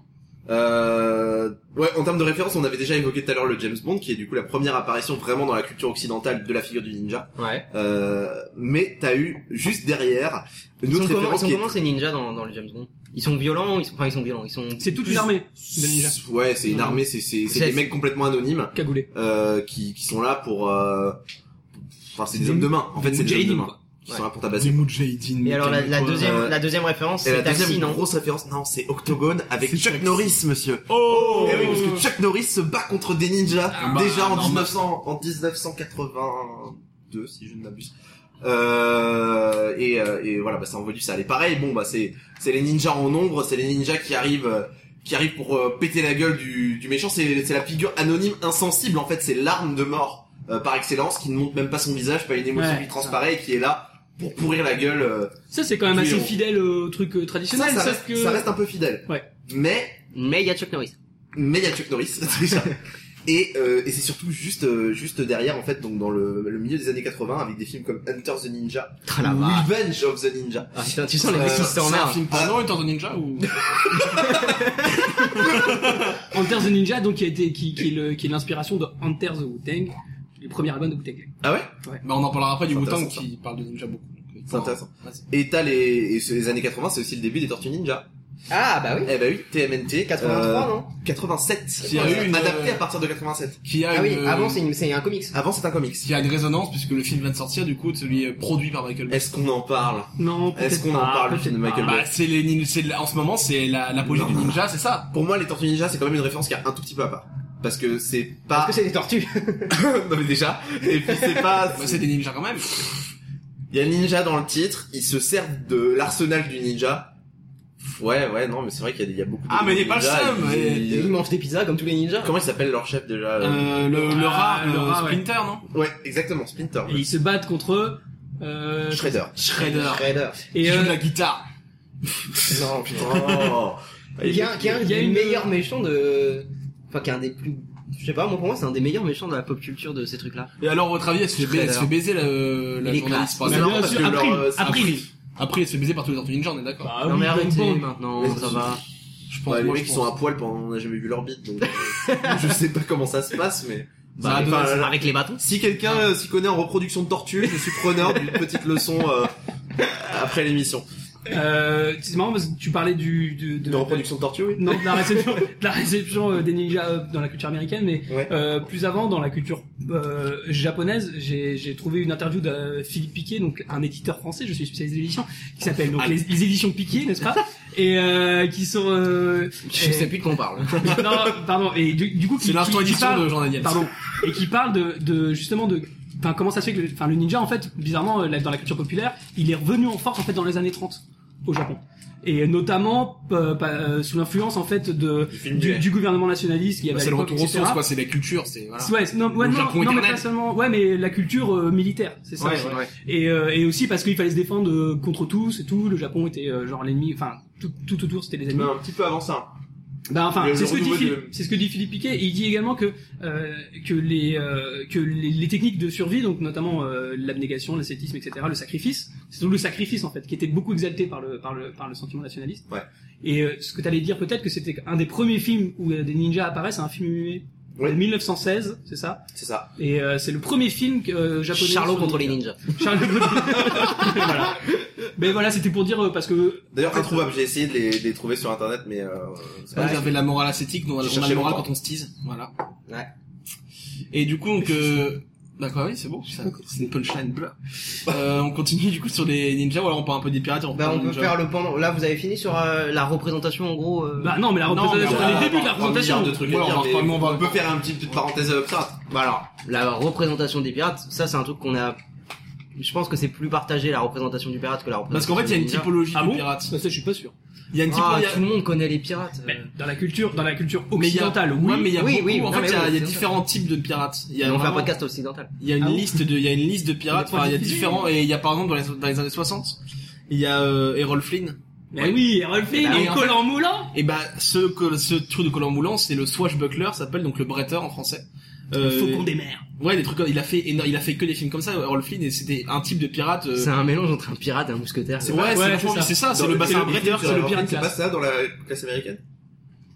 Euh, ouais, en termes de référence, on avait déjà évoqué tout à l'heure le James Bond, qui est du coup la première apparition vraiment dans la culture occidentale de la figure du ninja. Ouais. Euh, mais t'as eu juste derrière une Ils autre sont comment, ils référence sont qui comment ces ninjas dans, dans le James Bond? Ils sont violents, ils sont, enfin ils sont violents, ils sont... C'est toute plus- une armée de ninjas. est... Ouais, c'est une armée, c'est c'est c'est C'est- des mecs complètement anonymes Cagoulés. euh, qui qui sont là pour. Euh... Enfin, c'est des Des hommes de main. En fait, c'est des hommes de Mujahideen, main quoi. qui Ouais. sont là pour Des tabasser. Mujahideen. Et alors la, la deuxième, euh, la deuxième référence, Et la c'est Taxi, deuxième non? grosse référence, non, c'est Octogone avec C'est Chuck Chuck. Norris, monsieur. Oh Eh oui, parce que Chuck Norris se bat contre des ninjas Ah bah, déjà en normal. dix-neuf cents, en dix-neuf cent quatre-vingt-deux, si je ne m'abuse. Euh, et, euh, et voilà, bah, ça envoie du sale. Et pareil, bon, bah, c'est, c'est les ninjas en nombre, c'est les ninjas qui arrivent, euh, qui arrivent pour euh, péter la gueule du, du méchant. C'est, c'est la figure anonyme insensible, en fait, c'est l'arme de mort, euh, par excellence, qui ne montre même pas son visage, pas une émotion Ouais, qui transparaît et qui est là pour pourrir la gueule. euh, Ça, c'est quand même Du assez héros. fidèle au truc euh, Ça, traditionnel, ça, sauf reste, que... ça reste un peu fidèle. Ouais. Mais, Mais il y a Chuck Norris. mais il y a Chuck Norris déjà. Et, euh, et c'est surtout juste euh, juste derrière en fait, donc dans le, le milieu des années quatre-vingts, avec des films comme Hunter the Ninja Ah, la ou vache. Revenge of the Ninja. Ah, putain, tu sens les Euh, mecs qui C'est un s'emmerdent. film porno, Hunter the Ninja ou... Hunter the Ninja, donc qui a été, qui, qui est le, qui est l'inspiration de Hunter the Wu-Tang, les premiers albums de Wu-Tang. Ah ouais? Bah on en parlera après du C'est Wu-Tang intéressant, qui parle de ninja beaucoup. Donc, C'est intéressant. vas-y. Et t'as les, et c'est les années quatre-vingts, c'est aussi le début des Tortues Ninja. Ah, bah oui. Eh bah oui, T M N T. quatre-vingt-trois, non? quatre-vingt-sept. Qui a eu une, adapté euh, à partir de quatre-vingt-sept. Qui a Ah oui, une, avant c'est une- c'est un comics. Avant c'est un comics. qui a une résonance puisque le film vient de sortir du coup, celui euh, produit par Michael Bay. Est-ce qu'on en parle? Non, peut-être Est-ce qu'on en pas, parle du peut-être film de pas. Michael Bah Bay? c'est les nin- c'est en ce moment c'est la l'apogée du ninja, c'est ça. Pour moi, les Tortues Ninja, c'est quand même une référence qui a un tout petit peu à part. Parce que c'est Parce pas... que c'est des tortues. non mais déjà. Et puis c'est pas... Bah c'est des ninjas quand même. Il y a ninja dans le titre, ils se servent de l'arsenal du ninja. Ouais, ouais, non, mais c'est vrai qu'il y a, des- il y a beaucoup de Ah, mais il est pas le ninjas, seul, et puis- mais- Ils mangent des pizzas comme tous les ninjas. Comment il s'appelle leur chef déjà? Euh, le, le rat, Ah, le le rat, ouais. Splinter, non? Ouais, exactement, Splinter. Et ils se battent contre, euh, Shredder. Shredder. Shredder. et, Qui joue euh, de la guitare. Non, putain. Oh. Qui est un, qui est un Il y a des une- meilleurs méchants de... Enfin, qui est un des plus... Je sais pas, moi pour moi c'est un des meilleurs méchants de la pop culture de ces trucs-là. Et alors, à votre avis, elle se fait, ba- elle se fait baiser la, la Il est journaliste classe. par Mais exemple. bien parce sûr, que April, leur, euh, c'est April. Après, elle se fait baiser par tous les Tortues Ninja, on est d'accord. Bah non oui, mais donc arrêtez bon. maintenant, Mais ça va. Je pense, Bah, les moi, mecs je qui pense. sont à poil pendant, on n'a jamais vu leur bite, donc euh, je sais pas comment ça se passe, mais Ça a Bah, donné enfin, ça. là, Avec les bâtons. si quelqu'un euh, s'y connaît en reproduction de tortues, je suis preneur d'une petite leçon euh, après l'émission. Euh, c'est marrant parce que tu parlais du, du de, De reproduction de tortues, oui. non, de la réception, de la réception euh, des ninjas euh, dans la culture américaine, mais Ouais. euh, plus avant dans la culture euh, japonaise, j'ai j'ai trouvé une interview de Philippe Piquet, donc un éditeur français, je suis spécialiste d'édition, qui s'appelle donc les, les éditions Piquet, n'est-ce pas, et euh, qui sont euh, Je et- sais plus de quoi on parle. non, pardon, et du, du coup qui, C'est l'instant qui- qui édition parle- de Jean Daniel. pardon, et qui parle de, de justement de enfin comment ça se fait que le, enfin le ninja en fait bizarrement euh, là, dans la culture populaire il est revenu en force en fait dans les années trente au Japon et notamment euh, pas- euh, sous l'influence en fait de film du, muet. du gouvernement nationaliste qui Bah, avait à c'est le l'époque, retour aux et cetera. sources, quoi. C'est la culture, c'est, voilà. Ouais, c'est- non, ouais, Le non, Japon non, mais éternel. pas seulement, ouais, mais la culture euh, militaire, c'est ça. Ouais, aussi. ouais. Et, euh, et aussi parce qu'il fallait se défendre euh, contre tous et tout. Le Japon était euh, genre l'ennemi, enfin tout, tout autour c'était les ennemis. Mais un petit peu avant ça. Bah enfin, Le c'est ce que dit renouveau Philippe, de- c'est ce que dit Philippe Piquet. Et il dit également que euh, que les euh, que les, les techniques de survie, donc notamment euh, l'abnégation, l'ascétisme, et cetera, le sacrifice, c'est surtout le sacrifice en fait, qui était beaucoup exalté par le par le par le sentiment nationaliste. Ouais. Et euh, ce que t'allais dire peut-être que c'était un des premiers films où euh, des ninjas apparaissent, c'est un film muet. Ouais. De mille neuf cent seize, c'est ça. C'est ça. Et euh, c'est le premier film euh, japonais. Charlot sur contre les ninjas. Charlot contre les voilà. Mais voilà, c'était pour dire euh, parce que D'ailleurs, introuvable. J'ai essayé de les, de les trouver sur internet, mais euh, c'est Ouais, pas- j'avais la morale ascétique, donc on a J'ai la cherché morale longtemps. quand on se tease, voilà. Ouais. Et du coup, donc, euh, d'accord, oui, c'est bon, ça- c'est une punchline bleue. Euh, on continue du coup sur les ninjas, ou alors on parle un peu des pirates, on Bah reprend on les peut ninjas. faire le pendant. Là vous avez fini sur euh, la représentation en gros. euh, bah non, mais la Non, représentation, mais on les va débuts de la un milliard représentation. de trucs Ouais, à on dire, va mais reprendre, mais on va- on peut faire un petit petite parenthèse euh, pirate. Bah alors, la représentation des pirates, ça c'est un truc qu'on a. Je pense que c'est plus partagé la représentation du pirate que la Parce représentation. qu'en fait, il y a une du ninja. typologie Ah de bon pirates. Ça, ça, je suis pas sûr. Il y a une Ah, typologie. tout le monde connaît les pirates. euh. Mais dans la culture, dans la culture Mais il y a- occidentale, ouais, oui. mais il y a Oui, beaucoup, oui, en non, fait, mais il y a, oui, il y a c'est différents types de pirates. Il y a on fait un vraiment- podcast occidental. il y a une Ah bon liste de, il y a une liste de pirates, On a enfin, il y a diffusé. différents, et il y a par exemple dans les, dans les années soixante, il y a, euh, Errol Flynn. Mais oui, Errol Flynn, Bah oui, et en collant moulant. Et bah, ce, que- ce truc de collant moulant, c'est le swashbuckler, ça s'appelle donc le bretteur en français. Le faucon des mers. Ouais, des trucs comme, il a fait, éno- il a fait que des films comme ça, Errol Flynn, et c'était un type de pirate, euh, C'est un mélange entre un pirate et un mousquetaire. ouais, ouais, c'est c'est vachement- ça. c'est ça, c'est Dans le le- bassin c'est le bretteur, c'est le pirate C'est pas classe. ça dans la classe américaine.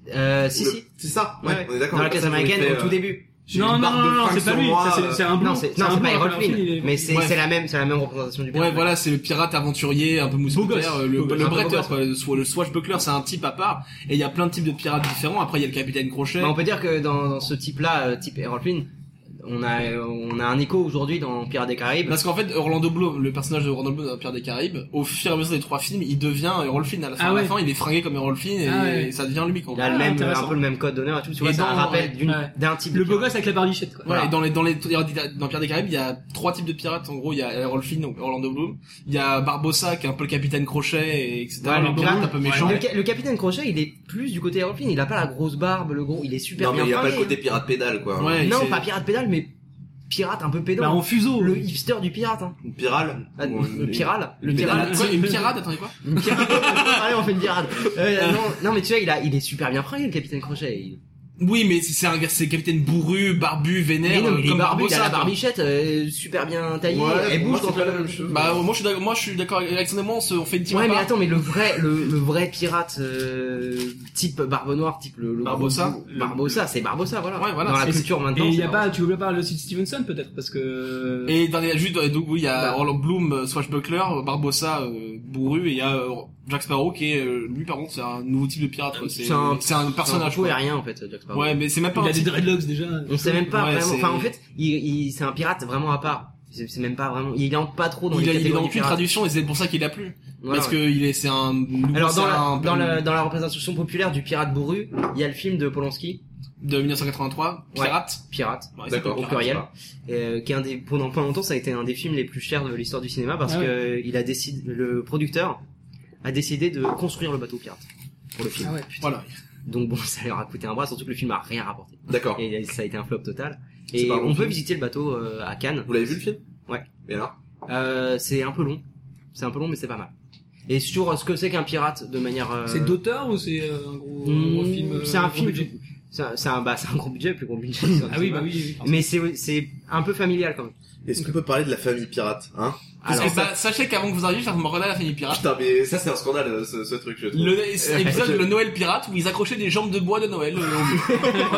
Euh, si Le- si. C'est ça. Ouais, Ouais. on est d'accord. Dans la Pas classe ça, j'en ai américaine, fait, au tout euh, début. j'ai Non, une non, barre non, de non, fringues c'est pas sur lui, moi, ça, c'est- euh, c'est un blond. Non, c'est, c'est non, un c'est blond, pas Errol alors, Flynn. il est- Mais c'est, Ouais. c'est la même, c'est la même représentation du Ouais, pirate. voilà, c'est le pirate aventurier, un peu Beau mousquetaire, gosse. euh, le, Beau le gosse. bretteur, Un peu quoi. Le, sw- le swashbuckler, c'est un type à part. Et il y a plein de types de pirates différents. Après, il y a le capitaine Crochet. Bah, on peut dire que dans, dans ce type-là, euh, type Errol Flynn, on a, on a un écho aujourd'hui dans Pirates des Caraïbes. Parce qu'en fait, Orlando Bloom, le personnage de Orlando Bloom dans Pirates des Caraïbes, au fur et à mesure des trois films, il devient Errol Flynn. À la fin, Ah à la ouais. fin, il est fringué comme Errol Flynn et, Ah ouais. et ça devient lui, quoi. Il a le Ah, même, intéressant. un peu le même code d'honneur et tout. Tu vois, Et ça dans- rappelle ouais. d'une, Ouais. d'un type de Le beau pirate. gosse avec la barbichette, quoi. Voilà, Voilà. et dans les, dans les, dans Pirates des Caraïbes, il y a trois types de pirates. En gros, il y a Errol Flynn, donc Orlando Bloom. Il y a Barbossa, qui est un peu le capitaine Crochet, et etc. Ouais, le le pirate pirate, un peu ouais. méchant. Le, ca- le capitaine Crochet, il est plus du côté Errol Flynn. Il a pas la grosse barbe, le gros, il est super Non, mais bien il y a pas le fringué, côté pirate pédale, quoi. Ouais, non, c'est- pas pirate pédale, mais pirate un peu pédant. Bah, en fuseau. Le hipster du pirate, hein. Une pirale. Ah, Ou une- le piral. Le pédale. pirate, quoi, une pirate, attendez quoi? Une pirate. Allez, on fait une pirate. Euh, non, non, mais tu vois, il a, il est super bien fringué, le capitaine Crochet. Il... Oui, mais c'est c'est un gars, c'est capitaine bourru, barbu, vénère, Mais non, mais il est comme barbu, il a Barbossa, la quoi. barbichette, euh, super bien taillée. Ouais, elle pour moi, bouge c'est quand pas la même chose. Bah, moi, je suis d'accord, moi, je suis d'accord avec Alexandre et moi, on se, on fait une team Ouais, à mais part. attends, mais le vrai, le, le vrai pirate, euh, type Barbe Noire, type le, le Barbossa. le- Barbossa, c'est Barbossa, voilà. Ouais, voilà, Dans la c'est- culture Et maintenant. il y c'est a Barbossa. pas, tu oublies pas le site Stevenson, peut-être, parce que... Et dans les, juste, donc, oui, il y a Bah. Orlando Bloom, euh, Swashbuckler, Barbossa, euh, bourru, et il y a euh, Jack Sparrow qui est, euh, lui, par contre, c'est un nouveau type de pirate, quoi. C'est, C'est un- c'est un personnage, C'est un quoi. rien, en fait, Jack Sparrow. Ouais, mais c'est même pas Il un a des type. dreadlocks, déjà. On sait même pas Ouais, vraiment, c'est- enfin, en fait, il, il, c'est un pirate vraiment à part. C'est, c'est même pas vraiment, il entre pas trop dans Il les a, il est catégories dans du aucune pirate. traduction et c'est pour ça qu'il a plu. Voilà, Parce ouais. que il est, c'est un, Alors, c'est dans la, un- dans la, dans la représentation populaire du pirate bourru, il y a le film de Polanski, de mille neuf cent quatre-vingt-trois, Ouais. Pirate. Pirate. Ouais, D'accord. c'est Au pas pluriel, Pirate, euh, qui est un des, pendant pas longtemps, ça a été un des films les plus chers de l'histoire du cinéma parce Ah ouais. que il a décidé, le producteur a décidé de construire le bateau pirate pour le film. Ah ouais, c'est pas- Voilà. Donc bon, ça leur a coûté un bras, surtout que le film a rien rapporté. D'accord. Et ça a été un flop total. C'est Et pas un bon on peut film. visiter le bateau euh, à Cannes. Vous l'avez vu le film? Ouais. Et alors? Euh, c'est un peu long. C'est un peu long, mais c'est pas mal. Et sur euh, ce que c'est qu'un pirate de manière. euh, C'est d'auteur ou c'est euh, un gros, un gros mmh, film euh, c'est un gros film. budget C'est un, c'est un, bah, c'est un gros budget, plus gros budget. Ah oui, bah oui, oui. Mais c'est, c'est un peu familial quand même. Est-ce qu'on peut parler de la famille pirate, hein? Parce Alors, que, bah, sachez qu'avant que vous arriviez, ça me relève la famille pirate. Putain, mais ça, c'est un scandale, euh, ce, ce truc, je trouve. Le, c'est l'épisode le Noël pirate où ils accrochaient des jambes de bois de Noël euh,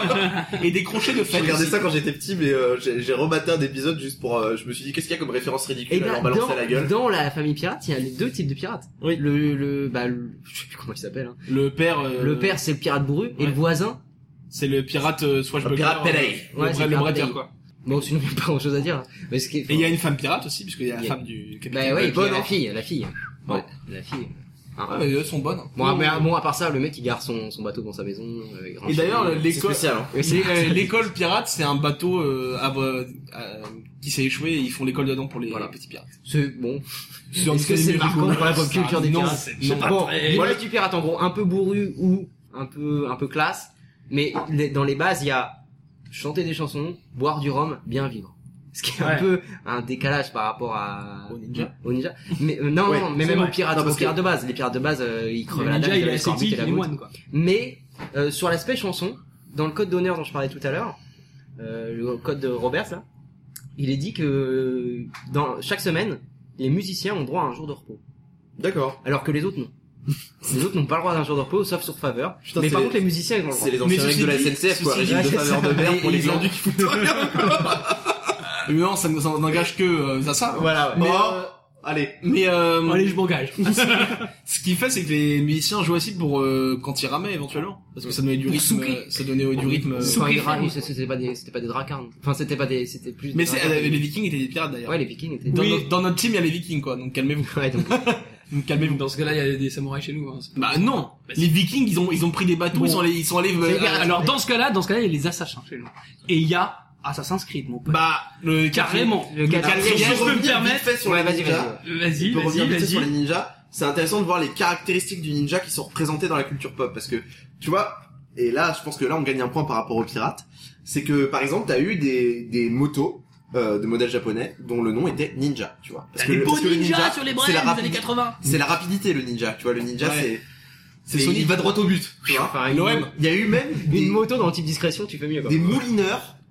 au- et des crochets de J'ai fête. regardé aussi. ça quand j'étais petit, mais euh, j'ai j'ai rematé un épisode juste pour. Euh, je me suis dit, qu'est-ce qu'il y a comme référence ridicule Et à leur ben, balancer dans, à la gueule? dans la famille pirate, il y a les deux types de pirates. Oui. Le, le, bah, le, je sais plus comment il s'appelle. Hein. Le père, euh, Le père, c'est le pirate bourru, et ouais. le voisin. c'est le pirate euh, swashbuckler. Le pirate Pele. euh, Ouais, le c'est vrai- le le pirate bretteur, Pele. quoi. Bon, sinon, il n'y a pas grand chose à dire. Mais ce qui est, Et il y a une femme pirate aussi, puisqu'il y a la Il y a- femme du bah capitaine. ouais, et puis il y a bonne, la hein. fille, la fille. Ouais. La fille. Hein. Ah, mais elles sont bonnes. Bon, mais, bon, à part ça, le mec, il garde son, son bateau dans sa maison. Avec grand Et d'ailleurs, chemin. C'est l'école, spécial, hein. Et c'est- l'é- euh, l'école pirate, c'est un bateau euh, à- euh, qui s'est échoué et ils font l'école dedans pour les Voilà. petits pirates. c'est bon. C'est Est-ce que c'est marquant pour la pop culture des Non, pirates? c'est- Je sais pas Bon, très- l'image du pirate, en gros, un peu bourru ou un peu, un peu classe. Mais les- dans les bases, il y a chanter des chansons, boire du rhum, bien vivre. Ce qui est un Ouais. peu un décalage par rapport à... Au ninja. Au ninja. Mais, euh, non, Ouais, non, mais c'est même vrai. aux pirates, Non, aux parce que- pirates de base. Les pirates de base, euh, ils crevent Le la dalle, ninja, ils il est avaient le ascétique, scorbut et la il est goutte. moine, quoi. Mais, euh, sur l'aspect chanson, dans le code d'honneur dont je parlais tout à l'heure, euh, le code de Roberts, là, il est dit que dans chaque semaine, les musiciens ont droit à un jour de repos. D'accord. Alors que les autres non. Les autres n'ont pas le droit d'un jour de repos, sauf sur faveur. Putain, mais c'est par les- contre, les musiciens, ils ont le droit. C'est les Mais anciens ceci règles de la dit- S N C F, quoi. ceci Régime dit- de faveur de mer pour Et les ils gens ont- qui foutent rien, quoi. Mais non, ça ne- ça n'engage que euh, à ça. Voilà, ouais. Mais, Oh, euh, allez. mais euh, Allez, je m'engage. ce qui fait, c'est que les musiciens jouaient aussi pour euh, quand ils ramaient éventuellement, parce que ça donnait du Pour rythme. souquer. euh, Ça donnait euh, du rythme. euh, Enfin, Souquet ils ra- ferme. c'était c'était pas des, c'était pas des dracarnes. Enfin, c'était pas des, c'était plus. Mais des c'est, dracarnes. euh, les Vikings étaient des pirates d'ailleurs. Ouais, les Vikings étaient. Dans, Oui. notre, dans notre team, il y a les Vikings quoi, donc calmez-vous. Ouais, donc. Donc, calmez-vous. Dans ce cas-là, il y a des samouraïs chez nous. Hein. Bah non, les Vikings ils ont ils ont pris des bateaux, Bon. ils sont allés ils sont allés. C'est- euh, Alors dans ce cas-là, dans ce cas-là, il y a les assassins chez nous. Et il y a Assassin's Creed, mon pote. bah le Carrément. Le Le quatrième. quatrième, Je je peux peux me revenir permettre. vite fait sur Ouais, les vas-y, ninjas. vas-y. Vas-y, On peut vas-y, revenir vite fait sur les vas-y. ninjas. C'est intéressant de voir les caractéristiques du ninja qui sont représentées dans la culture pop parce que tu vois, et là je pense que là on gagne un point par rapport aux pirates, c'est que par exemple t'as eu des des motos euh, de modèles japonais dont le nom était ninja, tu vois. Parce T'as des le- beaux parce que le ninjas sur les c'est brèves la des années rapidité- quatre-vingts. c'est la rapidité le ninja, tu vois. Le ninja Ouais. c'est C'est c'est Sonic. il va droit au but, tu vois. Enfin, une- L'O M. Il y a eu même Une des, moto dans le type discrétion, tu fais mieux, quoi. des moulineurs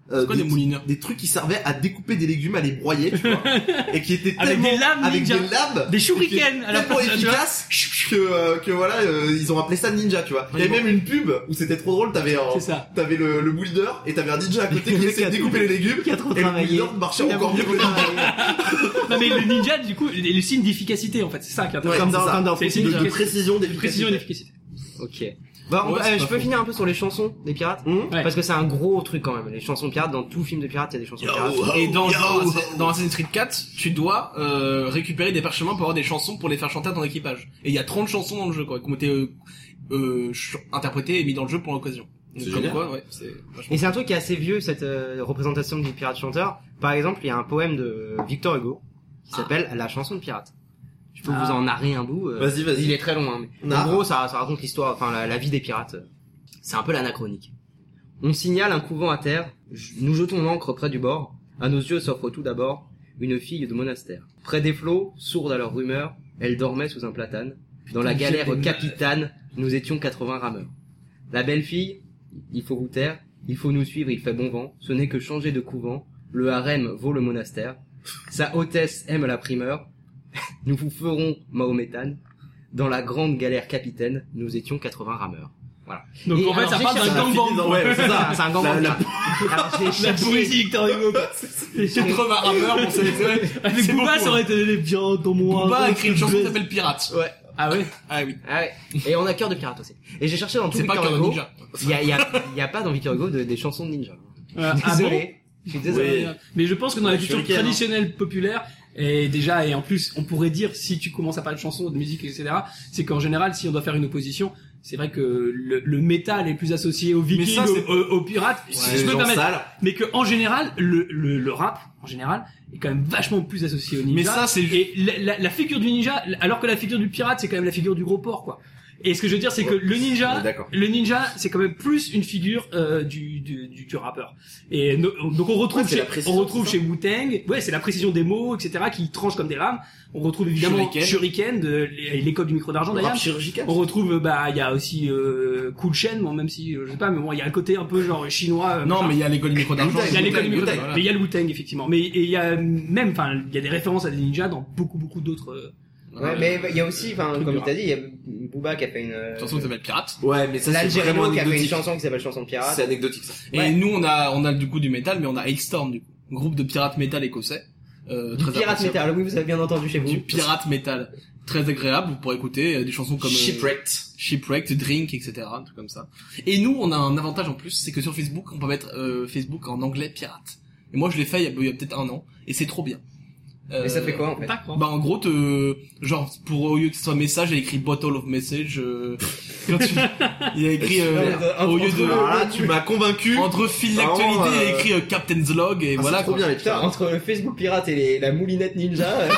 euh, C'est quoi des, des moulineurs? des trucs qui servaient à découper des légumes, à les broyer, tu vois, et qui étaient Avec tellement des lames avec ninja. des lames, Des shurikens à la tellement place, tu vois. efficaces que euh, que voilà, euh, ils ont appelé ça ninja, tu vois. Il y avait même une pub où c'était trop drôle, t'avais un, C'est ça. t'avais le, le builder et t'avais un ninja à côté qui essayait de découper les légumes. Qui a trop Et le travaillé. builder marchait encore mieux que le ninja. Non mais le ninja, du coup, est le signe d'efficacité en fait. C'est ça qui est Ouais, intéressant. c'est ça. comme dans C'est le Fruit signe de, de de précision, d'efficacité. précision et d'efficacité. Ok. Bah, on Ouais, peut- c'est euh, pas je peux faux. finir un peu sur les chansons des pirates Hum Ouais. parce que c'est un gros truc quand même. Les chansons pirates, dans tout film de pirates, il y a des chansons pirates. Et dans, Yo. dans, dans Assassin's Creed quatre, tu dois euh, récupérer des parchemins pour avoir des chansons pour les faire chanter à ton équipage. Et il y a trente chansons dans le jeu, quoi, qui ont été euh, euh, ch- interprétées et mis dans le jeu pour l'occasion. Donc, C'est comme génial. quoi, ouais, c'est vachement... Et c'est un truc qui est assez vieux, cette euh, représentation du pirate chanteur. Par exemple, il y a un poème de Victor Hugo qui s'appelle La chanson de pirate. Je peux Ah. vous en narrer un bout. euh, Vas-y, vas-y. Il est très long, hein, mais Narre. en gros, ça, ça raconte l'histoire, enfin la, la vie des pirates. C'est un peu l'anachronique. On signale un couvent à terre. J- Nous jetons l'ancre près du bord. À nos yeux s'offre tout d'abord une fille de monastère. Près des flots, sourde à leurs rumeurs, elle dormait sous un platane. Dans la galère capitane, nous étions quatre-vingts rameurs. La belle fille, il faut vous taire, il faut nous suivre, il fait bon vent. Ce n'est que changer de couvent. Le harem vaut le monastère. Sa hautesse aime la primeur. Nous vous ferons Mahométane. Dans la grande galère capitaine, nous étions quatre-vingts rameurs. Voilà. Donc Et en fait, alors, ça j'ai part d'un cherché- gangbang. Ouais, c'est ça. C'est un gangbang. La- la- Alors, j'ai La cherché- poésie Victor Hugo. quoi. quatre-vingts rameurs pour sélectionner. Avec C'est Booba, beaucoup, ça aurait hein. été les bien dans mon. Booba a écrit une chanson qui s'appelle Pirate. Ouais. Ah ouais. Ah oui. Ah ouais. Et on a cœur de pirate aussi. Et j'ai cherché dans tout C'est pas Victor Cœur de Hugo. Ninja. Il y a, il y a, il y a pas dans Victor Hugo de, des chansons de ninja. Euh, Je suis ah bon désolé. Je suis désolé. Ouais. Mais je pense que dans la culture Shuriken, hein. traditionnelle populaire, et déjà, et en plus, on pourrait dire, si tu commences à parler de chansons, de musique, et cetera, c'est qu'en général, si on doit faire une opposition, c'est vrai que le, le métal est plus associé aux vikings, ça, c'est- aux, aux- aux pirates, si les je peux me gens permettre. sales. Mais que en général, le, le, le rap, en général, est quand même vachement plus associé au ninja. Mais ça, c'est- Et la, la, la figure du ninja, alors que la figure du pirate, c'est quand même la figure du gros porc, quoi. Et ce que je veux dire, c'est que le On ninja, est d'accord. le ninja, c'est quand même plus une figure euh, du, du, du, du rappeur. Et no- donc on retrouve Ouais, c'est chez, la précision, on retrouve c'est chez Wu-Tang, ouais, c'est la précision des mots, et cetera, qui tranchent comme des lames. On retrouve évidemment Shuriken. Shuriken, de l'é- l'école du micro d'argent d'ailleurs. Rap chirurgical. On retrouve, bah, il y a aussi euh, Cool Chain, bon, même si, euh, je sais pas, mais bon, il y a un côté un peu genre chinois. euh, Non, machin. mais il y a l'école du micro d'argent. Il y a l'école du Wu-Tang, micro Wu-Tang, mais il y a le Wu-Tang effectivement. Mais et il y a même, enfin, il y a des références à des ninjas dans beaucoup beaucoup d'autres. euh, Ouais, mais il y a aussi, enfin, Truc comme de il t'a dit, il y a Booba qui a fait une, euh, Chanson qui s'appelle Pirate. Ouais, mais ça c'est vraiment l'Algérino qui a fait une anecdotique. chanson qui s'appelle Chanson de pirate. C'est anecdotique ça. Et Ouais. nous, on a, on a du coup du métal, mais on a Hailstorm, du coup. Groupe de pirates métal écossais. Euh, Du très pirate appréciable. métal, oui, vous avez bien entendu chez vous. Du pirate métal. Très agréable, vous pourrez écouter euh, des chansons comme... euh, Shipwrecked. Shipwrecked, Drink, et cetera. Un truc comme ça. Et nous, on a un avantage en plus, c'est que sur Facebook, on peut mettre euh, Facebook en anglais pirate. Et moi, je l'ai fait il y a, il y a peut-être un an, et c'est trop bien. Euh, Mais ça fait quoi, en fait? D'accord. Bah en gros, te, genre pour au lieu que ce soit message, il a écrit bottle of message. Euh, quand tu, il a écrit euh, au lieu de Alors là, tu m'as convaincu. entre fil Vraiment, d'actualité, il a euh, écrit euh, Captain's Log et Ah, voilà. c'est trop quoi. bien les Putain, pirates. entre le Facebook pirate et les, la moulinette ninja, euh,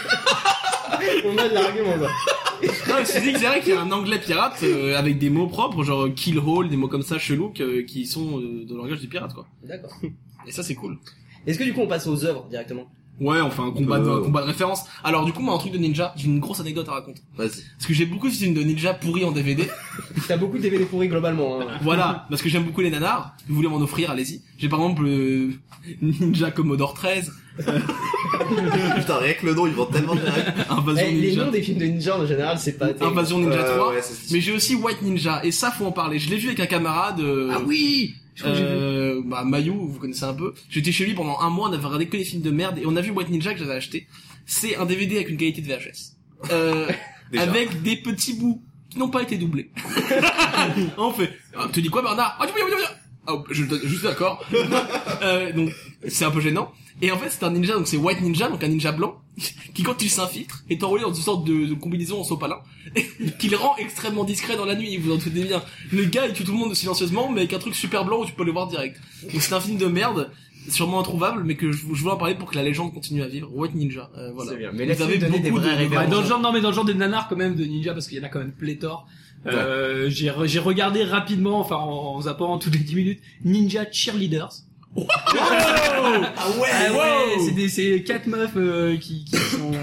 on a de l'argument, quoi. Non, mais c'est dit que c'est vrai qu'il y a un anglais pirate euh, avec des mots propres, genre kill hole, des mots comme ça chelous que- qui sont euh, dans le langage du pirate quoi. D'accord. Et ça c'est cool. Est-ce que du coup on passe aux œuvres directement? Ouais, enfin un combat, de, Euh. un combat de référence. Alors du coup, moi un truc de ninja, j'ai une grosse anecdote à raconter. Vas-y. Parce que j'ai beaucoup de films de ninja pourris en D V D. T'as beaucoup de D V D pourris globalement, hein. Voilà, parce que j'aime beaucoup les nanars. Si vous voulez m'en offrir, allez-y. J'ai par exemple euh, Ninja Commodore treize, Putain, rien que le nom, ils vont tellement direct. Invasion Eh, les Ninja, noms des films de ninja en général, c'est pas terrible. Invasion Ninja Euh, trois. ouais, c'est- Mais j'ai aussi White Ninja et ça faut en parler. Je l'ai vu avec un camarade. Euh, Ah oui. Je crois que j'ai vu. euh, bah Mayu, vous connaissez un peu. J'étais chez lui pendant un mois, on avait regardé que des films de merde et on a vu White Ninja que j'avais acheté. C'est un D V D avec une qualité de V H S, euh, Déjà. avec des petits bouts qui n'ont pas été doublés. On fait. Ah, tu dis quoi Bernard? Ah tu peux, ah, je, je suis d'accord. euh, donc c'est un peu gênant. Et en fait c'est un ninja, donc c'est White Ninja, donc un ninja blanc qui quand il s'infiltre est enrôlé dans une sorte de, de combinaison en sopalin qui le rend extrêmement discret dans la nuit. Vous en doutez bien. Le gars il tue tout le monde silencieusement, mais avec un truc super blanc où tu peux le voir direct. Donc c'est un film de merde, sûrement introuvable, mais que je, je voulais en parler pour que la légende continue à vivre. White Ninja, euh, voilà. C'est bien. Mais Vous laisse-nous avez donner des beaucoup vraies de- références. Bah, dans le genre, non mais dans le genre des nanars quand même de ninja parce qu'il y en a quand même pléthore. Euh, j'ai re- j'ai regardé rapidement, enfin en, en zappant toutes les dix minutes, Ninja Cheerleaders. Ah ouais, Ah ouais, wow. c'est des c'est quatre meufs euh, qui qui sont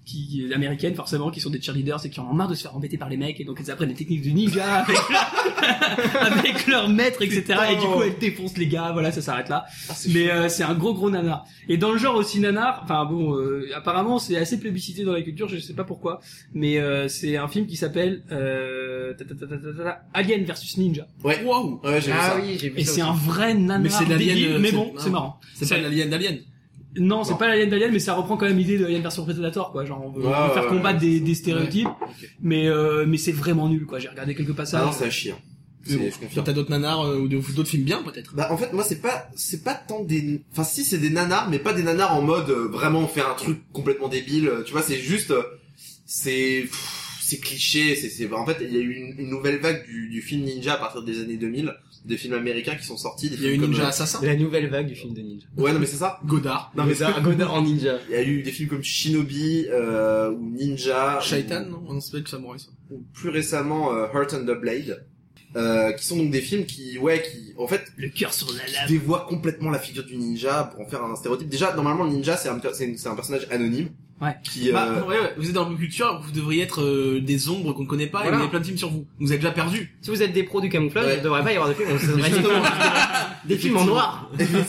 qui américaines forcément, qui sont des cheerleaders et qui en ont marre de se faire embêter par les mecs et donc elles apprennent les techniques de ninja avec, avec leur maître, et cetera. Et du coup elles défoncent les gars, voilà, ça s'arrête là. Ah, c'est Mais euh, c'est un gros gros nanar. Et dans le genre aussi nanar, enfin bon, euh, apparemment c'est assez plébiscité dans la culture, je sais pas pourquoi, mais euh, c'est un film qui s'appelle euh, ta, ta, ta, ta, ta, ta, Alien versus Ninja. Ouais. Waouh. Ouais, j'ai vu Ah ça. oui, j'ai vu Et ça c'est aussi. un vrai nanar. Mais c'est l'Alien, débile, euh, mais c'est- bon, non. c'est marrant. C'est pas l'alien d'Alien. Non, c'est Non. pas l'Alien d'Alien, mais ça reprend quand même l'idée de Alien versus Predator, quoi. Genre, on veut, Ouais, on veut faire ouais, combattre ouais, des, c'est des ça. stéréotypes, Ok. mais euh, mais c'est vraiment nul, quoi. J'ai regardé quelques Ah passages. non, c'est à chier. Mais bon, C'est, je confirme. t'as d'autres nanars euh, ou d'autres films bien peut-être. Bah en fait moi c'est pas c'est pas tant des enfin si c'est des nanars mais pas des nanars en mode euh, vraiment on fait un truc complètement débile, tu vois, c'est juste euh, c'est pff, c'est cliché, c'est c'est en fait il y a eu une, une nouvelle vague du, du film ninja à partir des années deux mille, des films américains qui sont sortis, des Il y a eu films Ninja comme, Assassin. C'est la nouvelle vague du film de ninja. euh, ouais non mais c'est ça. Godard. Non mais Godard, Godard en ninja. il y a eu des films comme Shinobi euh, ou Ninja Shaitan, non? On s'appelle que Samouraï, ça. ou plus récemment euh, Heart and the Blade. Euh, qui sont donc des films qui, ouais, qui, en fait, Le cœur sur la qui lame. dévoient complètement la figure du ninja pour en faire un stéréotype. Déjà, normalement, le ninja, c'est un, c'est une- c'est un personnage anonyme. Ouais. Qui, Bah, euh, ouais, ouais, vous êtes dans la culture, vous devriez être euh, des ombres qu'on ne connaît pas Voilà. et il y a plein de films sur vous. Vous êtes déjà perdus. Si vous êtes des pros du camouflage, Ouais. il devrait pas y avoir de films. On se devrait dire Justement. des films en noir.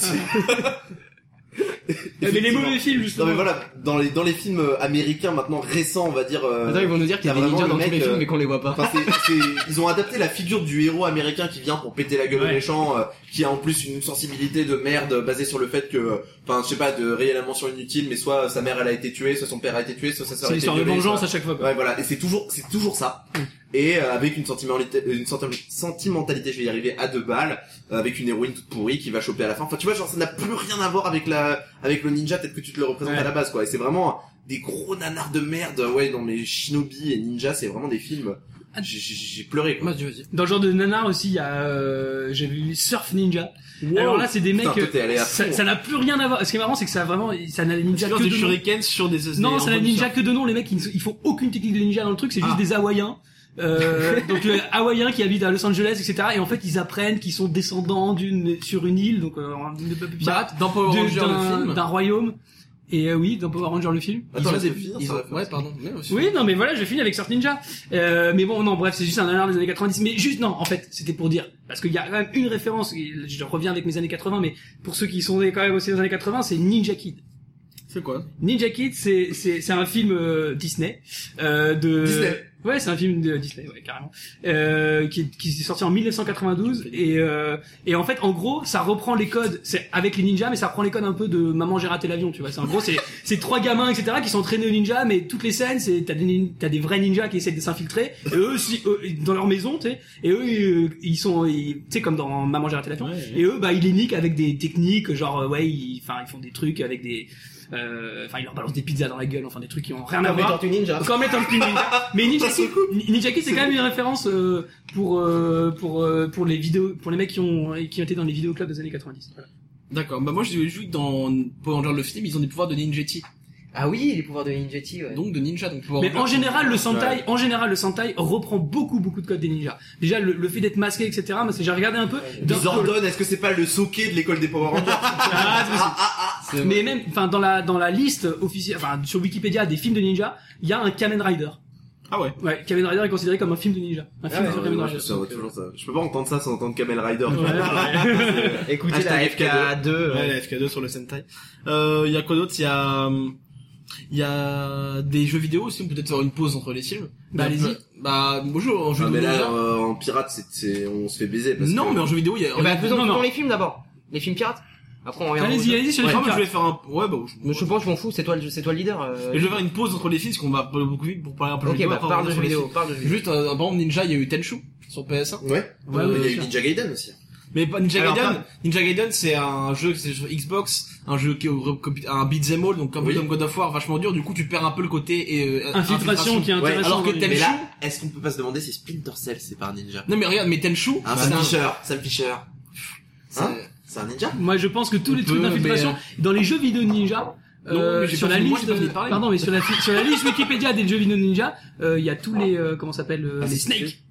Mais les mauvais films, Non justement. mais voilà, dans les dans les films euh, américains maintenant récents, on va dire. euh, Attends, ils vont nous dire qu'il y a t'as des ninjas vraiment dans le tous les mec, films euh, mais qu'on les voit pas. Enfin, c'est, c'est, ils ont adapté la figure du héros américain qui vient pour péter la gueule aux Ouais. méchants, euh, qui a en plus une sensibilité de merde basée sur le fait que, enfin, je sais pas, de rayer la mention inutile, mais soit sa mère elle a été tuée, soit son père a été tué, soit sa sœur C'est a été l'histoire de violée, vengeance soit- à chaque fois, quoi. Ouais, voilà, et c'est toujours, c'est toujours ça. Et euh, avec une sentimentalité, une senti- sentimentalité, je vais y arriver, à deux balles, euh, avec une héroïne toute pourrie qui va choper à la fin. Enfin, tu vois, genre ça n'a plus rien à voir avec la, avec le ninja, peut-être que tu te le représentes Ouais. à la base, quoi. Et c'est vraiment des gros nanars de merde. Ouais, non mais Shinobi et Ninja, c'est vraiment des films. J'ai, j'ai, j'ai pleuré, quoi. Vas-y, vas-y. Dans le genre de nanar aussi, il y a, euh, j'ai vu Surf Ninja. Wow. Alors là, c'est des mecs, Putain, toi, t'es allé à ça, fond. ça n'a plus rien à voir. Ce qui est marrant, c'est que ça a vraiment, ça n'a ninja Ninja que des de nom. shurikens sur des... Non, des- ça n'a en ninja surf. que de nom. Les mecs, ils, ils font aucune technique de ninja dans le truc. C'est juste Ah. des Hawaïens. Euh, donc euh, Hawaïens qui habitent à Los Angeles, et cetera. Et en fait, ils apprennent qu'ils sont descendants d'une sur une île, donc euh, d'une peuple pirate, Bah, dans Power de- Rangers, le d'un film. d'un royaume. Et euh, oui, dans Power Ranger le film. Attends, Ils ont laisse-le des- finir, ils ça ont- va faire Ouais, ça. pardon. Mais aussi. Oui, non, mais voilà, j'ai fini avec Surf Ninja. Euh, mais bon, non, bref, c'est juste un nanar des années quatre-vingt-dix. Mais juste, non, en fait, c'était pour dire, parce qu'il y a quand même une référence. Je reviens avec mes années quatre-vingts, mais pour ceux qui sont quand même aussi dans les années quatre-vingts, c'est Ninja Kid. C'est quoi? Ninja Kid, c'est c'est c'est un film euh, Disney euh, de Disney. Ouais, c'est un film de Disney, ouais, carrément. Euh, qui est, qui est sorti en mille neuf cent quatre-vingt-douze et euh, et en fait, en gros, ça reprend les codes, c'est avec les ninjas, mais ça reprend les codes un peu de Maman j'ai raté l'avion, tu vois. C'est en gros, c'est c'est trois gamins, et cetera, qui sont entraînés au ninja, mais toutes les scènes, c'est t'as des nin- t'as des vrais ninjas qui essaient de s'infiltrer, et eux aussi eux, dans leur maison, tu sais, et eux ils, ils sont, ils- tu sais, comme dans Maman j'ai raté l'avion, Ouais, ouais. et eux, bah ils les niquent avec des techniques, genre euh, ouais, ils, enfin ils font des trucs avec des euh, enfin ils leur balancent des pizzas dans la gueule, enfin des trucs qui ont rien à Comme les voir. Tortues Ninja. Comme les Tortues Ninja. Mais Ninja Kid, Ninja Kid, c'est quand même une référence euh, pour euh, pour euh, pour les vidéos, pour les mecs qui ont qui ont été dans les vidéoclubs des années quatre-vingt-dix. Voilà. D'accord. Bah, moi, j'ai vu que dans Power Rangers, le film, ils ont des pouvoirs de Ninjetti. Ah oui, les pouvoirs de Ninjetti, ouais. Donc, de ninja. Donc, Power Mais Rangers, en général, le Sentai, Ouais. en général, le Sentai reprend beaucoup beaucoup de codes des ninjas. Déjà, le, le fait d'être masqué, et cetera. Parce que j'ai regardé un peu. dans- Zordon, est-ce que c'est pas le soquet de l'école des Power Rangers? Ah, c'est possible. Mais même, enfin, dans la dans la liste officielle, enfin, sur Wikipédia des films de ninja, il y a un Kamen Rider. Ah ouais. Ouais, Kamen Rider est considéré comme un film de ninja. Un film ouais, sur Ouais, Kamen moi, Rider. je, ça va toujours ça. Je peux pas entendre ça sans entendre Kamen Rider. Ouais, ouais. Écoutez Hashtag la F K deux. F K deux. Ouais, la F K deux sur le Sentai. Euh, il y a quoi d'autre? Il y a, hum, il y a des jeux vidéo aussi. On peut peut-être faire une pause entre les films. Bah, Il y a allez-y. plein- Bah, bonjour, en jeu Ah, mais vidéo. là, déjà. euh, en pirate, c'est, c'est, on se fait baiser parce Non, que... mais en jeu vidéo, il y a, Eh ben, faisons, non, non. faisons les films d'abord. Les films pirates. Après, on revient. Allez-y, allez-y sur les Ouais, films mais je vais pirates. faire un, ouais, bah, je, Mais je pense, je m'en fous. C'est toi, le- c'est toi le leader. euh. et je vais faire une pause entre les films, parce qu'on va parler beaucoup vite pour parler un peu de jeux Ok, vidéo. bah après, on parle de revient jeux sur les vidéo. Parle de jeux films. vidéo. Juste, euh, par exemple, Ninja, il y a eu Tenchu sur P S un. Ouais. Ouais, il y ouais, a bien eu sûr. Ninja Gaiden aussi. Mais pas Ninja Alors, Gaiden. Ninja Gaiden, c'est un jeu, c'est sur Xbox, un jeu qui est au- un beat'em all, donc comme, Oui. comme God of War, vachement dur. Du coup, tu perds un peu le côté et, euh, Infiltration qui est Ouais, intéressant. alors que dans les- Tenchu- Mais là, est-ce qu'on peut pas se demander si Splinter Cell c'est pas un ninja? Non mais regarde, mais Tenchu, Ah, c'est Sam un- Fisher, Sam Fisher. c'est- Hein? C'est un ninja? Moi, je pense que tous On les peut, trucs d'infiltration mais, dans les jeux vidéo de ninja, Non, euh, mais j'ai sur pas la fini- moi, liste, j'ai pas fini de parler. pardon, mais sur la fi- sur la liste Wikipédia des jeux vidéo de ninja, euh, il y a tous les euh, comment ça s'appelle euh, Ah, les c'est- Snake.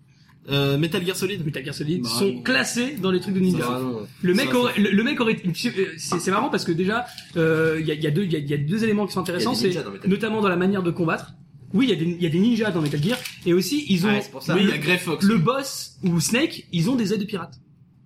Euh, Metal Gear Solid. Metal Gear Solid Bah, sont non. classés dans les trucs de ninja. Ah, non. Le mec Ça, aurait, le, le mec aurait, c'est, c'est marrant parce que déjà, euh, il y a, il y a deux, il y a, il y a deux éléments qui sont intéressants, Il y a des c'est ninjas dans Metal Gear. notamment dans la manière de combattre. Oui, il y a des, il y a des ninjas dans Metal Gear, et aussi ils ont Ouais, c'est pour ça. Oui, il y le, a Grey Fox. le boss ou Snake, ils ont des ailes de pirates.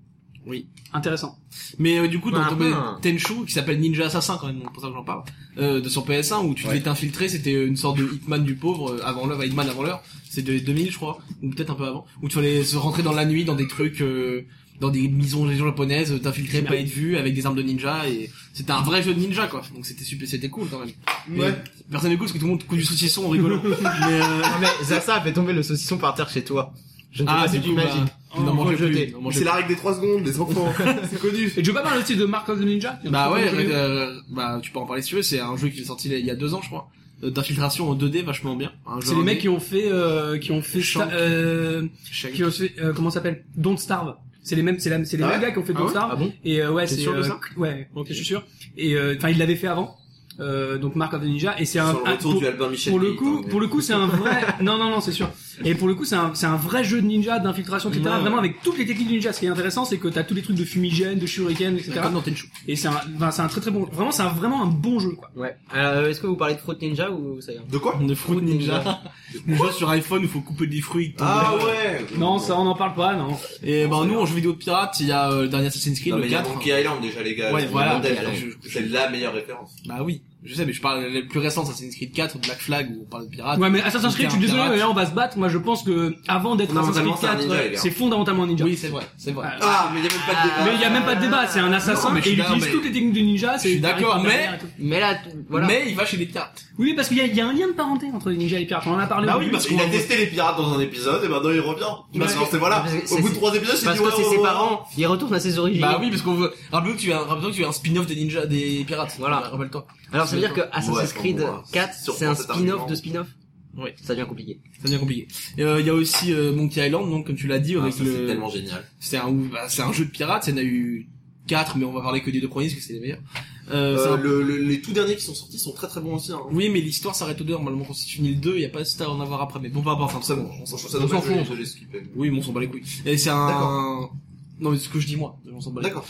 Oui. Intéressant. Mais euh, du coup, dans Ah, Tomb- ah. Tenchu, qui s'appelle Ninja Assassin quand même, donc pour ça que j'en parle, euh, de son P S un, où tu devais Ouais. t'infiltrer, c'était une sorte de Hitman du pauvre, euh, avant l'heure, Hitman avant l'heure, c'est de deux mille je crois, ou peut-être un peu avant, où tu fallais se rentrer dans la nuit, dans des trucs, euh, dans des maisons légions japonaises, euh, t'infiltrer, pas être vu, avec des armes de ninja, et c'était un vrai jeu de ninja quoi, donc c'était super, c'était cool quand même. Mais Ouais. personne n'écoute parce que tout le monde coule du saucisson en rigolant. mais euh, Non mais Zaza a fait tomber le saucisson par terre chez toi. Je ne sais ah, pas si du tu coup, bah, imagines. n'en Oh, mangez faut plus, jeter. n'en mangez C'est la règle des trois secondes, les enfants. C'est connu. Et je veux pas parler aussi de Mark of the Ninja. Bah ouais, euh, bah tu peux en parler si tu veux, c'est un jeu qui est sorti il y a deux ans je crois, euh, d'infiltration en deux D vachement bien. Un jeu C'est les indé. mecs qui ont fait, euh, qui ont fait, Shank. euh, Shank. qui ont fait, euh, comment ça s'appelle? Don't Starve. C'est les mêmes, c'est la, c'est les Ah mêmes ouais gars qui ont fait Ah Don't ouais Starve. Ah bon? Et euh, ouais, T'es c'est sûr de euh, ça ouais, Ok. je suis sûr. Et euh, enfin, il l'avait fait avant. Euh, donc Mark of the Ninja, et c'est un, Sur le un- retour pour, du Albin Michel. pour le Guy, coup, t'en es- pour le coup, c'est un vrai, non, non, non, c'est sûr. Et pour le coup, c'est un, c'est un vrai jeu de ninja, d'infiltration, et cetera. Ouais, Vraiment ouais. avec toutes les techniques de ninja. Ce qui est intéressant, c'est que t'as tous les trucs de fumigène, de shuriken, et cetera. Comme dans Tenchu. Et c'est un, enfin, c'est un très très bon, vraiment, c'est un, vraiment un bon jeu, quoi. Ouais. Euh, est-ce que vous parlez de Fruit Ninja ou ça y est? De quoi? De Fruit Ninja. Une jeu sur iPhone où il faut couper des fruits. Ah ouais. Non, ça, on n'en parle pas, non. Et ben nous en jeu vidéo de pirate, il y a euh, le dernier Assassin's Creed, Non, le mais il y a quatre. Monkey Island déjà les gars. Ouais, C'est voilà. le modèle, Monkey hein. Island. C'est la meilleure référence. Bah oui, je sais, mais je parle le plus récent, Assassin's Creed quatre, Black Flag, où on parle de pirates. Ouais, mais Assassin's Creed, je suis désolé, mais là, on va se battre. Moi, je pense que, avant d'être Assassin's Creed Fondamentalement, c'est un quatre, ninja, les gars. c'est fondamentalement un ninja. Oui, c'est vrai, c'est vrai. Ouais. Ah, mais il y a même pas de débat. Mais il y a même pas de débat, c'est un assassin Non, mais je et suis il d'accord, utilise mais- toutes les techniques de ninja. c'est- Je suis d'accord, arrive par mais- derrière et tout. Mais là, t- voilà. Mais il va chez les pirates. Oui, parce qu'il y a, il y a un lien de parenté entre les ninjas et les pirates. On en a parlé. Bah au oui, début. parce Il a testé les pirates dans un épisode et maintenant il revient. Parce que c'est voilà. Parce que Au c'est- bout de trois épisodes, il s'est Parce dit que ouais, c'est ouais, ses ouais. parents. Il retourne à ses origines. Bah oui, parce qu'on veut, rappelez-toi que tu as, rappelez-toi que tu as un spin-off des ninjas, des pirates. Voilà. Rappelle-toi. Alors ça veut dire que Assassin's Ouais, Creed bon, quatre, sur- c'est un cet spin-off argument. de spin-off. Ouais. Ça devient compliqué. Ça devient compliqué. Et, euh, il y a aussi euh, Monkey Island, donc comme tu l'as dit, Ah, avec ça, le. c'est tellement génial. C'est un, bah, c'est un jeu de pirates. Il y en a eu quatre, mais on va parler que des deux premiers parce que c'est les meilleurs. Euh, c'est Euh, un- le, le- les tout derniers qui sont sortis sont très très bons aussi. Hein. Oui, mais l'histoire s'arrête au deux. Normalement, quand tu finis le deux, il y a pas de à en avoir après. Mais bon, pas important. C'est C'est bon. bon. On s'en fout. on s'en fout. Je l'ai skippé. Oui, mais on s'en bat les couilles. Et c'est un. D'accord. Non, mais c'est ce que je dis moi. On s'en bat les D'accord.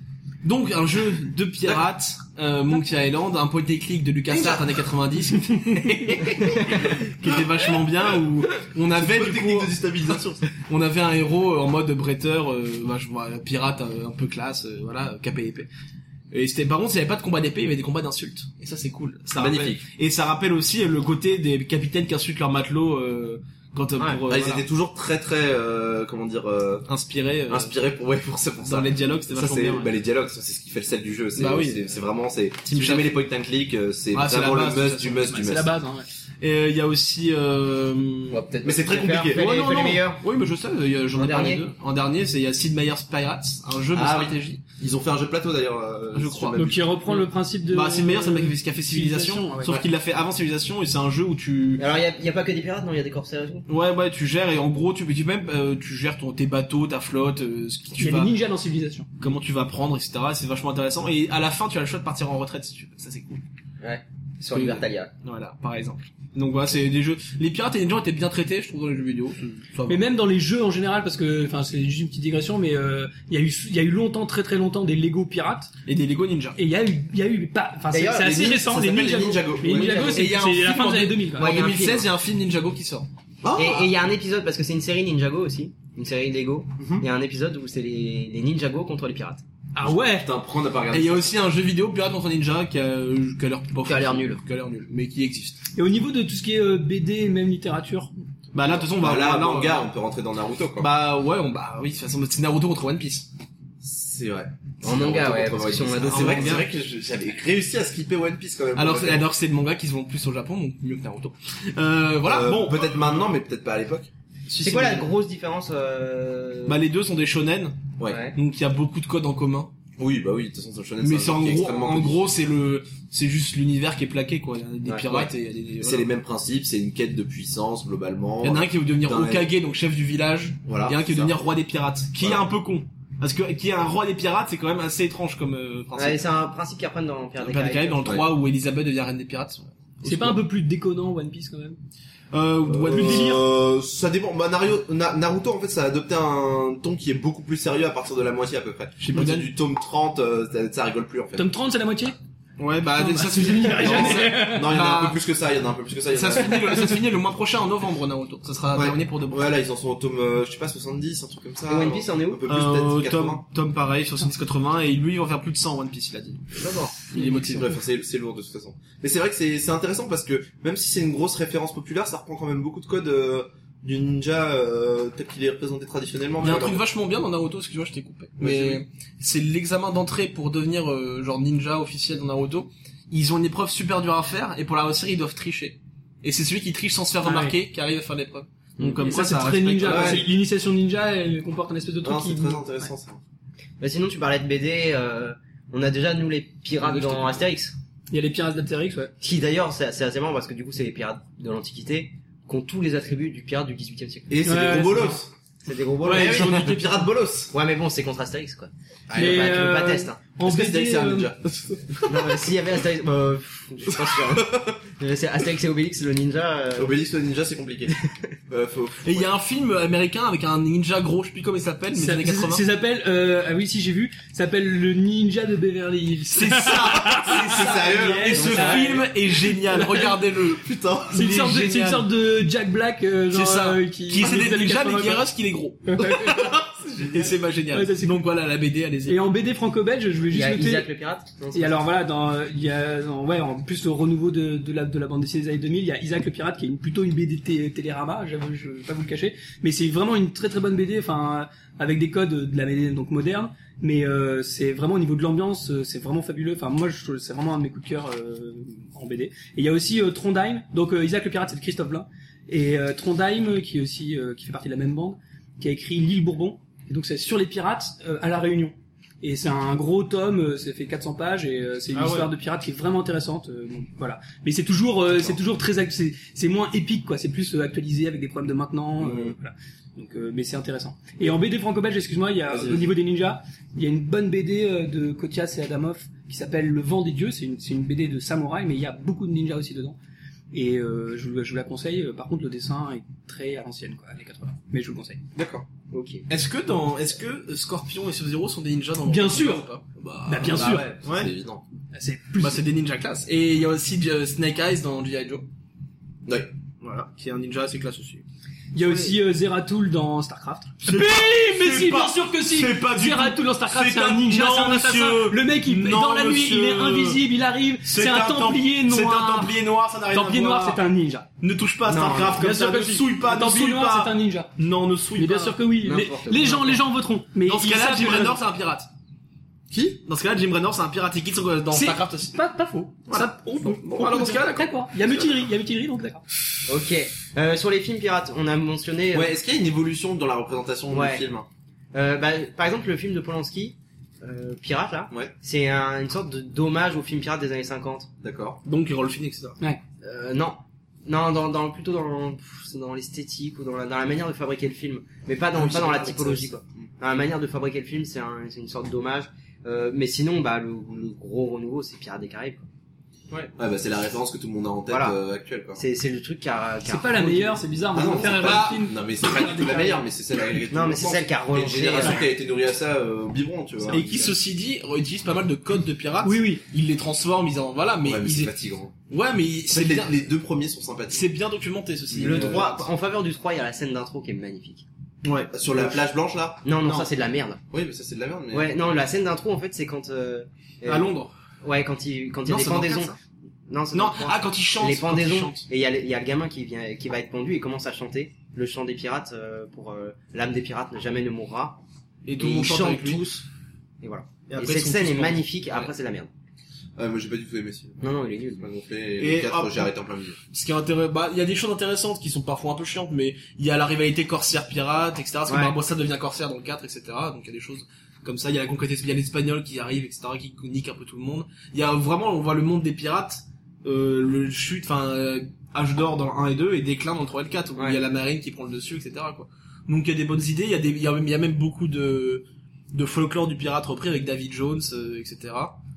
Donc un jeu de pirates, euh, Monkey Island, un point and click de LucasArts années quatre-vingt-dix, qui était vachement bien, où on avait Bonne du technique coup, de déstabilisation. on avait un héros en mode bretteur, euh, bah, je vois, pirate euh, un peu classe, euh, voilà, capé épée. Et c'était, par contre, il n'y avait pas de combat d'épée, il y avait des combats d'insultes. Et ça, c'est cool. Ça Magnifique. rappelle- et ça rappelle aussi le côté des capitaines qui insultent leurs matelots, euh, quand, euh, Ouais. pour, euh, Ah, ils voilà, étaient toujours très très euh, comment dire euh, inspirés, euh, inspirés pour ouais pour ça pour dans ça. les dialogues, c'était Ça vachement c'est bien. ouais. bah, les dialogues, ça, c'est ce qui fait le sel du jeu. C'est Bah oui. c'est c'est vraiment c'est si Team vous aimez Shaft. les point and click, euh, c'est Ah, c'est vraiment la le base, must de du toute must façon. du C'est must. la base, hein, ouais. Et euh, il y a aussi, euh, Mais c'est très Fais- compliqué. fais les- Ouais, fais non, les non. meilleurs. Oui, mais je sais, il y a- j'en ai En parlé dernier deux. En dernier, c'est il y a Sid Meier's Pirates, un jeu de Ah oui. stratégie. Ils ont fait un jeu de plateau d'ailleurs. euh, Je si crois. je Donc m'abuse. il reprend le principe de. Bah, Sid Meier, c'est le mec qui a fait Civilisation, Civilisation, ouais. sauf Ouais. qu'il l'a fait avant Civilisation, et c'est un jeu où tu, Alors il y a, y a pas que des pirates, non, il y a des corsaires et tout. ouais, ouais, tu gères, et en gros, tu, tu même, euh, tu gères ton, tes bateaux, ta flotte, euh, ce qui Il tu y a vas, des ninjas dans Civilisation. comment tu vas prendre, et cetera. C'est vachement intéressant. Et à la fin, tu as le choix de partir en retraite si tu veux. Ça, c'est cool. Ouais. Sur Oui. Libertalia. Voilà, par exemple. Donc voilà, c'est des jeux, les pirates et les gens étaient bien traités, je trouve, dans les jeux vidéo. c'est- ça va. Mais même dans les jeux en général, parce que, enfin, c'est juste une petite digression, mais euh, il y a eu, il y a eu longtemps, très très longtemps, des Lego pirates, Et des Lego Ninja. et il y a eu, il y a eu pas, enfin, c'est D'ailleurs, c'est les assez nin- récent, ça les s'appelle les Ninjago. Ninjago. Les Ouais, Ninjago, Et c'est il y a un c'est la film fin en des années deux- deux mille. quoi. En Ouais, il y a un deux mille seize, film. il y a un film Ninjago qui sort. Ah, Et il y a un épisode, parce que c'est une série Ninjago aussi, une série Lego. Il Mhm. y a un épisode où c'est les, les Ninjago contre les pirates. Ah ouais. putain, prends n'a pas Et regardé. il y a ça. aussi un jeu vidéo Pirate contre Ninja qui a, qui a l'air pas Qui a l'air fou, nul. Qui a l'air nul, mais qui existe. Et au niveau de tout ce qui est euh, B D et même littérature, Bah là, de toute façon, on va, Bah là, là, on manga, va- on peut rentrer dans Naruto quoi. Bah ouais, on, bah oui, de toute façon, c'est Naruto contre One Piece. C'est vrai. En manga, Naruto ouais, contre parce que One si on Piece. a Ah, d'autres c'est vrai que mangas. c'est vrai que je- j'avais réussi à skipper One Piece quand même. Alors, Ouais. alors que c'est le manga qui se vend le plus au Japon, donc mieux que Naruto. Euh, voilà, Euh, bon. peut-être maintenant, mais peut-être pas à l'époque. Si, C'est si, quoi la mais- grosse différence euh... Bah les deux sont des shonen, Ouais. donc il y a beaucoup de codes en commun. Oui, bah oui, de toute façon, c'est un shonen. Mais un c'est genre en qui est gros, extrêmement en connu. gros, c'est le, c'est juste l'univers qui est plaqué, quoi. Il y a des Ouais, pirates ouais. et il y a des, C'est voilà. les mêmes principes, c'est une quête de puissance globalement. Il y en a un qui veut devenir Dans Hokage, donc chef du village. Voilà. Il y en a un qui veut c'est ça. devenir roi des pirates, qui Voilà. est un peu con. Parce que, qui est un roi des pirates, c'est quand même assez étrange comme, euh, principe. Ouais, c'est un principe qu'ils reprennent dans Pirates des Pirates des Caraïbes, Caraïbes. dans le trois où Elisabeth devient reine des pirates. C'est pas un peu plus déconnant One Piece quand même? Euh, One Piece. délire. Euh, ça dépend. Bah, Naruto, Na- Naruto, en fait, ça a adopté un ton qui est beaucoup plus sérieux à partir de la moitié à peu près. Chez À partir Shippuden. du tome trente, euh, ça, ça rigole plus en fait. Tome trente, c'est la moitié? Ouais, bah, Non, ça bah, se finit. c'est- Non, Non, ça- non, il y en a Bah, un peu plus que ça, il y en a un peu plus que ça. il y en Ça a- se finit, le, ça se finit le mois prochain en novembre, Naruto. Ça sera Ouais. terminé pour de bon. Ouais, là, ils en sont au tome, euh, je sais pas, soixante-dix, un truc comme ça. Et One Piece, on est où Un peu plus, Euh, peut-être Tom, quatre-vingts. Tom pareil, soixante-dix quatre-vingts, et lui, il va faire plus de cent One Piece, il a dit. D'accord. Il est motivé. Bref, c'est, c'est lourd de toute façon. Mais c'est vrai que c'est, c'est intéressant parce que même si c'est une grosse référence populaire, ça reprend quand même beaucoup de codes euh, du ninja euh, tel qu'il est représenté traditionnellement. Il y a un Mais truc alors- vachement bien dans Naruto, excuse-moi, je t'ai coupé. Ouais, Mais c'est l'examen d'entrée pour devenir euh, genre ninja officiel dans Naruto. Ils ont une épreuve super dure à faire, et pour la réussir, ils doivent tricher. Et c'est celui qui triche sans se faire Ah remarquer qui arrive à faire l'épreuve. Donc comme Et quoi, ça, c'est ça très respecte- ninja. ouais. parce que L'initiation ninja, elle comporte un espèce de truc Non, qui... c'est très intéressant ça. Bah sinon, tu parlais de B D, euh, on a déjà, nous, les pirates Ouais, dans je Astérix. Il y a les pirates d'Astérix, ouais. Qui d'ailleurs, c'est c'est assez marrant parce que du coup, c'est les pirates de l'Antiquité qui ont tous les attributs du pirate du dix-huitième siècle. Et c'est Ouais, des gros c'est bolos. C'est des gros bolos. Ouais, Ouais, ils ont des pirates bolos. mais bon, c'est contre Astérix, quoi. Ah, Mais, Bah, tu veux pas euh, test, hein. En Est-ce que B D, c'est c'est un euh, ninja? Non, mais s'il y avait Astérix, bah, pff, je suis pas sûr. Euh, c'est Astérix et Obélix, le ninja, euh, Obélix le ninja, c'est compliqué. euh, faut... Et il y a un film américain avec un ninja gros, je sais plus comment il s'appelle, mais des Ça, années ça, quatre-vingts. ça s'appelle, euh, ah oui, si j'ai vu, ça s'appelle le ninja de Beverly Hills. C'est ça, c'est ça. sérieux, Et ce Ouais. film est génial, regardez-le. Putain. C'est une Il est sorte de, c'est une génial. sorte de Jack Black, euh, genre, C'est ça. euh, qui, Qui essaie des d'être années ninja, mais quatre-vingts, qui est quoi. rush, qu'il est gros. Et c'est pas génial. Ouais, ça, c'est Donc voilà, la B D, allez-y. Et en B D franco-belge, je voulais il y juste a noter. Isaac le pirate. Non, c'est Et pas alors ça. voilà, dans, il y a, dans- ouais, en plus le renouveau de, de la, de la bande dessinée des années deux mille, il y a Isaac le pirate qui est une, plutôt une B D té- Télérama, j'avoue, je vais pas vous le cacher, mais c'est vraiment une très très bonne B D, enfin, avec des codes de la B D donc moderne, mais euh, c'est vraiment au niveau de l'ambiance, euh, c'est vraiment fabuleux, enfin moi je trouve c'est vraiment un de mes coups de cœur euh, en B D. Et il y a aussi euh, Trondheim, donc euh, Isaac le pirate c'est de Christophe Blain, et euh, Trondheim qui est aussi, euh, qui fait partie de la même bande, qui a écrit L'île Bourbon, et donc c'est sur les pirates euh, à la Réunion. Et c'est un gros tome, euh, ça fait quatre cents pages et euh, c'est une Ah ouais. histoire de pirates qui est vraiment intéressante. euh, donc, voilà. Mais c'est toujours, euh, c'est toujours très, act- c'est, c'est moins épique quoi. C'est plus euh, actualisé avec des problèmes de maintenant. euh, Mhm. voilà. Donc, euh, mais c'est intéressant. Et en B D franco-belge, excuse-moi, il y a Vas-y, au vas-y. niveau des ninjas, il y a une bonne B D euh, de Kotias et Adamov qui s'appelle Le Vent des Dieux. C'est une, c'est une B D de samouraï, mais il y a beaucoup de ninjas aussi dedans. Et euh, je, vous- je vous la conseille. Par contre, le dessin est très à l'ancienne, quoi, années quatre-vingts. Mais je vous le conseille. D'accord. Ok. Est-ce que dans, est-ce que Scorpion et Sub-Zero sont des ninjas dans le Bien monde sûr. ou pas Bah, Bah, bien Bah sûr. ouais, Ouais. c'est évident. C'est plus. Bah, c'est des ninjas classe. Et il y a aussi euh, Snake Eyes dans G I Joe. Ouais. Voilà. Qui est un ninja assez classe aussi. Il y a aussi euh, Zeratul dans Starcraft. C'est Mais, pas- mais c'est si, pas- bien sûr que si. c'est pas du Zeratul dans Starcraft, c'est c'est un un- ninja, non, c'est un assassin. monsieur. Le mec, il, Non, dans la nuit, il est monsieur. invisible, il arrive. C'est un templier tem- C'est un noir. templier noir, ça n'a rien Templier à voir. noir, c'est un ninja. Ne touche pas à Non, Starcraft Bien comme sûr ça, que ne si. souille pas, Un ne templier souille noir, c'est pas. un ninja. Non, ne souille Mais pas. bien sûr que oui. Les, N'importe les quoi. gens, les gens voteront. Mais Dans ce ils cas-là, savent Jim que- Raynor, c'est un pirate. Qui? Dans ce cas-là, Jim Raynor, c'est un pirate. Et qui sont dans C'est- Starcraft aussi. Pas, pas faux. Voilà. Ça, on, Bon, on alors peut dans ce dire. cas-là, d'accord. D'accord. Il y a mutinerie, il y a mutinerie, donc d'accord. Ok. Euh, sur les films pirates, on a mentionné. euh, Ouais, est-ce qu'il y a une évolution dans la représentation Ouais. du film? euh, bah, par exemple, le film de Polanski, euh, Pirate là, Ouais. c'est un- une sorte de d'hommage au film pirate des années cinquante. D'accord. Donc, il roule film, et cetera. Euh, non. Non, dans, dans, plutôt dans, pff, c'est dans l'esthétique ou dans la, dans la manière de fabriquer le film. Mais pas dans, Ah oui, pas c'est dans la vrai, typologie, ça, quoi. Dans la manière de fabriquer le film, c'est un, c'est une sorte d'hommage. Euh, mais sinon, bah, le, le gros renouveau, c'est Pirates des Caraïbes, quoi. Ouais, bah c'est la référence que tout le monde a en tête Voilà. euh, actuelle, quoi. C'est, c'est le truc qui a, qui a C'est pas la refait- meilleure, c'est bizarre. Ah Moi, non, je préfère c'est un pas... film. Non mais c'est pas du tout la meilleure, mais c'est celle avec Non, mais c'est celle qui a Il y a une relancé. génération euh, qui a été nourrie à ça euh, au biberon, tu vois. Et qui, ceci dit, utilise pas mal de codes de pirates. Oui, oui. Ils les transforment, ils en, voilà, mais Ouais, mais ils c'est est- fatigant. ouais, mais En fait, c'est les, bien, les deux premiers sont sympathiques. c'est bien documenté, ceci. Le Euh, trois, en faveur du trois, il y a la scène d'intro qui est magnifique. Ouais. Sur la plage blanche, là? Non, non, Non. ça c'est de la merde. Oui, mais ça c'est de la merde, mais... Ouais, non, la scène d'intro, en fait, c'est quand, euh, euh, À Londres. ouais, quand il, quand il y a Non, des c'est dans le pendaisons. quatre, ça. Non, c'est Non, dans le trois. ah, quand ils chantent. les quand ils pendaisons, chantent. et il y a, le- il y a le gamin qui vient, qui va être pendu et commence à chanter le chant des pirates, euh, pour, euh, l'âme des pirates ne jamais ne mourra. Et tout Et le monde ils chante chantent avec lui. tous. Et voilà. Et Et, après, cette ils sont scène tous est morts. magnifique, après c'est la merde. Ah, moi j'ai pas du tout aimé celui Non, non, il est nul. Ils m'ont gonflé, et Et le quatre, après- j'ai arrêté en plein milieu. Ce qui est intéressant, bah, il y a des choses intéressantes qui sont parfois un peu chiantes, mais il y a la rivalité corsaire-pirate, et cetera. Parce que Ouais. Barbossa devient corsaire dans le quatre, et cetera. Donc il y a des choses comme ça. Il y a la conquête, il y a l'espagnol qui arrive, et cetera, qui nique un peu tout le monde. Il y a vraiment, on voit le monde des pirates, euh, le chute, enfin, euh, âge d'or dans le un et deux, et déclin dans le trois et le quatre, où Ouais. il y a la marine qui prend le dessus, et cetera, quoi. Donc il y a des bonnes idées, il y a des, il y a même, il y a même beaucoup de, de folklore du pirate repris avec David Jones, euh, et cetera.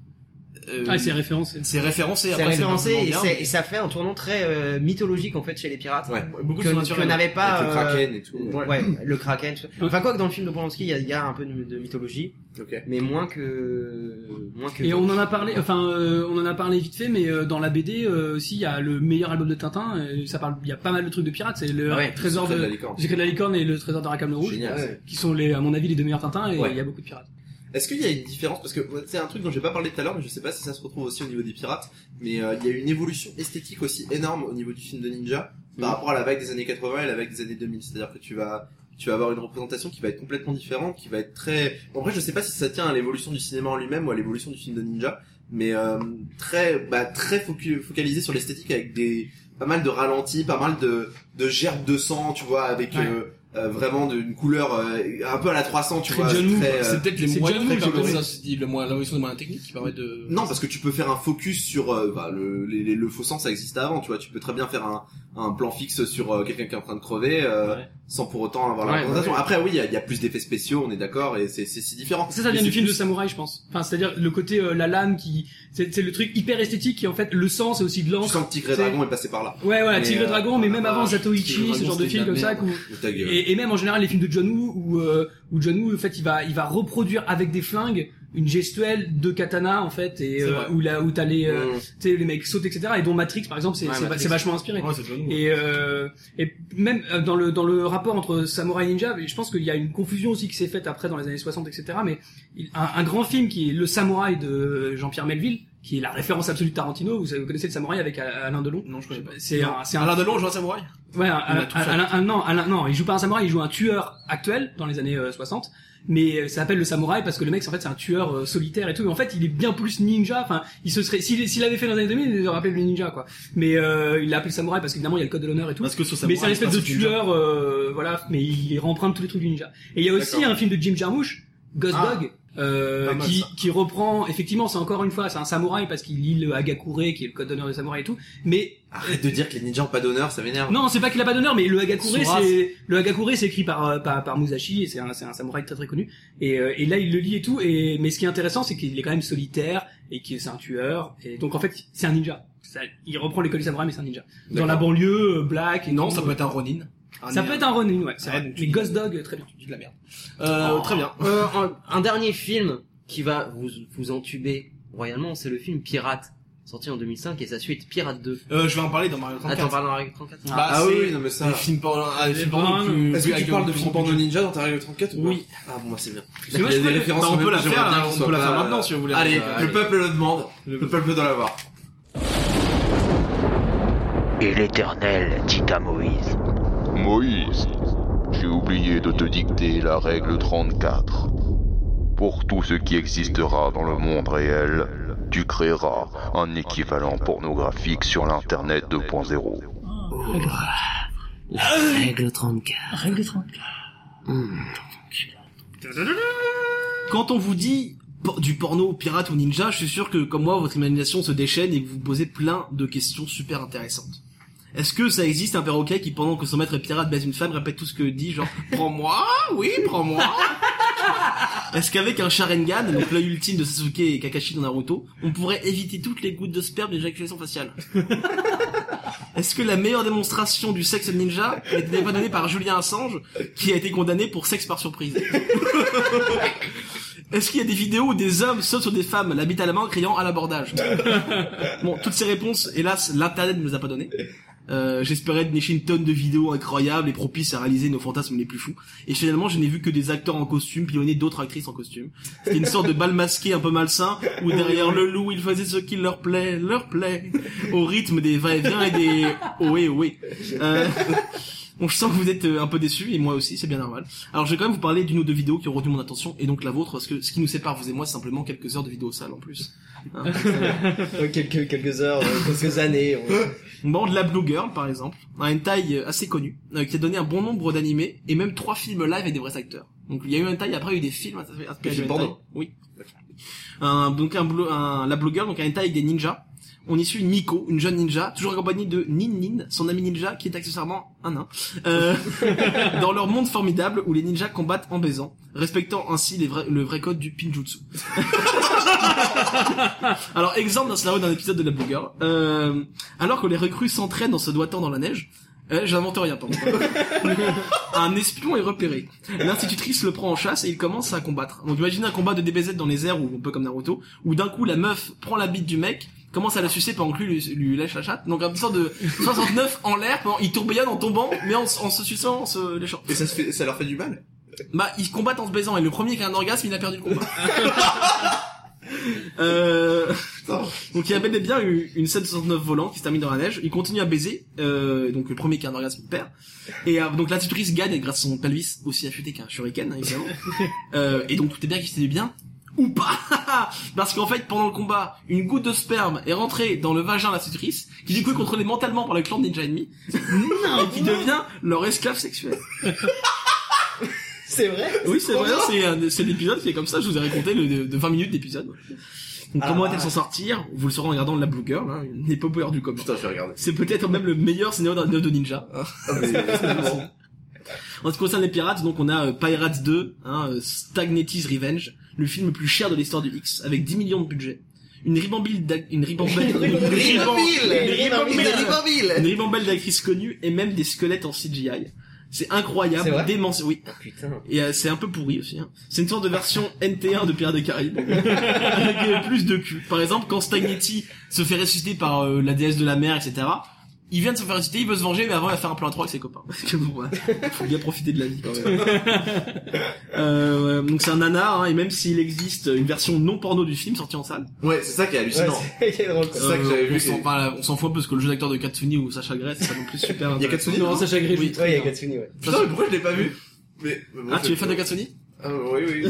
Euh, Ah, c'est référencé. c'est référencé. C'est après, référencé pas et, forcément bien, c'est- et ça fait un tournant très euh, mythologique en fait chez les pirates. Ouais. beaucoup Que, de que naturel. n'avait pas. Avec le euh, Kraken et tout. Ouais, ouais, le Kraken. tout ça. Enfin quoi que dans le film de Polanski, il y a, il y a un peu de, de mythologie, Ok. mais moins que moins que. Et on en a parlé, enfin, euh, on en a parlé vite fait, mais euh, dans la B D euh, aussi, il y a le meilleur album de Tintin. Et ça parle, il y a pas mal de trucs de pirates. C'est le Ouais, trésor Secret de, de la licorne. Secret de la licorne et le trésor de Rackham le rouge, Génial. Ouais. qui sont les, à mon avis, les deux meilleurs Tintins. Et il Ouais. y a beaucoup de pirates. Est-ce qu'il y a une différence, parce que ouais, c'est un truc dont j'ai pas parlé tout à l'heure, mais je sais pas si ça se retrouve aussi au niveau des pirates, mais euh, il y a une évolution esthétique aussi énorme au niveau du film de ninja par rapport à la vague des années quatre-vingts et la vague des années deux mille. C'est-à-dire que tu vas tu vas avoir une représentation qui va être complètement différente, qui va être très... En vrai, je sais pas si ça tient à l'évolution du cinéma en lui-même ou à l'évolution du film de ninja, mais euh, très bah très focu- focalisé sur l'esthétique avec des pas mal de ralentis, pas mal de de gerbes de sang, tu vois, avec Ouais. euh, euh, vraiment d'une couleur euh, un peu à la trois cents, tu Très vois, John Woo. très, euh, C'est peut-être les c'est moyens John Woo qui qui permettent fait ça, le moyen, l'évolution des moyens techniques qui permettent de... Non, parce que tu peux faire un focus sur euh, bah, le, les, les- le faux sang, ça existait avant, tu vois. Tu peux très bien faire un, un plan fixe sur euh, quelqu'un qui est en train de crever euh, Ouais. sans pour autant avoir la Ouais, représentation. ouais. Après, oui, il y a, il y a plus d'effets spéciaux, on est d'accord, et c'est c'est c'est différent. Ça, ça Mais vient du c'est film de plus- samouraï, je pense. Enfin, c'est-à-dire le côté euh, la lame qui, c'est c'est le truc hyper esthétique qui en fait le sang, c'est aussi de Tu l'encre. sens que Tigre et C'est- Dragon est passé par là. Ouais, voilà, Mais, Tigre et euh, Dragon, mais même ah, avant Tigre et Zatoichi, ce Dragon, genre de c'était film de comme la ça. merde. où- Ou ta gueule. Et, et même en général les films de John Woo où euh, où John Woo en fait il va il va reproduire avec des flingues une gestuelle de katana en fait et C'est euh, vrai. où là où t'as les euh, Mm. tu sais les mecs sautent etc et dont Matrix par exemple c'est Ouais, c'est, Matrix. c'est vachement inspiré. Ouais, c'est John Woo. Et euh, et même euh, dans le dans le rapport entre samouraï et ninja, je pense qu'il y a une confusion aussi qui s'est faite après dans les années soixante et cetera. Mais il- un, un grand film qui est Le Samouraï de Jean-Pierre Melville, qui est la référence absolue de Tarantino. Vous, savez, vous connaissez Le Samouraï avec Alain Delon? Non, je connais pas. C'est un c'est un Alain Delon joue un samouraï. Ouais, un, Il a un- tout fait. un- un- non, un- non, il joue pas un samouraï, il joue un tueur actuel dans les années euh, soixante, mais euh, ça s'appelle le samouraï parce que le mec, en fait, c'est un tueur euh, solitaire et tout. Et en fait, il est bien plus ninja. Enfin, il se serait, s'il s'il l'avait fait dans les années deux mille, il aurait appelé le ninja, quoi. Mais euh, il l'a appelé samouraï parce qu'évidemment, il y a le code de l'honneur et tout. Parce que sur Mais samouraï, c'est un espèce de c'est ninja. tueur, euh, voilà. Mais il remprunte tous les trucs du ninja. Et il y a aussi D'accord. un film de Jim Jarmusch, Ghost Ah. Dog. Euh, Pas mal, qui, ça. qui reprend effectivement c'est encore une fois c'est un samouraï parce qu'il lit le Hagakure qui est le code d'honneur des samouraïs et tout mais Arrête de dire que les ninjas ont pas d'honneur, ça m'énerve. non, c'est pas qu'il a pas d'honneur, mais le Hagakure, Son c'est le Hagakure, c'est écrit par, euh, par par Musashi, et c'est un c'est un samouraï très très connu. Et euh, et là il le lit et tout. Et mais ce qui est intéressant, c'est qu'il est quand même solitaire et que c'est un tueur. Et donc en fait, c'est un ninja. Ça, il reprend l'école du samouraï, mais c'est un ninja. Dans D'accord. la banlieue, euh, black. Et Non, tout. ça peut être un Ronin. Ça peut être un Ronin, ouais. C'est Ouais, vrai. donc tu Mais dis- Ghost Dog, très bien. Tu dis de la merde. Euh, Oh. très bien. Euh, un, un dernier film qui va vous vous entuber royalement, c'est le film Pirate, sorti en deux mille cinq et sa suite Pirate deux. Euh, je vais en parler dans Mario Attends, trente-quatre. parle dans la règle trente-quatre. Bah, Ah c'est oui, non, mais ça- des films porno, ah, des films porno Est-ce plus- Est-ce plus que tu avec parles un de plus film grand porno budget. ninja dans ta règle trente-quatre ou pas Oui. Ah bon, bah c'est bien. Mais moi, Il y a je des peux- références bah, on quand peut même la que j'aimerais faire, bien hein, qu'ils on soient peut la pas- faire maintenant, si vous voulez. Allez, Euh, le allez. peuple le demande. Le peuple doit l'avoir. Et l'Éternel dit à Moïse. Moïse, j'ai oublié de te dicter la règle trente-quatre. Pour tout ce qui existera dans le monde réel, tu créeras un équivalent pornographique sur l'Internet deux point zéro. La règle trente-quatre. Règle trente-quatre. Quand on vous dit por- du porno pirate ou ninja, je suis sûr que comme moi votre imagination se déchaîne et que vous vous posez plein de questions super intéressantes. Est-ce que ça existe un perroquet qui pendant que son maître pirate baise une femme répète tout ce que dit genre prends-moi, oui prends-moi. Est-ce qu'avec un Sharingan, donc l'œil ultime de Sasuke et Kakashi dans Naruto, on pourrait éviter toutes les gouttes de sperme d'éjaculation faciale? Est-ce que la meilleure démonstration du sexe ninja n'est pas donnée par Julien Assange, qui a été condamné pour sexe par surprise? Est-ce qu'il y a des vidéos où des hommes sautent sur des femmes, la bite à la main, criant à l'abordage? Bon, toutes ces réponses, hélas, l'internet ne nous a pas donné. Euh, j'espérais dénicher une tonne de vidéos incroyables et propices à réaliser nos fantasmes les plus fous. Et finalement, je n'ai vu que des acteurs en costume pilonner d'autres actrices en costume. C'était une sorte de bal masqué un peu malsain, où derrière le loup, ils faisaient ce qui leur plaît, leur plaît, au rythme des va-et-vient et des ohé ohé. Euh... Bon, je sens que vous êtes euh, un peu déçus, et moi aussi, c'est bien normal. Alors, je vais quand même vous parler d'une ou deux vidéos qui ont retenu mon attention, et donc la vôtre, parce que ce qui nous sépare, vous et moi, c'est simplement quelques heures de vidéos sales en plus. Hein. quelques quelques heures, euh, quelques années. on- Bon, de la Blue Girl, par exemple, un hentai euh, assez connu, euh, qui a donné un bon nombre d'animés, et même trois films live avec des vrais acteurs. Donc, il y a eu un hentai, après il y a eu des films inspirés Des du films hentai. porno. Oui. Un, donc un, blue- un, la Blue Girl, donc un hentai avec des ninjas. on y suit Miko, une jeune ninja, toujours accompagnée de Nin Nin, son ami ninja, qui est accessoirement un nain, euh, dans leur monde formidable où les ninjas combattent en baisant, respectant ainsi les vrais, le vrai code du Pinjutsu. Alors, exemple d'un scénario d'un épisode de la Blue Girl, euh, alors que les recrues s'entraînent en se doigtant dans la neige, euh, j'invente rien, pardon. Un espion est repéré. L'institutrice le prend en chasse et il commence à combattre. Donc imaginez un combat de D B Z dans les airs, ou un peu comme Naruto, où d'un coup la meuf prend la bite du mec, commence à la sucer pendant que lui lui, lui lèche la chatte. Donc une sorte de soixante-neuf en l'air, pendant, il tourbillonne en tombant, mais en, en se suçant, en se léchant. Et ça se fait, ça leur fait du mal? Bah, ils combattent en se baisant, et le premier qui a un orgasme, il a perdu le combat. euh... Donc il y a bel et bien une, une sept cent soixante-neuf volant qui se termine dans la neige. Il continue à baiser, euh, donc le premier qui a un orgasme perd. Et euh, donc l'institutrice gagne grâce à son pelvis aussi affûté qu'un shuriken, évidemment. euh, et donc tout est bien qui s'était bien. Ou pas. Parce qu'en fait, pendant le combat, une goutte de sperme est rentrée dans le vagin de l'institutrice, qui du coup est contrôlée mentalement par le clan de ninja ennemi, et qui devient leur esclave sexuel. C'est vrai? Oui, c'est vrai, c'est, un, c'est l'épisode qui est comme ça, je vous ai raconté le, de, de vingt minutes d'épisode. Donc, ah, comment va-t-elle s'en sortir? Vous le saurez en regardant la Blue Girl, hein, une des populaires du commun. Putain, je vais regarder. C'est peut-être même le meilleur scénario de, de ninja. Ah, mais, en ce qui concerne les pirates, donc on a euh, Pirates deux, hein, euh, Stagnetti's Revenge, le film le plus cher de l'histoire du X, avec dix millions de budget. Une ribambelle, une ribambelle, une ribambelle, une ribambelle d'actrices connues et même des squelettes en C G I. C'est incroyable, démence, oui. Oh, putain. Et euh, c'est un peu pourri aussi. Hein. C'est une sorte de version N T un de Pirates des Caraïbes, avec euh, plus de cul. Par exemple, quand Stagnetti se fait ressusciter par euh, la déesse de la mer, et cetera. Il vient de se faire ressusciter, il veut se venger, mais avant il va faire un plan à trois avec ses copains. Parce que bon, ouais, faut bien profiter de la vie quand même. euh, donc c'est un nanar, hein, et même s'il existe une version non porno du film sortie en salle. Ouais, c'est ça qui est hallucinant. Ouais, c'est drôle, c'est ça que j'avais euh, vu. On s'en, enfin, on s'en fout parce que le jeu d'acteur de Katsuni ou Sacha Grey, c'est pas non plus super. Il y a Katsuni, non, Sacha Grey, oui. Ouais, il y a Katsuni, ouais. Putain, mais pourquoi je l'ai pas vu? Mais, mais ah, tu es fan de Katsuni? Ah, oui, oui.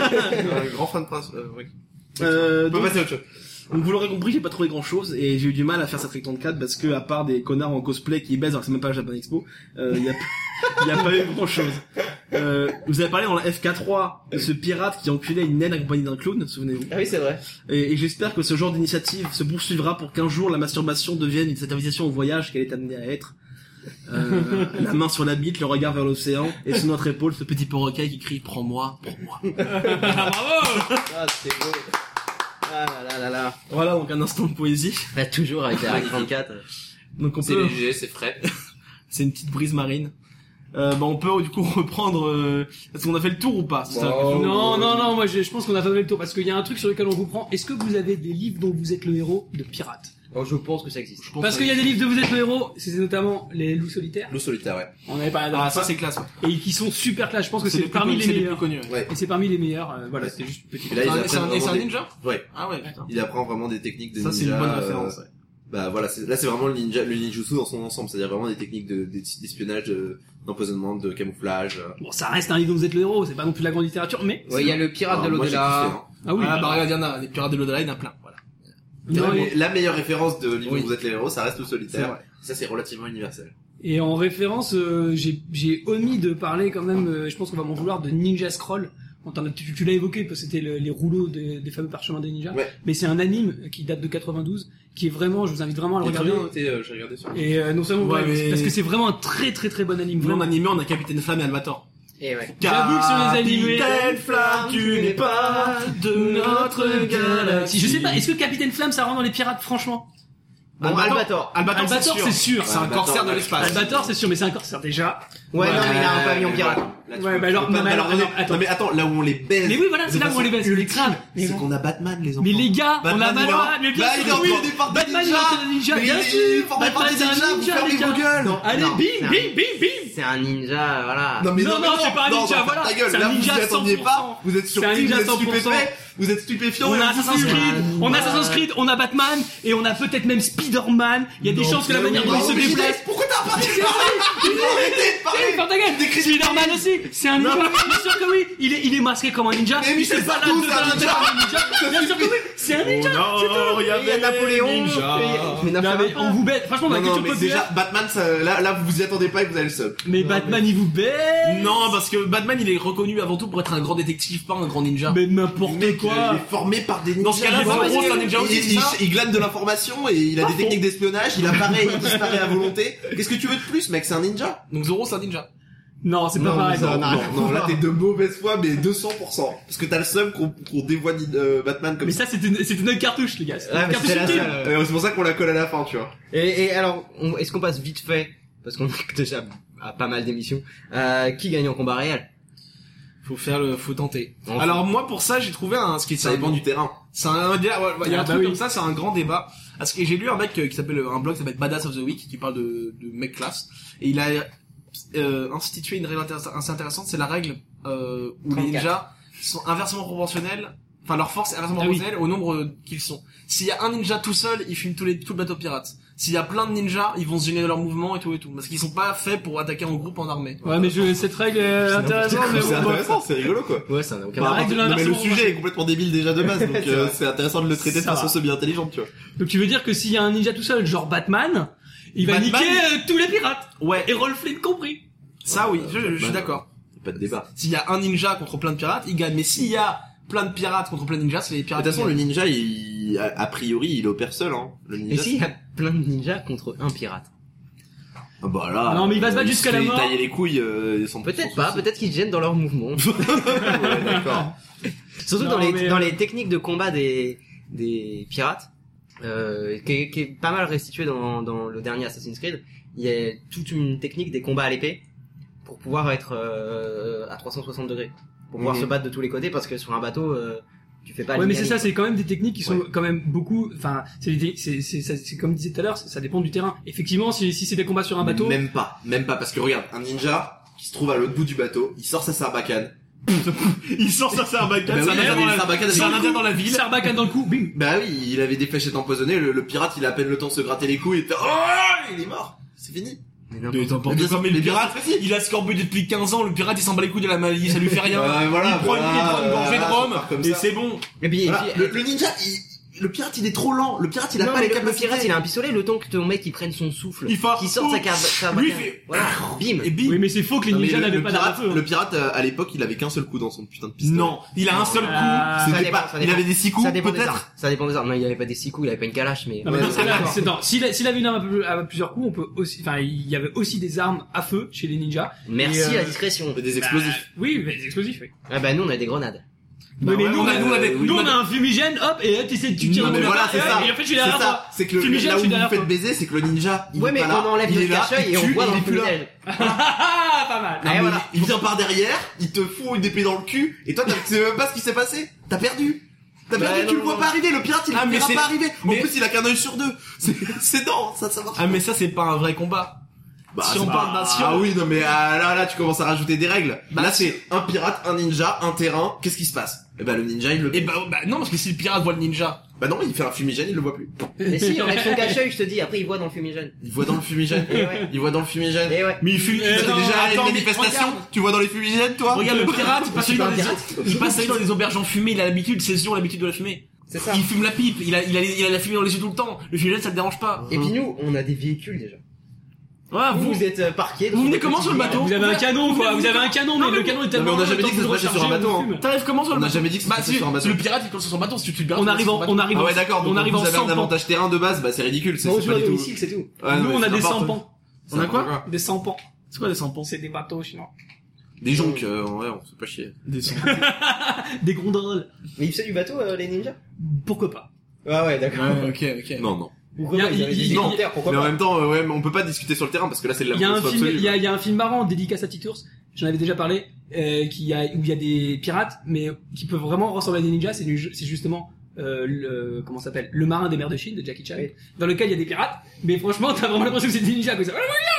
Un grand fan de Prince, euh, oui. Euh, on peut donc, passer à autre chose. Donc vous l'aurez compris, j'ai pas trouvé grand chose et j'ai eu du mal à faire cette Rectangle quatre parce que à part des connards en cosplay qui baisent alors que c'est même pas la Japan Expo, euh, y a y a pas eu grand chose. Euh, vous avez parlé dans la F K trois de ce pirate qui enculait une naine accompagnée d'un clown, souvenez-vous. Ah oui, c'est vrai. Et, et j'espère que ce genre d'initiative se poursuivra pour qu'un jour la masturbation devienne cette invitation au voyage qu'elle est amenée à être. Euh, la main sur la bite, le regard vers l'océan et sur notre épaule ce petit perroquet qui crie prends-moi, prends-moi. Bravo. Ah, c'est beau. Ah là là là là. Voilà donc un instant de poésie. Bah, toujours avec la trente-quatre. Donc on C'est peut... léger, c'est frais. C'est une petite brise marine. Euh, bah on peut du coup reprendre. Euh... Est-ce qu'on a fait le tour ou pas? C'est ça la question. Non, non, non, moi je, je pense qu'on a pas fait le tour parce qu'il y a un truc sur lequel on vous prend. Est-ce que vous avez des livres dont vous êtes le héros de pirates? Oh, je pense que ça existe. Je pense Parce que qu'il y a des livres dont vous êtes le héros, c'est notamment les loups solitaires. Loup solitaire, ouais. On avait pas Ah ça c'est classe. Ouais. et qui sont super classe. Je pense que C'est c'est les plus parmi connus, les c'est les meilleurs. plus connus. Ouais. Ouais. Et c'est parmi les meilleurs. euh, voilà, c'était juste petit. Et là, ils C'est un- apprennent c'est un, vraiment c'est un des- ninja. Ouais. Ah ouais. Putain. Il apprend vraiment des techniques de Ça ninja. c'est une bonne euh, référence. Ouais. Bah voilà, c'est, là c'est vraiment le ninja, le ninjutsu dans son ensemble, c'est-à-dire vraiment des techniques de, d'espionnage, de, d'empoisonnement, de camouflage. Bon, ça reste un livre dont vous êtes le héros. C'est pas non plus la grande littérature, mais. Ouais, il y a le pirate Ah, de moi, j'ai kiffé, l'au-delà. hein. Ah oui. Ah bah regarde, il y en a. Les pirates de l'au-delà, il y en a plein. Voilà. C'est Non, vrai, et- mais la meilleure référence de livre Oui. où vous êtes les héros, ça reste le C'est solitaire. vrai. Ça c'est relativement universel. Et en référence, euh, j'ai j'ai omis de parler quand même. euh, je pense qu'on va m'en vouloir de Ninja Scroll. On t'en a- tu, tu l'as évoqué parce que c'était le- les rouleaux des, des fameux parchemins des ninjas. Ouais. Mais c'est un anime qui date de quatre-vingt-douze, qui est vraiment. Je vous invite vraiment à le Il est très regarder. bien noté, euh, j'ai regardé sur. Et euh, non seulement Ouais, ouais, mais- parce que c'est vraiment un très très très bon anime. Nous en Vraiment. animé, on a Capitaine Flamme et Albator. Et ouais. J'avoue que sur les animés- Capitaine Flamme, tu n'es pas de notre galaxie. Si je sais pas, est-ce que Capitaine Flamme ça rentre dans les pirates franchement? Bon, Albator. Albator, Albator, c'est c'est sûr. sûr. C'est un Albator, corsaire de ouais. l'espace. Albator c'est sûr, mais c'est un corsaire déjà. Ouais, non, mais il a un pavillon pirate. Là, tu Ouais, peux- bah tu alors, peux pas- non, mais alors, non, non, attends. non, mais attends, là où on les baise. Mais oui, voilà, de c'est là où on façon les baise, les ultime, crânes. Mais C'est bon. qu'on a Batman, les enfants. Mais les gars, on a Batman, il est Batman, en- mais bien Bah, sûr, il est oui. entraîné par des Batman, il est ninjas. entraîné des ninjas, Mais bien il est sûr. formé par Batman, des c'est un ninjas, vous ninja, fermez les gars. vos gueules. Non. Allez, Non, bim, c'est un- bim, bim, bim. C'est un ninja, voilà. Non mais Non, non, non, c'est pas un non, ninja, non, voilà. Ta gueule, C'est un là vous ninja vous y attendiez cent pour cent. pas, vous êtes C'est un surpris, ninja vous êtes cent pour cent. stupéfait, vous êtes stupéfiant. On et a vous Assassin's fuyez. Creed, on a Assassin's Creed, on a Batman, et on a peut-être même Spider-Man. Il y a des chances que la manière dont il se Mais déplace. Pourquoi t'as pas dit C'est vrai. Arrêtez de parler. Ferme ta gueule. Spider-Man aussi. c'est un ninja. Bien sûr que oui. Il est, il est masqué comme un ninja. Mais Michel il se balade Sardou, dedans, c'est un ninja. comme un ninja. Bien sûr que oui. C'est un ninja. Oh non, il y Il y a avait Napoléon. Ninja. Mais Non, mais on vous bête. Franchement, Non, la non, culture mais populaire. déjà, Batman, ça, là, là, vous vous y attendez pas et vous avez le sub. Mais Batman, il vous bête. Non, parce que Batman, il est reconnu avant tout pour être un grand détective, pas un grand ninja. Mais n'importe Mec, quoi. il est formé par des ninjas. Dans ce cas-là, Zoro, Zoro, c'est c'est un ninja aussi, il, c'est il, ça il glane de l'information et il a des techniques d'espionnage, il apparaît, il disparaît à volonté. Qu'est-ce que tu veux de plus, mec? C'est un ninja. Donc Zoro, c'est un ninja. Non, c'est pas Non, pareil. non, non. non, non, là t'es de mauvaise foi, mais deux cents pour cent. Parce que t'as le seum qu'on qu'on dévoie euh, Batman comme Mais ça. ça, c'était une, c'était une cartouche, les gars. C'était Ouais, une mais cartouche c'était la utile. seule. Euh, c'est pour ça qu'on la colle à la fin, tu vois. Et, et alors, on- est-ce qu'on passe vite fait, parce qu'on a déjà à pas mal d'émissions, euh, qui gagne en combat réel? Faut faire le, faut tenter. Enfin. Alors moi, pour ça, j'ai trouvé un, ce qui est Ça dépend du terrain. C'est un, il y a, ouais, il y a un Ah, bah truc oui. comme ça, c'est un grand débat. Parce que j'ai lu un mec euh, qui s'appelle, un blog qui s'appelle Badass of the Week, qui parle de, de mec classe. Et il a, euh, institué une règle intéress- assez intéressante, c'est la règle, euh, où les trente-quatre. ninjas sont inversement proportionnels, enfin leur force est inversement Ah oui. proportionnelle au nombre euh, qu'ils sont. S'il y a un ninja tout seul, il fume tous les, tout le bateau pirate. S'il y a plein de ninjas, ils vont se gêner de leur mouvement et tout et tout. Parce qu'ils sont pas faits pour attaquer en groupe en armée. Ouais, mais je, cette règle est intéressante, mais C'est bon, bah, intéressant, c'est rigolo, quoi. Ouais, ça n'a aucun La Bah, règle de non, mais le l'inversement sujet est complètement débile déjà de base, donc euh, c'est intéressant de le traiter de Ça façon va. semi-intelligente, tu vois. Donc tu veux dire que s'il y a un ninja tout seul, genre Batman, il va Batman- niquer euh, tous les pirates. Ouais. Et Rolf Flynn compris. Ça oui, je, je suis Batman. d'accord. Pas de débat. S'il y a un ninja contre plein de pirates, il gagne. Mais s'il y a plein de pirates contre plein de ninjas, c'est les De pirates. toute façon, qui le gagnent. ninja, il, a, a priori, il opère seul, hein. Le Et ninja. s'il y a plein de ninjas contre un pirate? Ah bah là. Non, mais il va se battre euh, jusqu'à se la fait mort. tailler les couilles, euh, sans Peut-être sans pas, souci. peut-être qu'ils se gênent dans leur mouvement. Ouais, d'accord. Surtout Non, dans les, mais, dans euh, les techniques de combat des, des pirates, euh, qui, est, qui est pas mal restitué dans, dans le dernier Assassin's Creed. Il y a toute une technique des combats à l'épée pour pouvoir être euh, à trois cent soixante degrés, pour pouvoir Mhm. se battre de tous les côtés, parce que sur un bateau, euh, tu fais pas. Ouais, mais ligne à c'est ça, ligne. c'est quand même des techniques qui sont Ouais. quand même beaucoup, enfin, c'est, des- c'est, c'est, c'est, c'est comme disait tout à l'heure, ça, ça dépend du terrain. Effectivement, si, si c'est des combats sur un bateau, Même pas, même pas, parce que regarde, un ninja qui se trouve à l'autre bout du bateau, il sort sa sarbacane. Il sort ça, c'est un bacan, Bah c'est oui, un il indien avait dans une la, sarbacane c'est avec un un indien dans la ville. Sarbacane dans le cou, bim. Bah oui, il avait des fléchettes empoisonnées, le, le pirate, il a à peine le temps de se gratter les couilles, et était, oh, il est mort. C'est fini. Mais Mais n'importe n'importe bien quoi, sûr, mais le mais bien pirate, sûr, si. il a scorbut depuis quinze ans, le pirate il s'en bat les couilles de la maladie, ça lui fait rien. Ouais, voilà, il prend une, il voilà, prend une gorgée de voilà, rhum, ça part comme et ça. c'est bon. Et puis, et Voilà, puis, le, le ninja, il, le pirate, il est trop lent. Le pirate, il a non, pas mais les le, le capacités. pirate, il a un pistolet, le temps que ton mec il prenne son souffle, Il fait, qu'il sorte sa oups. carte, sa Lui, il bacane. fait, voilà, bim. Et bim. Oui, mais c'est faux que les Non, mais ninjas le, n'avaient le pas pirate, d'armes à feu. hein. le pirate, euh, à l'époque, il avait qu'un seul coup dans son putain de pistolet. Non, il a un seul coup. Euh, C'était Ça dépend, pas, ça il dépend. avait des six coups, Ça dépend des armes. peut-être. Ça dépend des armes. Non, il avait pas des six coups, il avait pas une calache, mais. Non, mais Ouais, dans ce ouais, cas-là, d'accord. c'est non. S'il a- s'il avait une arme à, plus- à plusieurs coups, on peut aussi, enfin, il y avait aussi des armes à feu chez les ninjas. Merci Et, euh, la discrétion. Des explosifs. Oui, mais des explosifs, oui. Ah bah nous on a des grenades. Bah mais ouais, nous, on a, nous, on a des, nous, on a un fumigène, hop, et là, tu sais, tu tires Non, un mais coup voilà, là-bas, c'est et- ça. Et en fait, je suis C'est derrière toi. ça. C'est que le, Fumigène, là je où suis vous derrière faites toi. baiser, c'est que le ninja, il Ouais, est mais pas quand là, on enlève il le est là, cache-œil il et on tue, voit dans il le est plus là. fumigène. Ah, pas mal. Non, Et mais voilà. il vient par derrière, il te fout une épée dans le cul, et toi, tu sais même pas ce qui s'est passé. T'as perdu. T'as Bah, perdu, non, tu le non, vois non. pas arriver, le pirate, il Ah, ne mais verra c'est- pas arriver. En mais- plus, il a qu'un œil sur deux. C'est, c'est non, ça, ça marche. Ah, mais ça, c'est pas un vrai combat. Bah, si c'est on pas- parle d'un- si Ah on- oui, non, mais ah, là, là, tu commences à rajouter des règles. Bah, là, c'est un pirate, un ninja, un terrain. Qu'est-ce qui se passe? Eh ben, le ninja, il le. Et bah, bah, non, parce que si le pirate voit le ninja. Bah non, il fait un fumigène, il le voit plus. Mais si, on enlève son cache-œil, je te dis, après il voit dans le fumigène. Il voit dans le fumigène. Et ouais. Il voit dans le fumigène. Et ouais. Mais il fume, T'as il- déjà allé à attends, une mais manifestation? regarde. Tu vois dans les fumigènes, toi? Regarde, le pirate, il passe Je suis dans pas un des, pirate. il passe dans des auberges en fumée, il a l'habitude, ses yeux ont l'habitude de la fumée. C'est ça. Il fume la pipe, il a, il a, il a la fumée dans les yeux tout le temps. Le fumigène, ça le dérange pas. Et puis nous, on a des véhicules déjà. Ah, Vous, vous, vous êtes euh, parqués. vous venez comment sur le bateau? Vous avez un canon, quoi. Vous avez un canon, mais Non, le mais- canon est Non, tellement. mais on a loin, jamais le dit que temps ça se vous passait sur un recharger, bateau, on hein. fume. T'arrives comment sur le On n'a bateau? jamais dit que Bah, c'était si, sur un bateau. le pirate, il colle sur son bateau, si tu le pirate. On il arrive colle en, sur son on bateau. arrive Ah en- ouais, d'accord. on Donc, arrive en vous avez cent un pans. avantage terrain de base, bah, c'est ridicule. C'est Non, c'est je pas vois du tout. ici, c'est tout. Ouais, Nous, non, on mais a c'est des n'importe sampans. On a quoi? Des sampans. C'est quoi des sampans? C'est des bateaux chinois. Des jonques, euh, ouais, on se fait pas chier. Des sampans. Des gondoles. Mais ils faisaient du bateau, euh, les ninjas? Pourquoi pas? Ah ouais, d'accord. Ouais, ok, ok. Non, non. Pourquoi Il y a- pas, ils avaient il- des il- hélicoptères, pourquoi Mais en pas? même temps, euh, ouais, mais on peut pas discuter sur le terrain parce que là, c'est de la Il y a un mauvaise foi film, absolue. il y a, il y a un film marrant, dédicace à Titours. J'en avais déjà parlé, euh, qui a, où il y a des pirates, mais qui peuvent vraiment ressembler à des ninjas. C'est, du- c'est justement, euh, le, comment ça s'appelle? Le marin des mers de Chine de Jackie Chan. Oui. Dans lequel il y a des pirates, mais franchement, t'as vraiment l'impression que c'est des ninjas, quoi. Ça-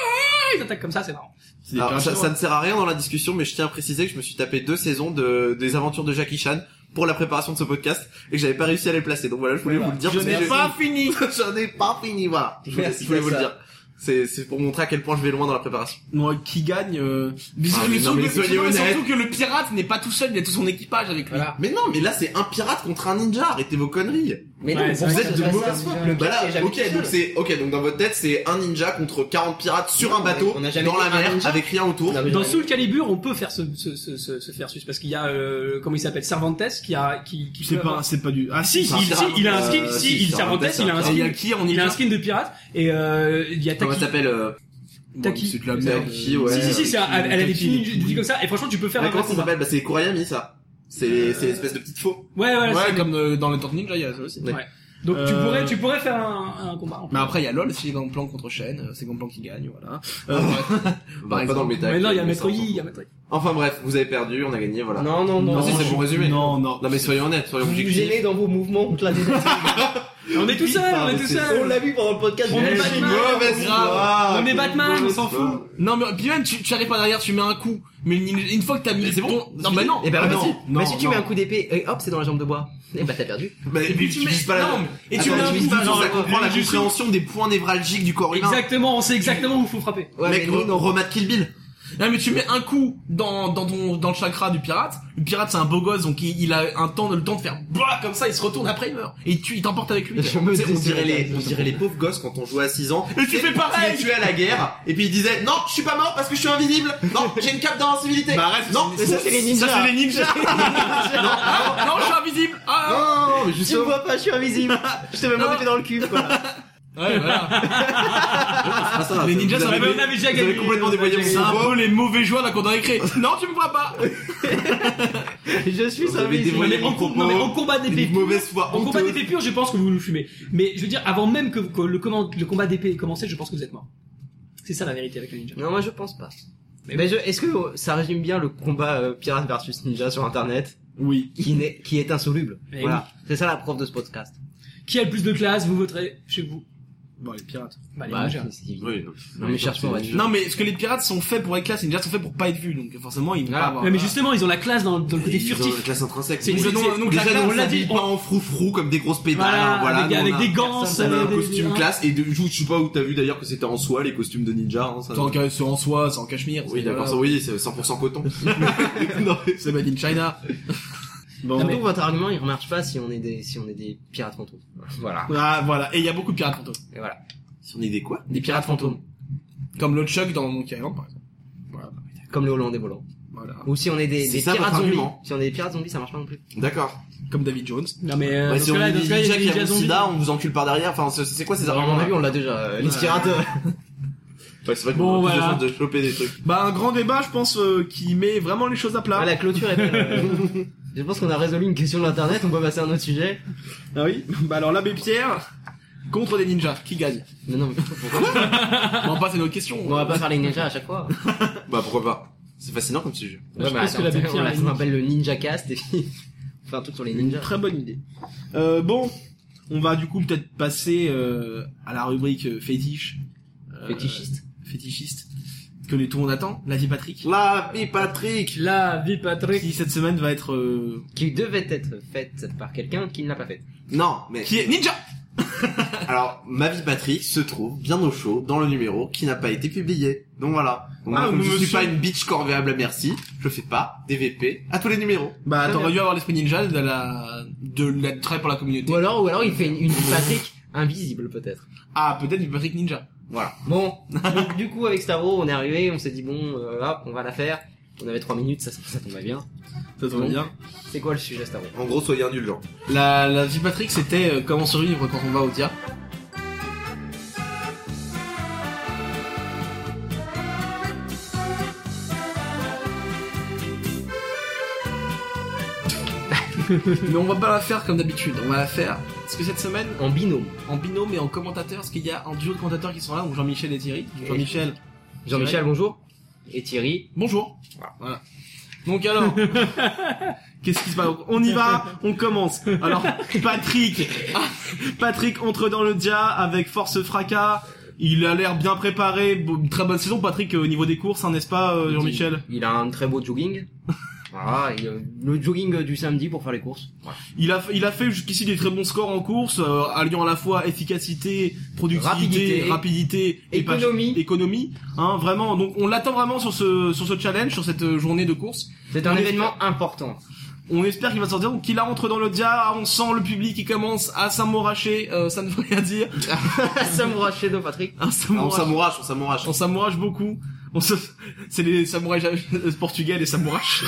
Ils attaquent comme ça, c'est marrant. C'est des Alors, pirates ça, chinois. ça ne sert à rien dans la discussion, mais je tiens à préciser que je me suis tapé deux saisons de, des aventures de Jackie Chan pour la préparation de ce podcast et que j'avais pas réussi à les placer. Donc voilà, je voulais Voilà. vous le dire. Je parce que n'ai pas fini. J'en ai pas fini, voilà. Je voulais, Merci je voulais vous le pour ça. dire. C'est, c'est pour montrer à quel point je vais loin dans la préparation. Moi, qui gagne euh... mais, Ah, mais mais non, surtout, mais que- soyez surtout- honnête. surtout que le pirate n'est pas tout seul, il a tout son équipage avec lui. Voilà. Mais non, mais là c'est un pirate contre un ninja, arrêtez vos conneries. Mais Ouais, non, c'est vous vrai êtes que de ça, mauvaise ça, foi. ça, Le Bah pirate là, est jamais ok, tout seul. donc c'est, ok, donc dans votre tête c'est un ninja contre quarante pirates sur Non, un bateau, on a jamais dans la dit un mer, ninja. avec rien autour. Non, mais Dans j'aurais- Soul Calibur, on peut faire ce, ce, ce, ce, ce versus parce qu'il y a, euh, comment il s'appelle, Cervantes qui a, qui, qui C'est peut pas, avoir- c'est pas du, ah si, si, si, si, si, pirate, il a un euh, skin, si, si, il Cervantes, Cervantes, il a un Et il skin, y a qui en il a un ninja? skin de pirate et euh, il y a Comment Taki. ça s'appelle euh... Taki. C'est de la C'est merde. Taki, ouais. Si, si, si, c'est un- elle, elle a des Taki, petits ninjas comme ça et franchement tu peux faire Ouais, un comment vrai ça combat. s'appelle? Bah c'est Kurayami ça. C'est, c'est l'espèce de petite faux. Ouais, ouais, Ouais, c'est- comme euh, dans le Tortue Ninja, il y a ça aussi. Ouais. Ouais. Donc tu Euh, pourrais, tu pourrais faire un, un combat. Mais après, il y a LoL, c'est Gangplank contre Shen, euh, c'est Gangplank qui gagne, voilà. Euh, bref. Bah, pas dans le méta. Mais non, il y a mais ça, Metroid, on s'en il y a fout. Metroid. Enfin bref, vous avez perdu, on a gagné, voilà. Non, non, non. Non, si, non, c'est bon résumé. Non, non. Non mais soyons honnêtes, soyons Vous vous objectifs. gênez dans vos mouvements contre la défaite. On est tout seul, on est tout On seul. l'a vu pendant le podcast. On est j'ai- Batman. Mauvaise grave. foi. On est Batman, on s'en fout. Non, mais puis même, tu, tu arrives pas derrière, tu mets un coup. Mais une, une fois que t'as mis Mais c'est bon. ton- Non, bah non. Eh ben, Ah, vas-y. non, Bah, non, si tu non. mets un coup d'épée, et hop, c'est dans la jambe de bois. Eh bah, t'as perdu. Bah, et puis tu vises pas la... Non, mais- et tu Attends, mets un vises coup pas, dans ça la- comprend la je suis- compréhension des points névralgiques du corps humain. Exactement, on sait exactement où il faut frapper. Ouais, Mec, mais nous, non. remate Kill Bill. Non, mais tu mets un coup dans, dans ton, dans le chakra du pirate. Le pirate, c'est un beau gosse, donc il, il a un temps, le temps de faire bah, comme ça, il se retourne après, il meurt. Et tu, il t'emporte avec lui. Je me Tu sais, on dis, dirait c'est les, vrai. on dirait les pauvres gosses quand on jouait à six ans. Et tu fais pareil. Tu es tué à la guerre, et puis ils disaient, non, je suis pas mort parce que je suis invisible. Non, j'ai une cape d'invincibilité. Bah arrête, non, c'est- ça, c'est les ninjas. Ça, c'est les ninjas. non, non, je suis invisible. non, Ah, non, non, mais Tu justement. me vois pas, je suis invisible. Je te mets mon Non. épée dans le cul, quoi. ouais, voilà. Ah, ça, Les ça, ninjas, vous ça avez- va, on avait déjà vous avez gagné. complètement dévoyé mon C'est un cerveau. peu les mauvais joueurs d'un cours de récré. Non, tu me vois pas. Je suis Vous avez invisible. dévoyé Mais en, mon com- non, mais en combat d'épée Une pure, mauvaise foi en combat honteuse. d'épée pure, je pense que vous nous fumez. Mais je veux dire, avant même que, que le, combat, le combat d'épée ait commencé, je pense que vous êtes mort. C'est ça la vérité avec le ninja. Non, moi, je pense pas. Mais Mais je, est-ce que euh, ça résume bien le combat euh, pirate versus ninja sur internet, Oui. qui n'est, qui est insoluble? Mais Voilà. C'est ça la prof de ce podcast. Qui a le plus de classe, vous voterez chez vous. Bon, les pirates. Bah, les Bah, ninjas. c'est évident. Oui, non. Non, mais cherche pas, on va dire. Non, mais ce que les pirates sont faits pour être classe, les ninjas sont faits pour pas être vus, donc forcément ils vont Ah. pas avoir. Ouais, mais justement, ils ont la classe dans, dans le côté Ils ont furtif. la classe intrinsèque. C'est- Déjà, c'est- donc, c'est- donc déjà, la classe, nous, on l'a on dit, dit on- pas en froufrou comme des grosses pédales. Voilà, hein, voilà, avec, nous, avec on a- des gants, Ça avait euh, un des- costume hein. classe et de, je sais pas où t'as vu d'ailleurs que c'était en soie les costumes de ninja. Hein, ça- C'est en, ca- c'est en soie, c'est en cachemire. Oui, c'est- d'accord, ça, voilà. oui, c'est cent pour cent coton. Non, mais- C'est made in China. Bon. Surtout, votre argument, il remarche pas si on est des, si on est des pirates fantômes. Voilà. Ah, voilà. Et il y a beaucoup de pirates fantômes. Et voilà. Si on est des quoi? Des pirates fantômes. Comme le Chuck dans Monkey Island, par exemple. Voilà. Comme le Hollandais volant. Voilà. Ou si on est des, C'est des ça, pirates votre zombies. argument. Si on est des pirates zombies, ça marche pas non plus. D'accord. Comme David Jones. Non, mais, euh, Ouais, dans si ce on cas-là, est dans des ce cas-là, il y ninjas a qui des ninjas avancent zombies. sida, on vous encule par derrière. Enfin, c'est c'est quoi ces À arguments? mon avis, on l'a déjà. euh, Les pirates. euh, Ouais, c'est vrai Bon, qu'on a voilà. plus de chance de choper des trucs. Bah, un grand débat, je pense, euh, qui met vraiment les choses à plat. Ah, la clôture est belle. euh. Je pense qu'on a résolu une question de l'internet, on peut passer à un autre sujet. Ah oui. Bah, alors, l'abbé Pierre contre des ninjas. Qui gagne? Non, non, mais pourquoi On va passer à une autre question. On va pas faire les ninjas à chaque fois. Bah, pourquoi pas? C'est fascinant comme sujet. Je pense que la attends, Pierre, on elle est la- on appelle le Ninja Cast et puis on fait un truc sur les ninjas. Très bonne idée. Euh, bon. On va du coup peut-être passer euh, à la rubrique euh, fétiche. Euh, Fétichiste. Fétichiste. Que les tout on attend. La vie Patrick. La vie Patrick! La vie Patrick. Qui cette semaine va être... euh, Qui devait être faite par quelqu'un qui ne l'a pas faite. Non, mais... Qui est ninja. Alors, ma vie Patrick se trouve bien au chaud dans le numéro qui n'a pas été publié. Donc voilà. Donc, Ah, moi, comme je monsieur. suis pas une bitch corvéable à merci, je fais pas des V P à tous les numéros. Bah Très t'aurais bien. dû avoir l'esprit ninja de la de l'attrait pour la communauté. Ou alors, ou alors il fait une, une Patrick invisible peut-être. Ah peut-être du Patrick ninja. Voilà. Bon, donc du coup avec Stavro, on est arrivé, on s'est dit bon, euh, hop, on va la faire. On avait trois minutes, ça, ça, ça tombait bien. Ça tombe Bon. bien. C'est quoi le sujet Stavro? En gros, soyez indulgents. La, la vie Patrick c'était euh, comment survivre quand on va au dia. Mais on va pas la faire comme d'habitude, on va la faire, parce que cette semaine, En binôme. en binôme et en commentateur, parce qu'il y a un duo de commentateurs qui sont là, donc Jean-Michel et Thierry. Jean-Michel, Jean-Michel, bonjour. Et Thierry. bonjour. Voilà. Donc alors, qu'est-ce qui se passe? On y va, on commence. Alors, Patrick, ah, Patrick entre dans le dia avec force fracas. Il a l'air bien préparé. Bon, très bonne saison, Patrick, au niveau des courses, hein, n'est-ce pas, euh, Jean-Michel? Il a un très beau jogging. Voilà, et, euh, le jogging du samedi pour faire les courses. Voilà. Il a, il a fait jusqu'ici des très bons scores en course, euh, alliant à la fois efficacité, productivité, Rapidité, rapidité, et pas- économie. économie, hein, vraiment. Donc on l'attend vraiment sur ce, sur ce challenge, sur cette euh, journée de course. C'est un événement important. On espère qu'il va sortir, donc qu'il rentre dans le dia, on sent le public qui commence à s'amouracher, euh, ça ne veut rien dire. Samouraché de Patrick. Un Ah, on samourache. s'amourache, on s'amourache. On s'amourache beaucoup. On se... C'est les samouraïs ja- portugais, les samouraches.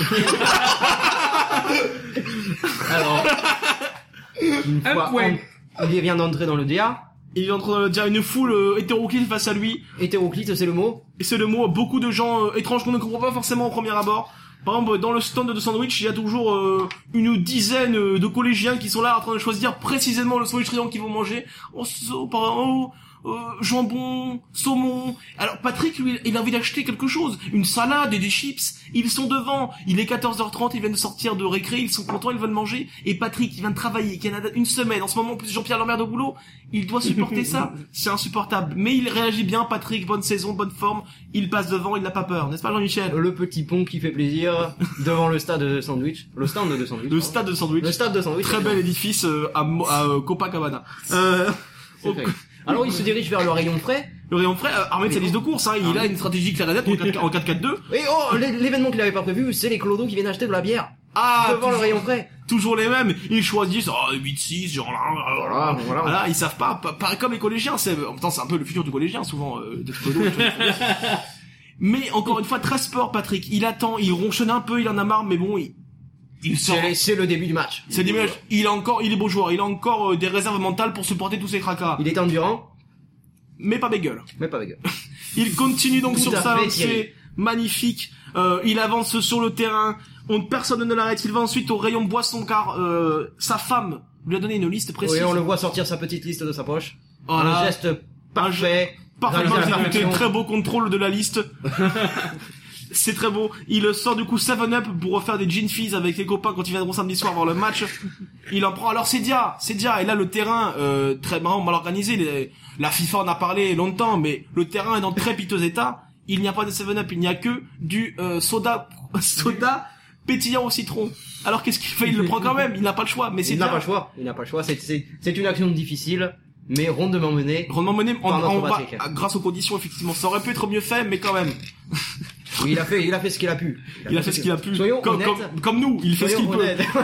Alors, une Un fois point. en- il vient d'entrer dans le D A. Il est en train de dire une foule euh, hétéroclite face à lui. Hétéroclite, c'est le mot. Et c'est le mot, beaucoup de gens euh, étranges qu'on ne comprend pas forcément au premier abord. Par exemple, dans le stand de sandwich, il y a toujours euh, une dizaine euh, de collégiens qui sont là en train de choisir précisément le sandwich triangle qu'ils vont manger. Oh, so, par oh, euh, jambon, saumon. Alors Patrick, lui, il a envie d'acheter quelque chose, une salade et des chips. Ils sont devant. Il est quatorze heures trente, ils viennent de sortir de récré, ils sont contents, ils veulent manger. Et Patrick, il vient de travailler, qui a une semaine. En ce moment, en plus Jean-Pierre l'emmerde au boulot. Il doit supporter ça. C'est insupportable. Mais il réagit bien, Patrick. Bonne saison, bonne forme. Il passe devant, il n'a pas peur. N'est-ce pas, Jean-Michel? Le petit pont qui fait plaisir devant le stade de sandwich. Le stand de sandwich. Le pardon. stade de sandwich. Le stade de sandwich. Très bel édifice euh, à, Mo- à euh, Copacabana. Euh, C'est au- fait. Alors il se dirige vers le rayon frais. le rayon frais, euh, armé de sa liste de course, hein, il a une stratégie claire et nette en quatre- en quatre quatre deux. Et oh, l'é- l'événement qu'il avait pas prévu, c'est les clodos qui viennent acheter de la bière Ah, devant le toujours, rayon frais. toujours les mêmes. Ils choisissent oh, huit six, genre là, là, là. Voilà, voilà. Voilà, ils savent pas, pas, pas comme les collégiens. C'est, en même temps, c'est un peu le futur du collégien, souvent. Euh, d'être clodo, tu vois. Mais encore une fois, très sport, Patrick. Il attend, il ronchonne un peu, il en a marre, mais bon, il, il sort. C'est c'est le début du match. C'est des matchs- Il a encore, il est beau joueur. Il a encore euh, des réserves mentales pour supporter tous ces tracas. Il est endurant, Mais pas bégueule. mais pas avec. Il continue donc Tout sur à sa fait, lancée Thierry. magnifique. Euh, il avance sur le terrain. On, personne ne l'arrête. Il va ensuite au rayon boisson car euh, sa femme lui a donné une liste précise. Oui, on le voit sortir sa petite liste de sa poche. Voilà. Un geste parfait. Parfaitement réalisé à la exécuté. perfection. Très beau contrôle de la liste. C'est très beau. Il sort du coup seven up pour refaire des gin fizz avec les copains quand ils viendront samedi soir voir le match. Il en prend. Alors c'est Dia, c'est Dia. Et là le terrain euh, très marrant, mal organisé. Les- La FIFA en a parlé longtemps, mais le terrain est dans très piteux état. Il n'y a pas de seven up, il n'y a que du euh, soda, soda pétillant au citron. Alors qu'est-ce qu'il fait? Il le prend quand même. Il n'a pas le choix. Mais c'est Il n'a Dia. pas le choix. Il n'a pas le choix. C'est c'est c'est une action difficile, mais rondement menée. Rondement mené, on, Par notre on va, Patrick. grâce aux conditions effectivement. Ça aurait pu être mieux fait, mais quand même. Oui, il a fait, il a fait ce qu'il a pu. Il a fait ce qu'il a pu. Soyons Comme, honnêtes. comme, comme nous, il fait ce qu'il Soyons peut. honnêtes.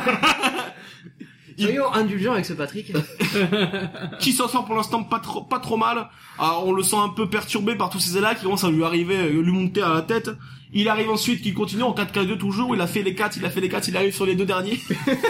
Soyons indulgents avec ce Patrick. Qui s'en sort pour l'instant pas trop, pas trop mal. Alors, on le sent un peu perturbé par tous ces états qui commencent à lui arriver, euh, lui monter à la tête. Il arrive ensuite, qui continue en quatre quatre deux toujours. Il a fait les quatre, il a fait les quatre, il arrive sur les deux derniers.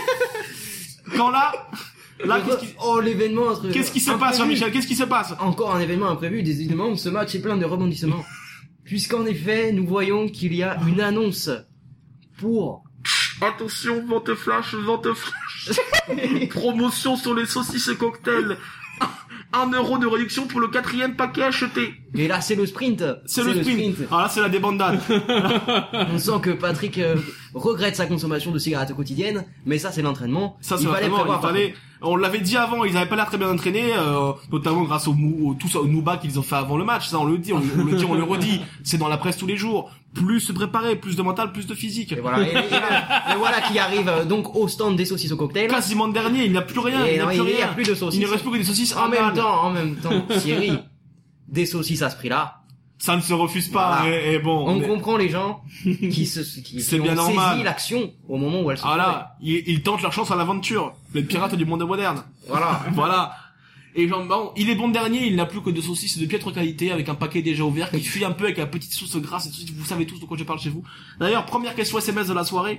Quand là, là, qu'est-ce qui, Oh, l'événement. entre- qu'est-ce qui se imprévu. passe, Jean-Michel? Qu'est-ce qui se passe? Encore un événement imprévu, décidément, ce match est plein de rebondissements. Puisqu'en effet, nous voyons qu'il y a une annonce pour... Attention, vente flash, vente flash. Promotion sur les saucisses et cocktails. Un euro de réduction pour le quatrième paquet acheté. Et là, c'est le sprint. C'est le, sprint. Ah là, c'est la débandade. On sent que Patrick euh, regrette sa consommation de cigarettes quotidiennes, mais ça, c'est l'entraînement. Ça, c'est il fallait vraiment, prévoir. il fallait, on l'avait dit avant, ils avaient pas l'air très bien entraînés, euh, notamment grâce au, mou- au tout ça, au Nouba qu'ils ont fait avant le match. Ça, on le dit, on, on le dit, on le redit. C'est dans la presse tous les jours. Plus se préparer, plus de mental, plus de physique. Et voilà, et, et là- et voilà qui arrive euh, donc au stand des saucisses au cocktail. Quasiment le dernier, il n'y a plus rien. Et il n'y a non, plus il rien. y a plus de saucisses. Il ne reste plus que des saucisses En même anales. temps, en même temps, Thierry, des saucisses à ce prix-là. Ça ne se refuse pas. Voilà. Et, et bon. On mais- comprend les gens qui se, qui, C'est qui bien ont normal. saisi l'action au moment où elle se Ah là, ils, ils tentent leur chance à l'aventure. Les pirates du monde moderne. trouvait. Voilà. Voilà. Et genre, bon, il est bon dernier, il n'a plus que de saucisses de piètre qualité avec un paquet déjà ouvert qui fuit un peu avec la petite sauce grasse et tout. Vous savez tous de quoi je parle chez vous. D'ailleurs, première question S M S de la soirée.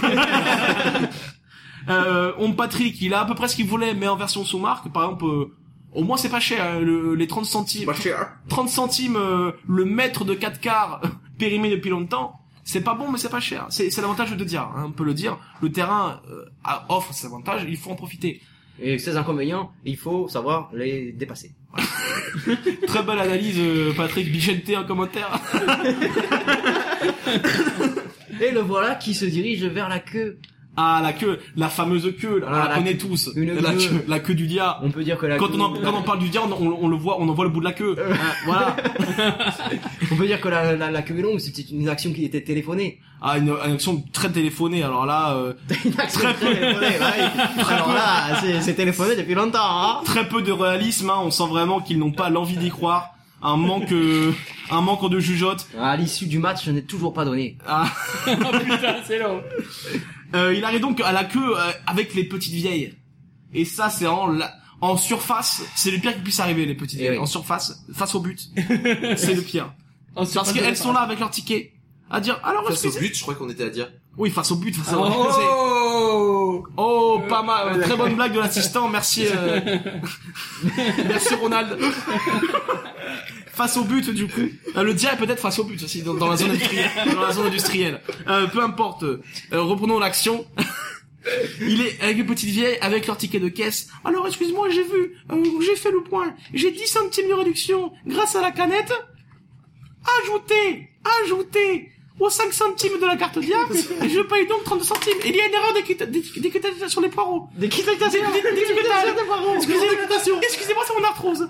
euh, on Patrick, il a à peu près ce qu'il voulait, mais en version sous marque. Par exemple, euh, au moins c'est pas cher, hein, le- les trente centimes. trente centimes, euh, le mètre de quatre quarts périmé depuis longtemps. C'est pas bon, mais c'est pas cher. C'est, c'est l'avantage de dire, hein, on peut le dire. Le terrain euh, a- offre ses avantages, il faut en profiter. Et ces inconvénients, il faut savoir les dépasser. Très belle analyse, euh, Patrick Bichente en commentaire. Et le voilà qui se dirige vers la queue Ah, la queue, la fameuse queue, là, Ah, on la la connaît queue. tous. Une La queue. queue, la queue du dia. On peut dire que la Quand queue- on en, quand on parle du dia, on, on, on le voit, on en voit le bout de la queue. Ah, voilà. On peut dire que la, la, la queue est longue, c'était une action qui était téléphonée. Ah, une, une action très téléphonée, alors là, euh, Une action Très peu. téléphonée, ouais. Alors là, c'est, c'est téléphoné depuis longtemps, hein. très peu de réalisme, hein, on sent vraiment qu'ils n'ont pas l'envie d'y croire. Un manque, euh, un manque de jugeote. À l'issue du match, je n'ai toujours pas donné. Ah. Oh putain, c'est long. Euh, il arrive donc à la queue euh, avec les petites vieilles. Et ça, c'est en, la- en surface, c'est le pire qui puisse arriver, les petites Eh vieilles. oui. En surface, face au but. C'est le pire. Oh, c'est Parce pas qu'elles de- sont là avec leur ticket. À dire, alors, Face au excusez- but, je crois qu'on était à dire. Oui, face au but, face au Oh. Oh, pas mal. Très bonne blague de l'assistant. Merci, euh... merci Ronald. Face au but, du coup. Euh, le dia est peut-être face au but aussi, dans, dans la zone industrielle. Dans la zone industrielle. Euh, peu importe. Euh, reprenons l'action. Il est avec les petites vieilles, avec leur ticket de caisse. Alors, excuse-moi, j'ai vu, euh, j'ai fait le point. J'ai dix centimes de réduction grâce à la canette. Ajoutez, ajoutez aux cinq centimes de la carte dia, je paye donc trente centimes. Il y a une erreur d'équita- d'équ- d'équitation sur les poireaux. D'équitation, d'équitation des poireaux. Excusez-moi, excusez-moi, c'est mon arthrose.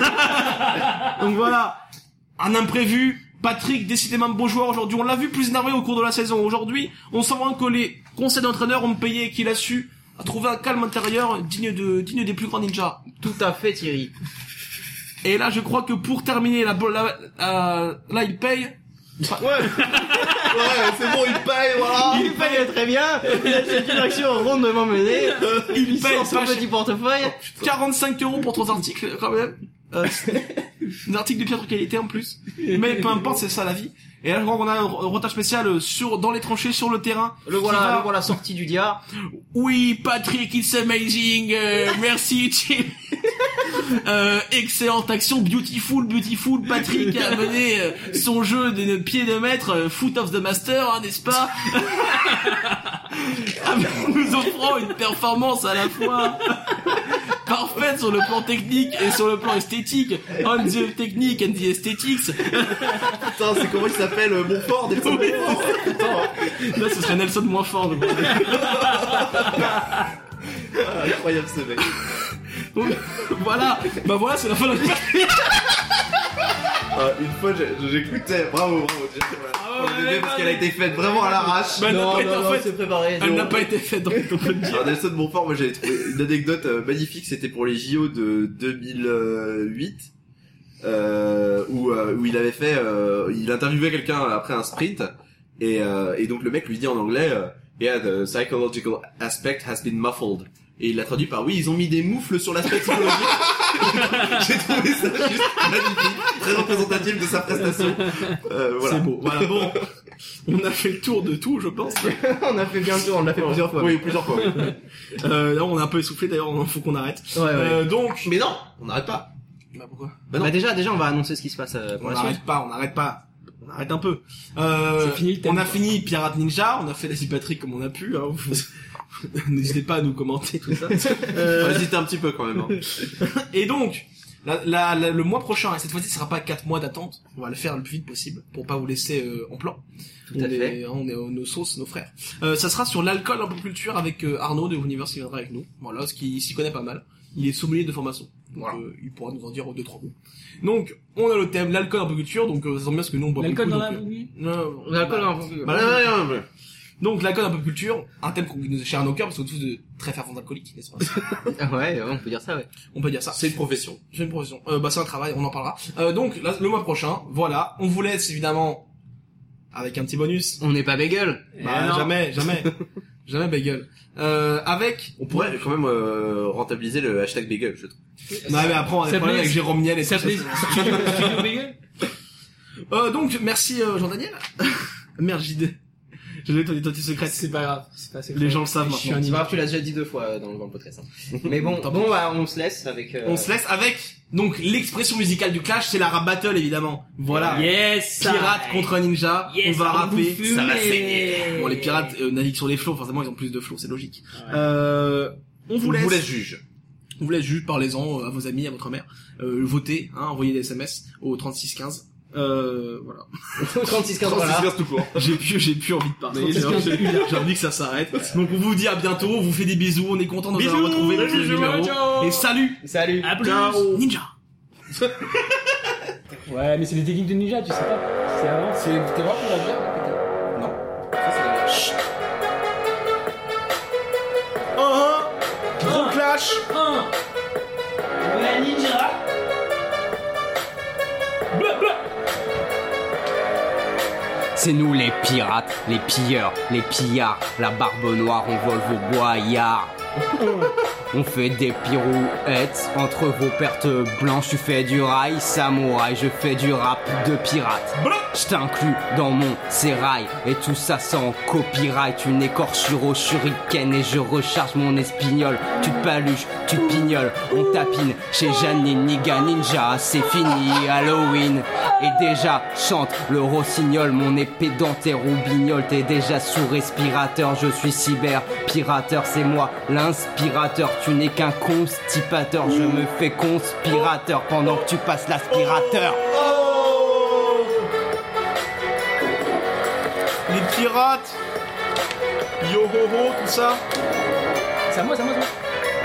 Donc voilà, un imprévu. Patrick, décidément beau joueur aujourd'hui. On l'a vu plus énervé au cours de la saison. Aujourd'hui, on sent vraiment que les conseils d'entraîneur ont payé et qu'il a su trouver un calme intérieur digne de digne des plus grands ninjas. Tout à fait, Thierry. Et là, je crois que pour terminer, la, la, la- là, il paye. Ouais. Ouais, c'est bon, il paye, voilà. Il paye très bien. Il a cette action rondement menée. Il Il paye sort son pas petit cher. portefeuille. quarante-cinq euros pour trois articles, quand même. Euh, des articles de piètre qualité en plus. Mais peu importe, c'est ça la vie. Et là, je crois qu'on a un retage spécial sur, dans les tranchées, sur le terrain. Le Qui voilà, va- le voilà sorti du dia. Oui, Patrick, it's amazing. Euh, merci, Tim. Euh, excellente action, beautiful, beautiful. Patrick a mené euh, son jeu de pied de maître, euh, foot of the master, hein, n'est-ce pas? Ah, mais nous offrant une performance à la fois parfaite sur le plan technique et sur le plan esthétique. On the technique and the aesthetics. Putain, c'est comment il s'appelle, euh, Montfort, Nelson Montfort. Putain. Là, ce serait Nelson moins fort. Donc. Ah, incroyable ce mec. Voilà, bah voilà, c'est la fin de la Ah, une fois, j'ai- j'écoutais, bravo, bravo, j'ai fait, voilà. Ah Pour le ouais, bébé, parce ouais, qu'elle a ouais. été faite vraiment à l'arrache. Bah, elle n'a Non, pas été non, en non, fait. c'est préparé. Elle non. n'a pas été faite, donc on peut le dire. Alors Nelson Montfort, moi j'avais trouvé une anecdote euh, magnifique, c'était pour les J O de deux mille huit, euh, où, euh, où il avait fait, euh, il interviewait quelqu'un après un sprint, et, euh, et donc le mec lui dit en anglais, euh, yeah, the psychological aspect has been muffled. Et il l'a traduit par oui, ils ont mis des moufles sur l'aspect psychologique. J'ai trouvé ça juste magnifique, très représentatif de sa prestation. Euh, voilà. C'est beau. Voilà, bon. On a fait le tour de tout, je pense. On a fait bien le tour, on l'a fait plusieurs fois. Oui, plusieurs fois. Oui. Euh, là, on est un peu essoufflé, d'ailleurs, il faut qu'on arrête. Ouais, ouais. Euh, donc. Mais non, on n'arrête pas. Bah, pourquoi? Bah non. Bah déjà, déjà, on va annoncer ce qui se passe euh, pour On la suite. n'arrête pas, on n'arrête pas. On arrête un peu. Euh, C'est fini le thème. on a fini Pirate Ninja, on a fait les Patrick comme on a pu, hein. N'hésitez pas à nous commenter tout ça. On va hésiter un petit peu quand même. Hein. Et donc, la, la, la- le mois prochain, et cette fois-ci, ce sera pas quatre mois d'attente. On va le faire le plus vite possible pour pas vous laisser euh, en plan. Tout on à est, fait. hein, on est euh, nos sauces, nos frères. Euh, ça sera sur l'alcool en pop culture avec euh, Arnaud de Univers qui viendra avec nous. Voilà, ce qui s'y connaît pas mal. Il est sommelier de formation. Donc, Voilà. euh, il pourra nous en dire deux trois mots. Donc, on a le thème l'alcool en pop culture. Donc, euh, ça tombe bien parce que nous on boit L'alcool beaucoup. dans la donc, euh, vie. non, L'alcool, bah, hein, Bah, ouais, ouais, ouais, ouais. donc l'alcool en pop culture, un thème qui nous est cher à nos cœurs parce qu'on est tous de très fervents alcooliques, n'est-ce pas? Ouais, on peut dire ça, ouais. On peut dire ça. C'est une profession. C'est une profession. Euh, bah c'est un travail, on en parlera. Euh, donc là, le mois prochain, voilà, on vous laisse évidemment avec un petit bonus. On n'est pas bagel. Bah Eh non. jamais, jamais, jamais bagel. Euh, avec. On pourrait quand même euh, rentabiliser le hashtag bagel, je trouve. Non mais après on a des Ça problèmes plaît- avec Jérôme Niel et Ça tout fait Studio Studio Bagel. Euh, donc merci euh, Jean-Daniel. Merde j'ai des... J'ai donné ton identité secrète. C'est pas grave, c'est pas assez Les gens le savent Je suis maintenant. un C'est pas grave, ninja. tu l'as déjà dit deux fois euh, dans, dans le podcast. Hein. Mais bon, Tant bon, pis. bah, on se laisse avec. Euh... On se laisse avec donc l'expression musicale du clash, c'est la rap battle évidemment. Voilà. Yes. Pirate contre ninja, Yes, on va on rapper, vous fume, ça va mais- saigner. Bon, les pirates euh, naviguent sur les flots, forcément ils ont plus de flots, c'est logique. Euh, on vous On laisse, vous laisse juge. on vous laisse juste, parlez-en euh, à vos amis, à votre mère, euh, votez, hein, envoyez des S M S au trente-six quinze. Euh, voilà. trente-six quinze, trente-six voilà. quinze tout court. J'ai plus, j'ai plus envie de parler. trente-six quinze. J'ai j'ai envie que ça s'arrête. Donc on vous dit à bientôt, on vous fait des bisous, on est content de vous avoir Bisous, retrouvé pour ce bisous, numéro. ciao. Et salut! Salut. À plus. Ciao. Ninja! Ouais, mais c'est les techniques de ninja, tu sais pas. C'est avant. C'est, t'es voir pour la bière, là, peut-être? Non. Ça, c'est la bière. Chut! Oh, oh. Gros clash! un. Ouais, ninja. Bleu, bleu. C'est nous les pirates, les pilleurs, les pillards, la barbe noire, on vole vos boyards. On fait des pirouettes entre vos pertes blanches, tu fais du rail, samouraï, je fais du rap de pirate. Je t'inclus dans mon sérail et tout ça sans copyright, une écorchure au shuriken et je recharge mon espignol. Tu te paluches, tu te pignoles, on tapine chez Janine, Niga Ninja, c'est fini, Halloween. Et déjà chante le rossignol, mon épée dentaire ou bignole, t'es déjà sous respirateur, je suis cyber pirateur, c'est moi l'inspirateur, tu n'es qu'un constipateur, je me fais conspirateur pendant que tu passes l'aspirateur. Les pirates! Yo ho ho, tout ça! C'est à moi, c'est à moi, c'est à moi.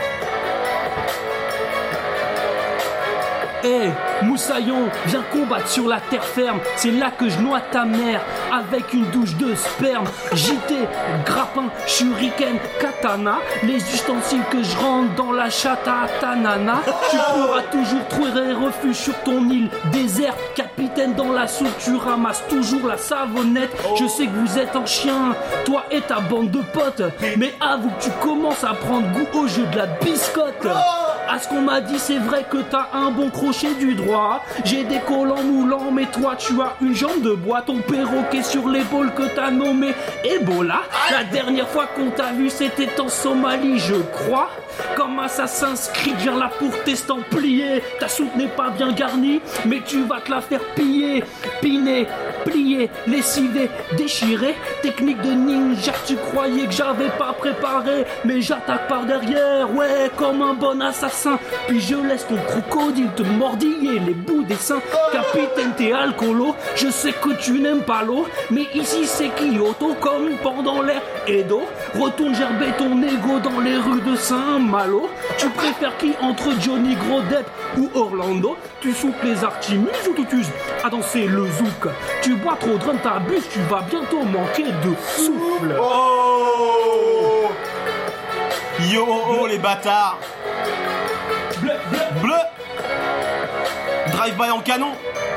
Eh, hey, Moussaillon, viens combattre sur la terre ferme. C'est là que je noie ta mère avec une douche de sperme. J T, grappin, shuriken, katana, les ustensiles que je rentre dans la chatte à ta nana. Tu pourras toujours trouver refuge sur ton île déserte. Capitaine dans la soupe, tu ramasses toujours la savonnette. Je sais que vous êtes en chien, toi et ta bande de potes, mais avoue que tu commences à prendre goût au jeu de la biscotte. À ce qu'on m'a dit, c'est vrai que t'as un bon crochet du droit. J'ai des collants moulants, mais toi tu as une jambe de bois. Ton perroquet sur l'épaule que t'as nommé Ebola. La dernière fois qu'on t'a vu, c'était en Somalie, je crois. Comme Assassin's Creed, viens là pour t'estamplier. Ta soupe n'est pas bien garnie, mais tu vas te la faire piller. Piner, plier, lessiver, déchirer. Technique de ninja, tu croyais que j'avais pas préparé, mais j'attaque par derrière, ouais, comme un bon assassin. Puis je laisse ton crocodile te mordiller les bouts des seins. Capitaine, t'es alcoolo, je sais que tu n'aimes pas l'eau, mais ici c'est Kyoto, comme pendant l'ère Edo. Retourne gerber ton ego dans les rues de Saint-Malo. Tu préfères qui entre Johnny Grodep ou Orlando? Tu souples les Archimus ou tu t'uses à danser le zouk? Tu bois trop de rhum, t'abuses, tu vas bientôt manquer de souffle. Oh! Yo oh oh les bâtards! Bleu, bleu. Bleu! Drive-by en canon!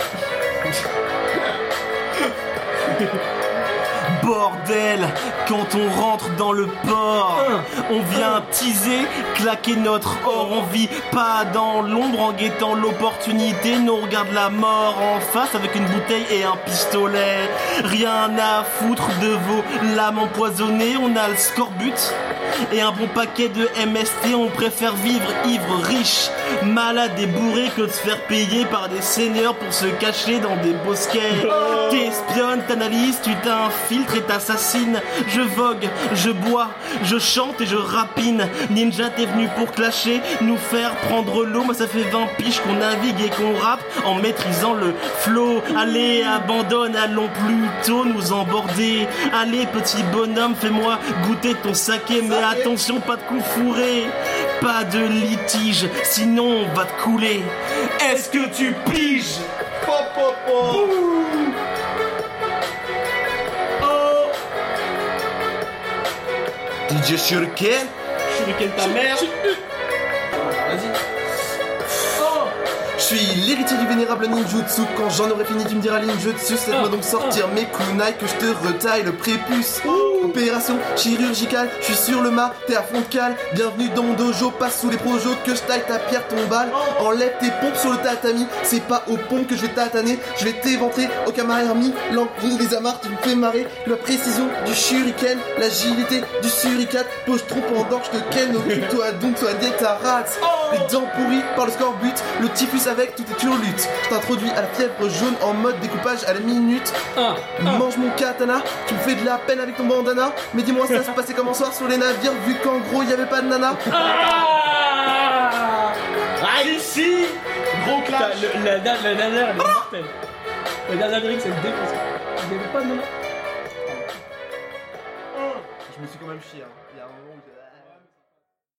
Bordel, quand on rentre dans le port, on vient teaser, claquer notre or. On vit pas dans l'ombre en guettant l'opportunité. Nous on regarde la mort en face avec une bouteille et un pistolet. Rien à foutre de vos lames empoisonnées. On a le scorbut et un bon paquet de M S T. On préfère vivre ivre, riche, malade et bourré que de se faire payer par des seigneurs pour se cacher dans des bosquets. T'espionnes, t'analyses, tu t'infiltres et t'assassines. Je vogue, je bois, je chante et je rapine. Ninja, t'es venu pour clasher, nous faire prendre l'eau. Moi ça fait vingt piges qu'on navigue et qu'on rappe en maîtrisant le flow. Allez, abandonne, allons plutôt nous emborder. Allez petit bonhomme, fais-moi goûter ton saké. Mais attention, pas de coup fourré, pas de litige, sinon on va te couler. Est-ce que tu piges? Pop, pop, pop. D J Shuriken? Shuriken ta mère? Vas-y. Je suis l'héritier du vénérable ninjutsu. Quand j'en aurai fini, tu me diras ninjutsu. Laisse-moi donc sortir mes kunai que je te retaille le prépuce. Opération chirurgicale, je suis sur le mât, t'es à fond de cale. Bienvenue dans mon dojo, passe sous les projos que je taille ta pierre tombale. Enlève tes pompes sur le tatami, c'est pas aux pompes que je vais tataner. Je vais t'éventrer au camarami, l'encre des amarres, tu me fais marrer. La précision du shuriken, l'agilité du suricate. Pose trop pendant que je te ken, occupe-toi donc, soigner ta rate. Les dents pourries par le scorbut, le typhus avec tout est lutte. Je t'introduis à la fièvre jaune en mode découpage à la minute. Mange mon katana, tu me fais de la peine avec ton bandana. Mais dis-moi, ça se passait comment soir sur les navires vu qu'en gros y avait pas de nana? Ah, ici, gros clap. Putain, le- la, la, la dernière, elle est mortelle. La dernière lyrique, c'est le défonce. Vous avez pas de moment. Je me suis quand même chié, hein. Il y a un moment où j'ai...